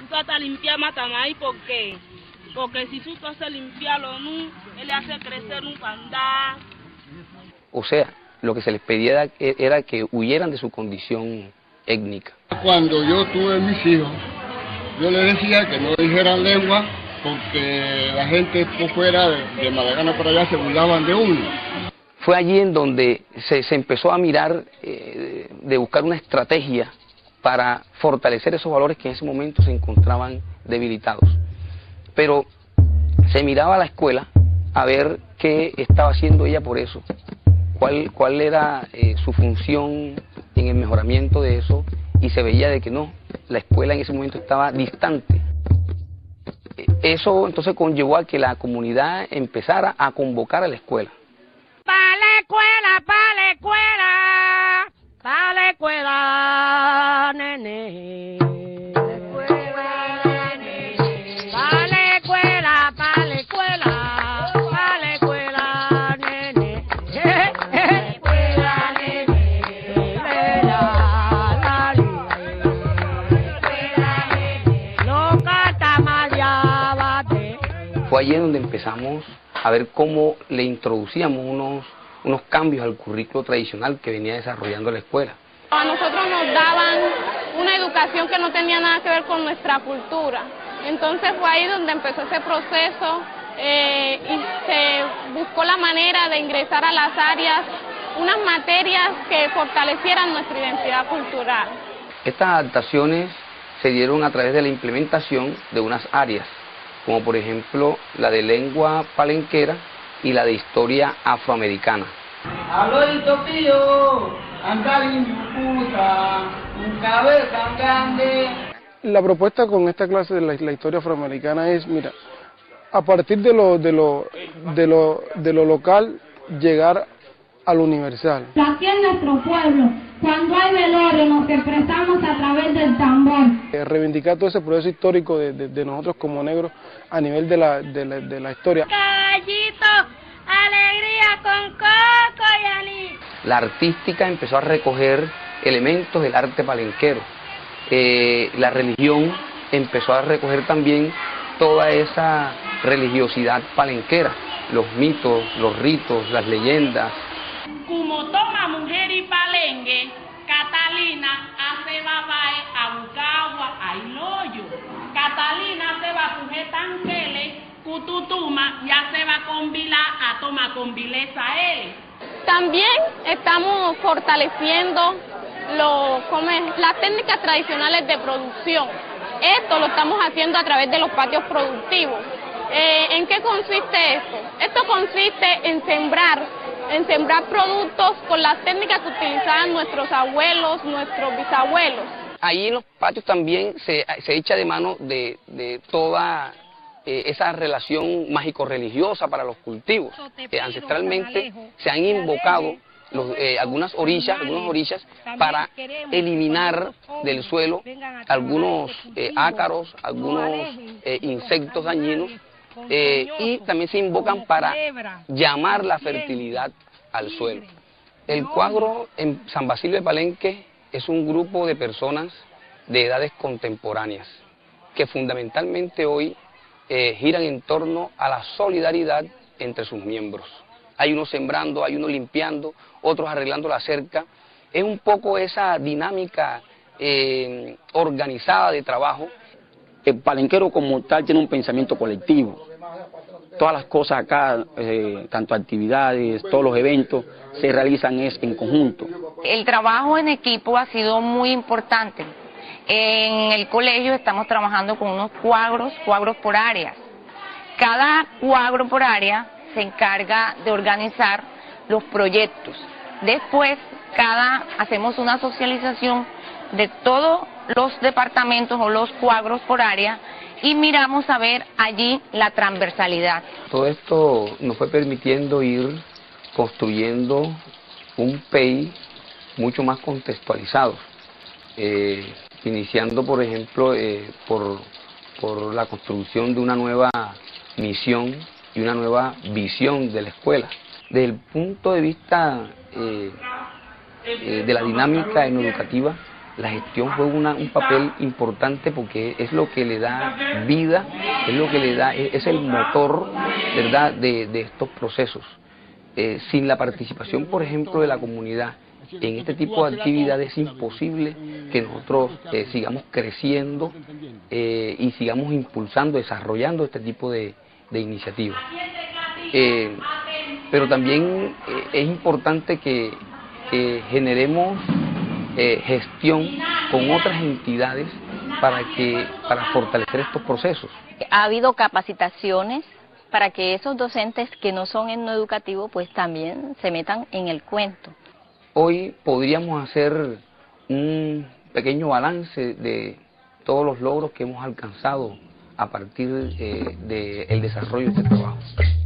Porque, porque si tú haces limpiarlo, ¿no? Él hace crecer un candá. O sea, lo que se les pedía era, era que huyeran de su condición étnica. Cuando yo tuve mis hijos, yo les decía que no dijeran lengua porque la gente por fuera de, de Maracaná por allá se burlaban de uno. Fue allí en donde se, se empezó a mirar eh, de buscar una estrategia para fortalecer esos valores que en ese momento se encontraban debilitados. Pero se miraba a la escuela a ver qué estaba haciendo ella por eso, cuál, cuál era eh, su función en el mejoramiento de eso, y se veía de que no, la escuela en ese momento estaba distante. Eso entonces conllevó a que la comunidad empezara a convocar a la escuela. ¡Pa' la escuela, pa' la escuela! ¡Pa' la escuela, nene! Fue allí donde empezamos a ver cómo le introducíamos unos, unos cambios al currículo tradicional que venía desarrollando la escuela. A nosotros nos daban una una educación que no tenía nada que ver con nuestra cultura. Entonces fue ahí donde empezó ese proceso eh, y se buscó la manera de ingresar a las áreas unas materias que fortalecieran nuestra identidad cultural. Estas adaptaciones se dieron a través de la implementación de unas áreas, como por ejemplo la de lengua palenquera y la de historia afroamericana. Alorito tío, anda puta, un cabeza tan grande. La propuesta con esta clase de la, la historia afroamericana es, mira, a partir de lo, de lo, de lo, de lo local, llegar a lo universal. Aquí en nuestro pueblo, cuando hay velorio, nos expresamos a través del tambor. Eh, reivindicar todo ese proceso histórico de, de, de nosotros como negros a nivel de la, de la, de la historia. Caballito, alegría con coco y anís. La artística empezó a recoger elementos del arte palenquero. Eh, la religión empezó a recoger también toda esa religiosidad palenquera, los mitos, los ritos, las leyendas. Como toma mujer y palengue, Catalina hace babae a Bucagua, a Iloyo. Catalina se va a sujetar tele, Cututuma, ya se va con Vila a toma con Vilesa él. También estamos fortaleciendo lo, ¿cómo es? las técnicas tradicionales de producción. Esto lo estamos haciendo a través de los patios productivos. Eh, ¿En qué consiste esto? Esto consiste en sembrar, en sembrar productos con las técnicas que utilizaban nuestros abuelos, nuestros bisabuelos. Ahí en los patios también se, se echa de mano de, de toda eh, esa relación mágico-religiosa para los cultivos. Eh, ancestralmente se han invocado los, eh, algunas orillas, algunas orillas para eliminar del suelo algunos eh, ácaros, algunos eh, insectos dañinos. Eh, y también se invocan para llamar la fertilidad al suelo. El cuadro en San Basilio de Palenque es un grupo de personas de edades contemporáneas que fundamentalmente hoy eh, giran en torno a la solidaridad entre sus miembros. Hay unos sembrando, hay unos limpiando, otros arreglando la cerca. Es un poco esa dinámica eh, organizada de trabajo. El palenquero como tal tiene un pensamiento colectivo. Todas las cosas acá, eh, tanto actividades, todos los eventos, se realizan es en conjunto. El trabajo en equipo ha sido muy importante. En el colegio estamos trabajando con unos cuadros, cuadros por áreas. Cada cuadro por área se encarga de organizar los proyectos. Después, cada hacemos una socialización de todos los departamentos o los cuadros por área y miramos a ver allí la transversalidad. Todo esto nos fue permitiendo ir construyendo un P E I mucho más contextualizado, eh, iniciando por ejemplo eh, por, por la construcción de una nueva misión y una nueva visión de la escuela. Desde el punto de vista eh, eh, de la dinámica educativa, la gestión juega una, un papel importante porque es lo que le da vida, es lo que le da, es, es el motor, ¿verdad?, de, de estos procesos. Eh, sin la participación, por ejemplo, de la comunidad en este tipo de actividades es imposible que nosotros eh, sigamos creciendo eh, y sigamos impulsando, desarrollando este tipo de, de iniciativas. Eh, pero también eh, es importante que, que generemos Eh, gestión con otras entidades para que para fortalecer estos procesos. Ha habido capacitaciones para que esos docentes que no son en lo educativo pues también se metan en el cuento. Hoy podríamos hacer un pequeño balance de todos los logros que hemos alcanzado a partir eh, del desarrollo de este trabajo.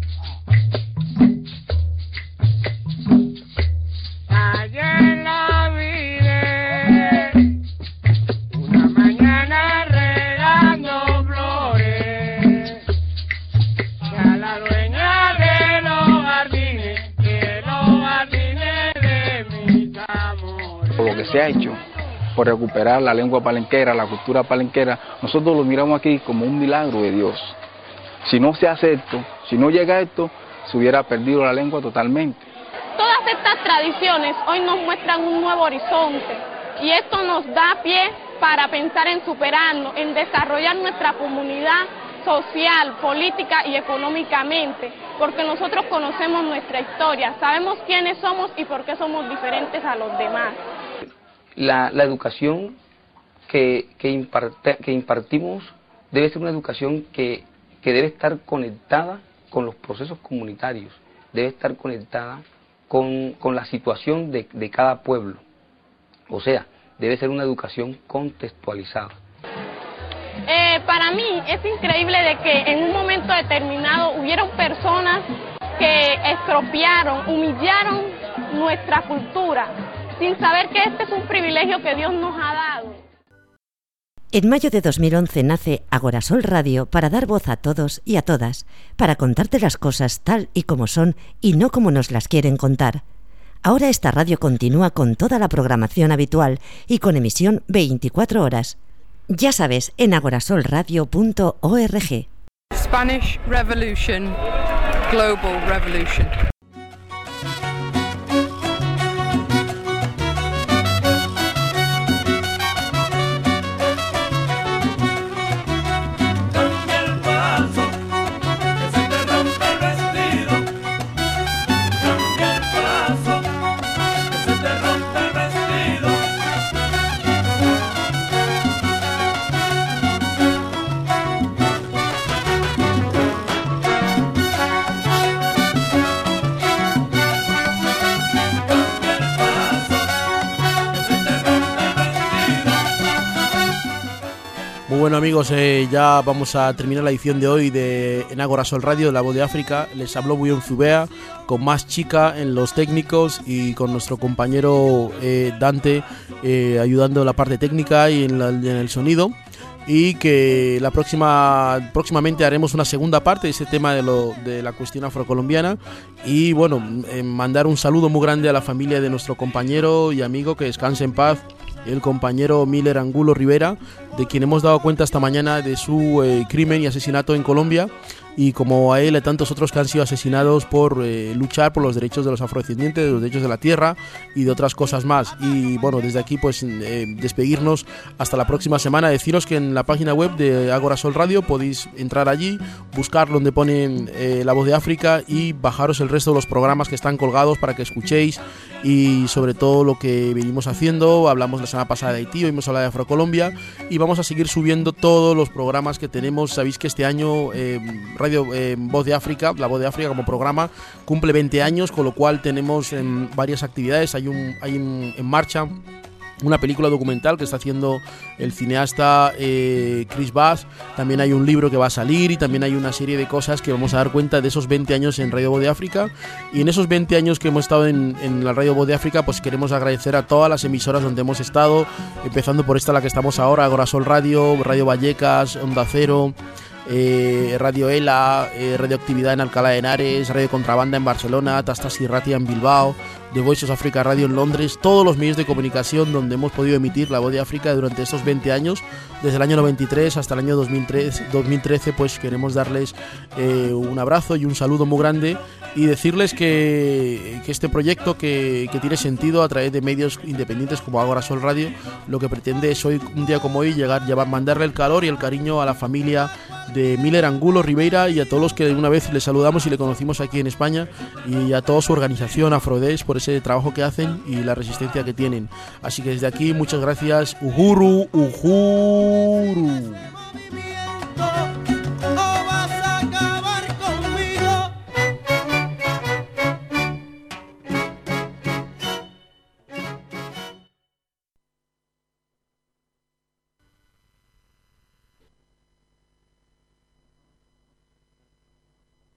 Lo que se ha hecho por recuperar la lengua palenquera, la cultura palenquera, nosotros lo miramos aquí como un milagro de Dios. Si no se hace esto, si no llega esto, se hubiera perdido la lengua totalmente. Todas estas tradiciones hoy nos muestran un nuevo horizonte y esto nos da pie para pensar en superarnos, en desarrollar nuestra comunidad social, política y económicamente, porque nosotros conocemos nuestra historia, sabemos quiénes somos y por qué somos diferentes a los demás. La, la educación que, que, imparte, que impartimos debe ser una educación que, que debe estar conectada con los procesos comunitarios, debe estar conectada con, con la situación de, de cada pueblo, o sea, debe ser una educación contextualizada. Eh, para mí es increíble de que en un momento determinado hubieron personas que estropearon, humillaron nuestra cultura, sin saber que este es un privilegio que Dios nos ha dado. En mayo de dos mil once nace Agorasol Radio para dar voz a todos y a todas, para contarte las cosas tal y como son y no como nos las quieren contar. Ahora esta radio continúa con toda la programación habitual y con emisión veinticuatro horas. Ya sabes, en agorasol radio punto org. Spanish Revolution, Global Revolution. Bueno amigos, eh, ya vamos a terminar la edición de hoy de en Agorasol Radio de La Voz de África. Les habló Guillaume Zubea, con más chica en los técnicos y con nuestro compañero eh, Dante eh, ayudando en la parte técnica y en, la, en el sonido. Y que la próxima próximamente haremos una segunda parte de ese tema de, lo, de la cuestión afrocolombiana. Y bueno, eh, mandar un saludo muy grande a la familia de nuestro compañero y amigo, que descanse en paz, el compañero Miller Angulo Rivera, de quien hemos dado cuenta esta mañana de su eh, crimen y asesinato en Colombia, y como a él y a tantos otros que han sido asesinados por eh, luchar por los derechos de los afrodescendientes, de los derechos de la tierra y de otras cosas más. Y bueno, desde aquí pues eh, despedirnos hasta la próxima semana, deciros que en la página web de Agorasol Radio podéis entrar allí, buscar donde ponen eh, La Voz de África y bajaros el resto de los programas que están colgados para que escuchéis, y sobre todo lo que venimos haciendo. Hablamos la semana pasada de Haití, hoy hemos hablado de Afrocolombia y vamos a seguir subiendo todos los programas que tenemos. Sabéis que este año eh, Radio eh, Voz de África, La Voz de África como programa cumple veinte años, con lo cual tenemos eh, varias actividades. Hay, un, hay un, en marcha una película documental que está haciendo el cineasta eh, Chris Bass. También hay un libro que va a salir y también hay una serie de cosas que vamos a dar cuenta de esos veinte años en Radio Voz de África. Y en esos veinte años que hemos estado en, en la Radio Voz de África, pues queremos agradecer a todas las emisoras donde hemos estado, empezando por esta la que estamos ahora, Agorasol Radio, Radio Vallecas, Onda Cero, Eh, Radio ELA, eh, Radioactividad en Alcalá de Henares, Radio Contrabanda en Barcelona, Tastas y Ratia en Bilbao, The Voice of Africa Radio en Londres, todos los medios de comunicación donde hemos podido emitir La Voz de África durante estos veinte años, desde el año noventa y tres hasta el año dos mil trece, pues queremos darles eh, un abrazo y un saludo muy grande y decirles que, que este proyecto que, que tiene sentido a través de medios independientes como Agorasol Radio, lo que pretende es hoy, un día como hoy, llegar, llevar, mandarle el calor y el cariño a la familia de Miller Angulo Rivera y a todos los que una vez le saludamos y le conocimos aquí en España, y a toda su organización Afrodes por ese trabajo que hacen y la resistencia que tienen. Así que desde aquí muchas gracias. Uhuru, Uhuru.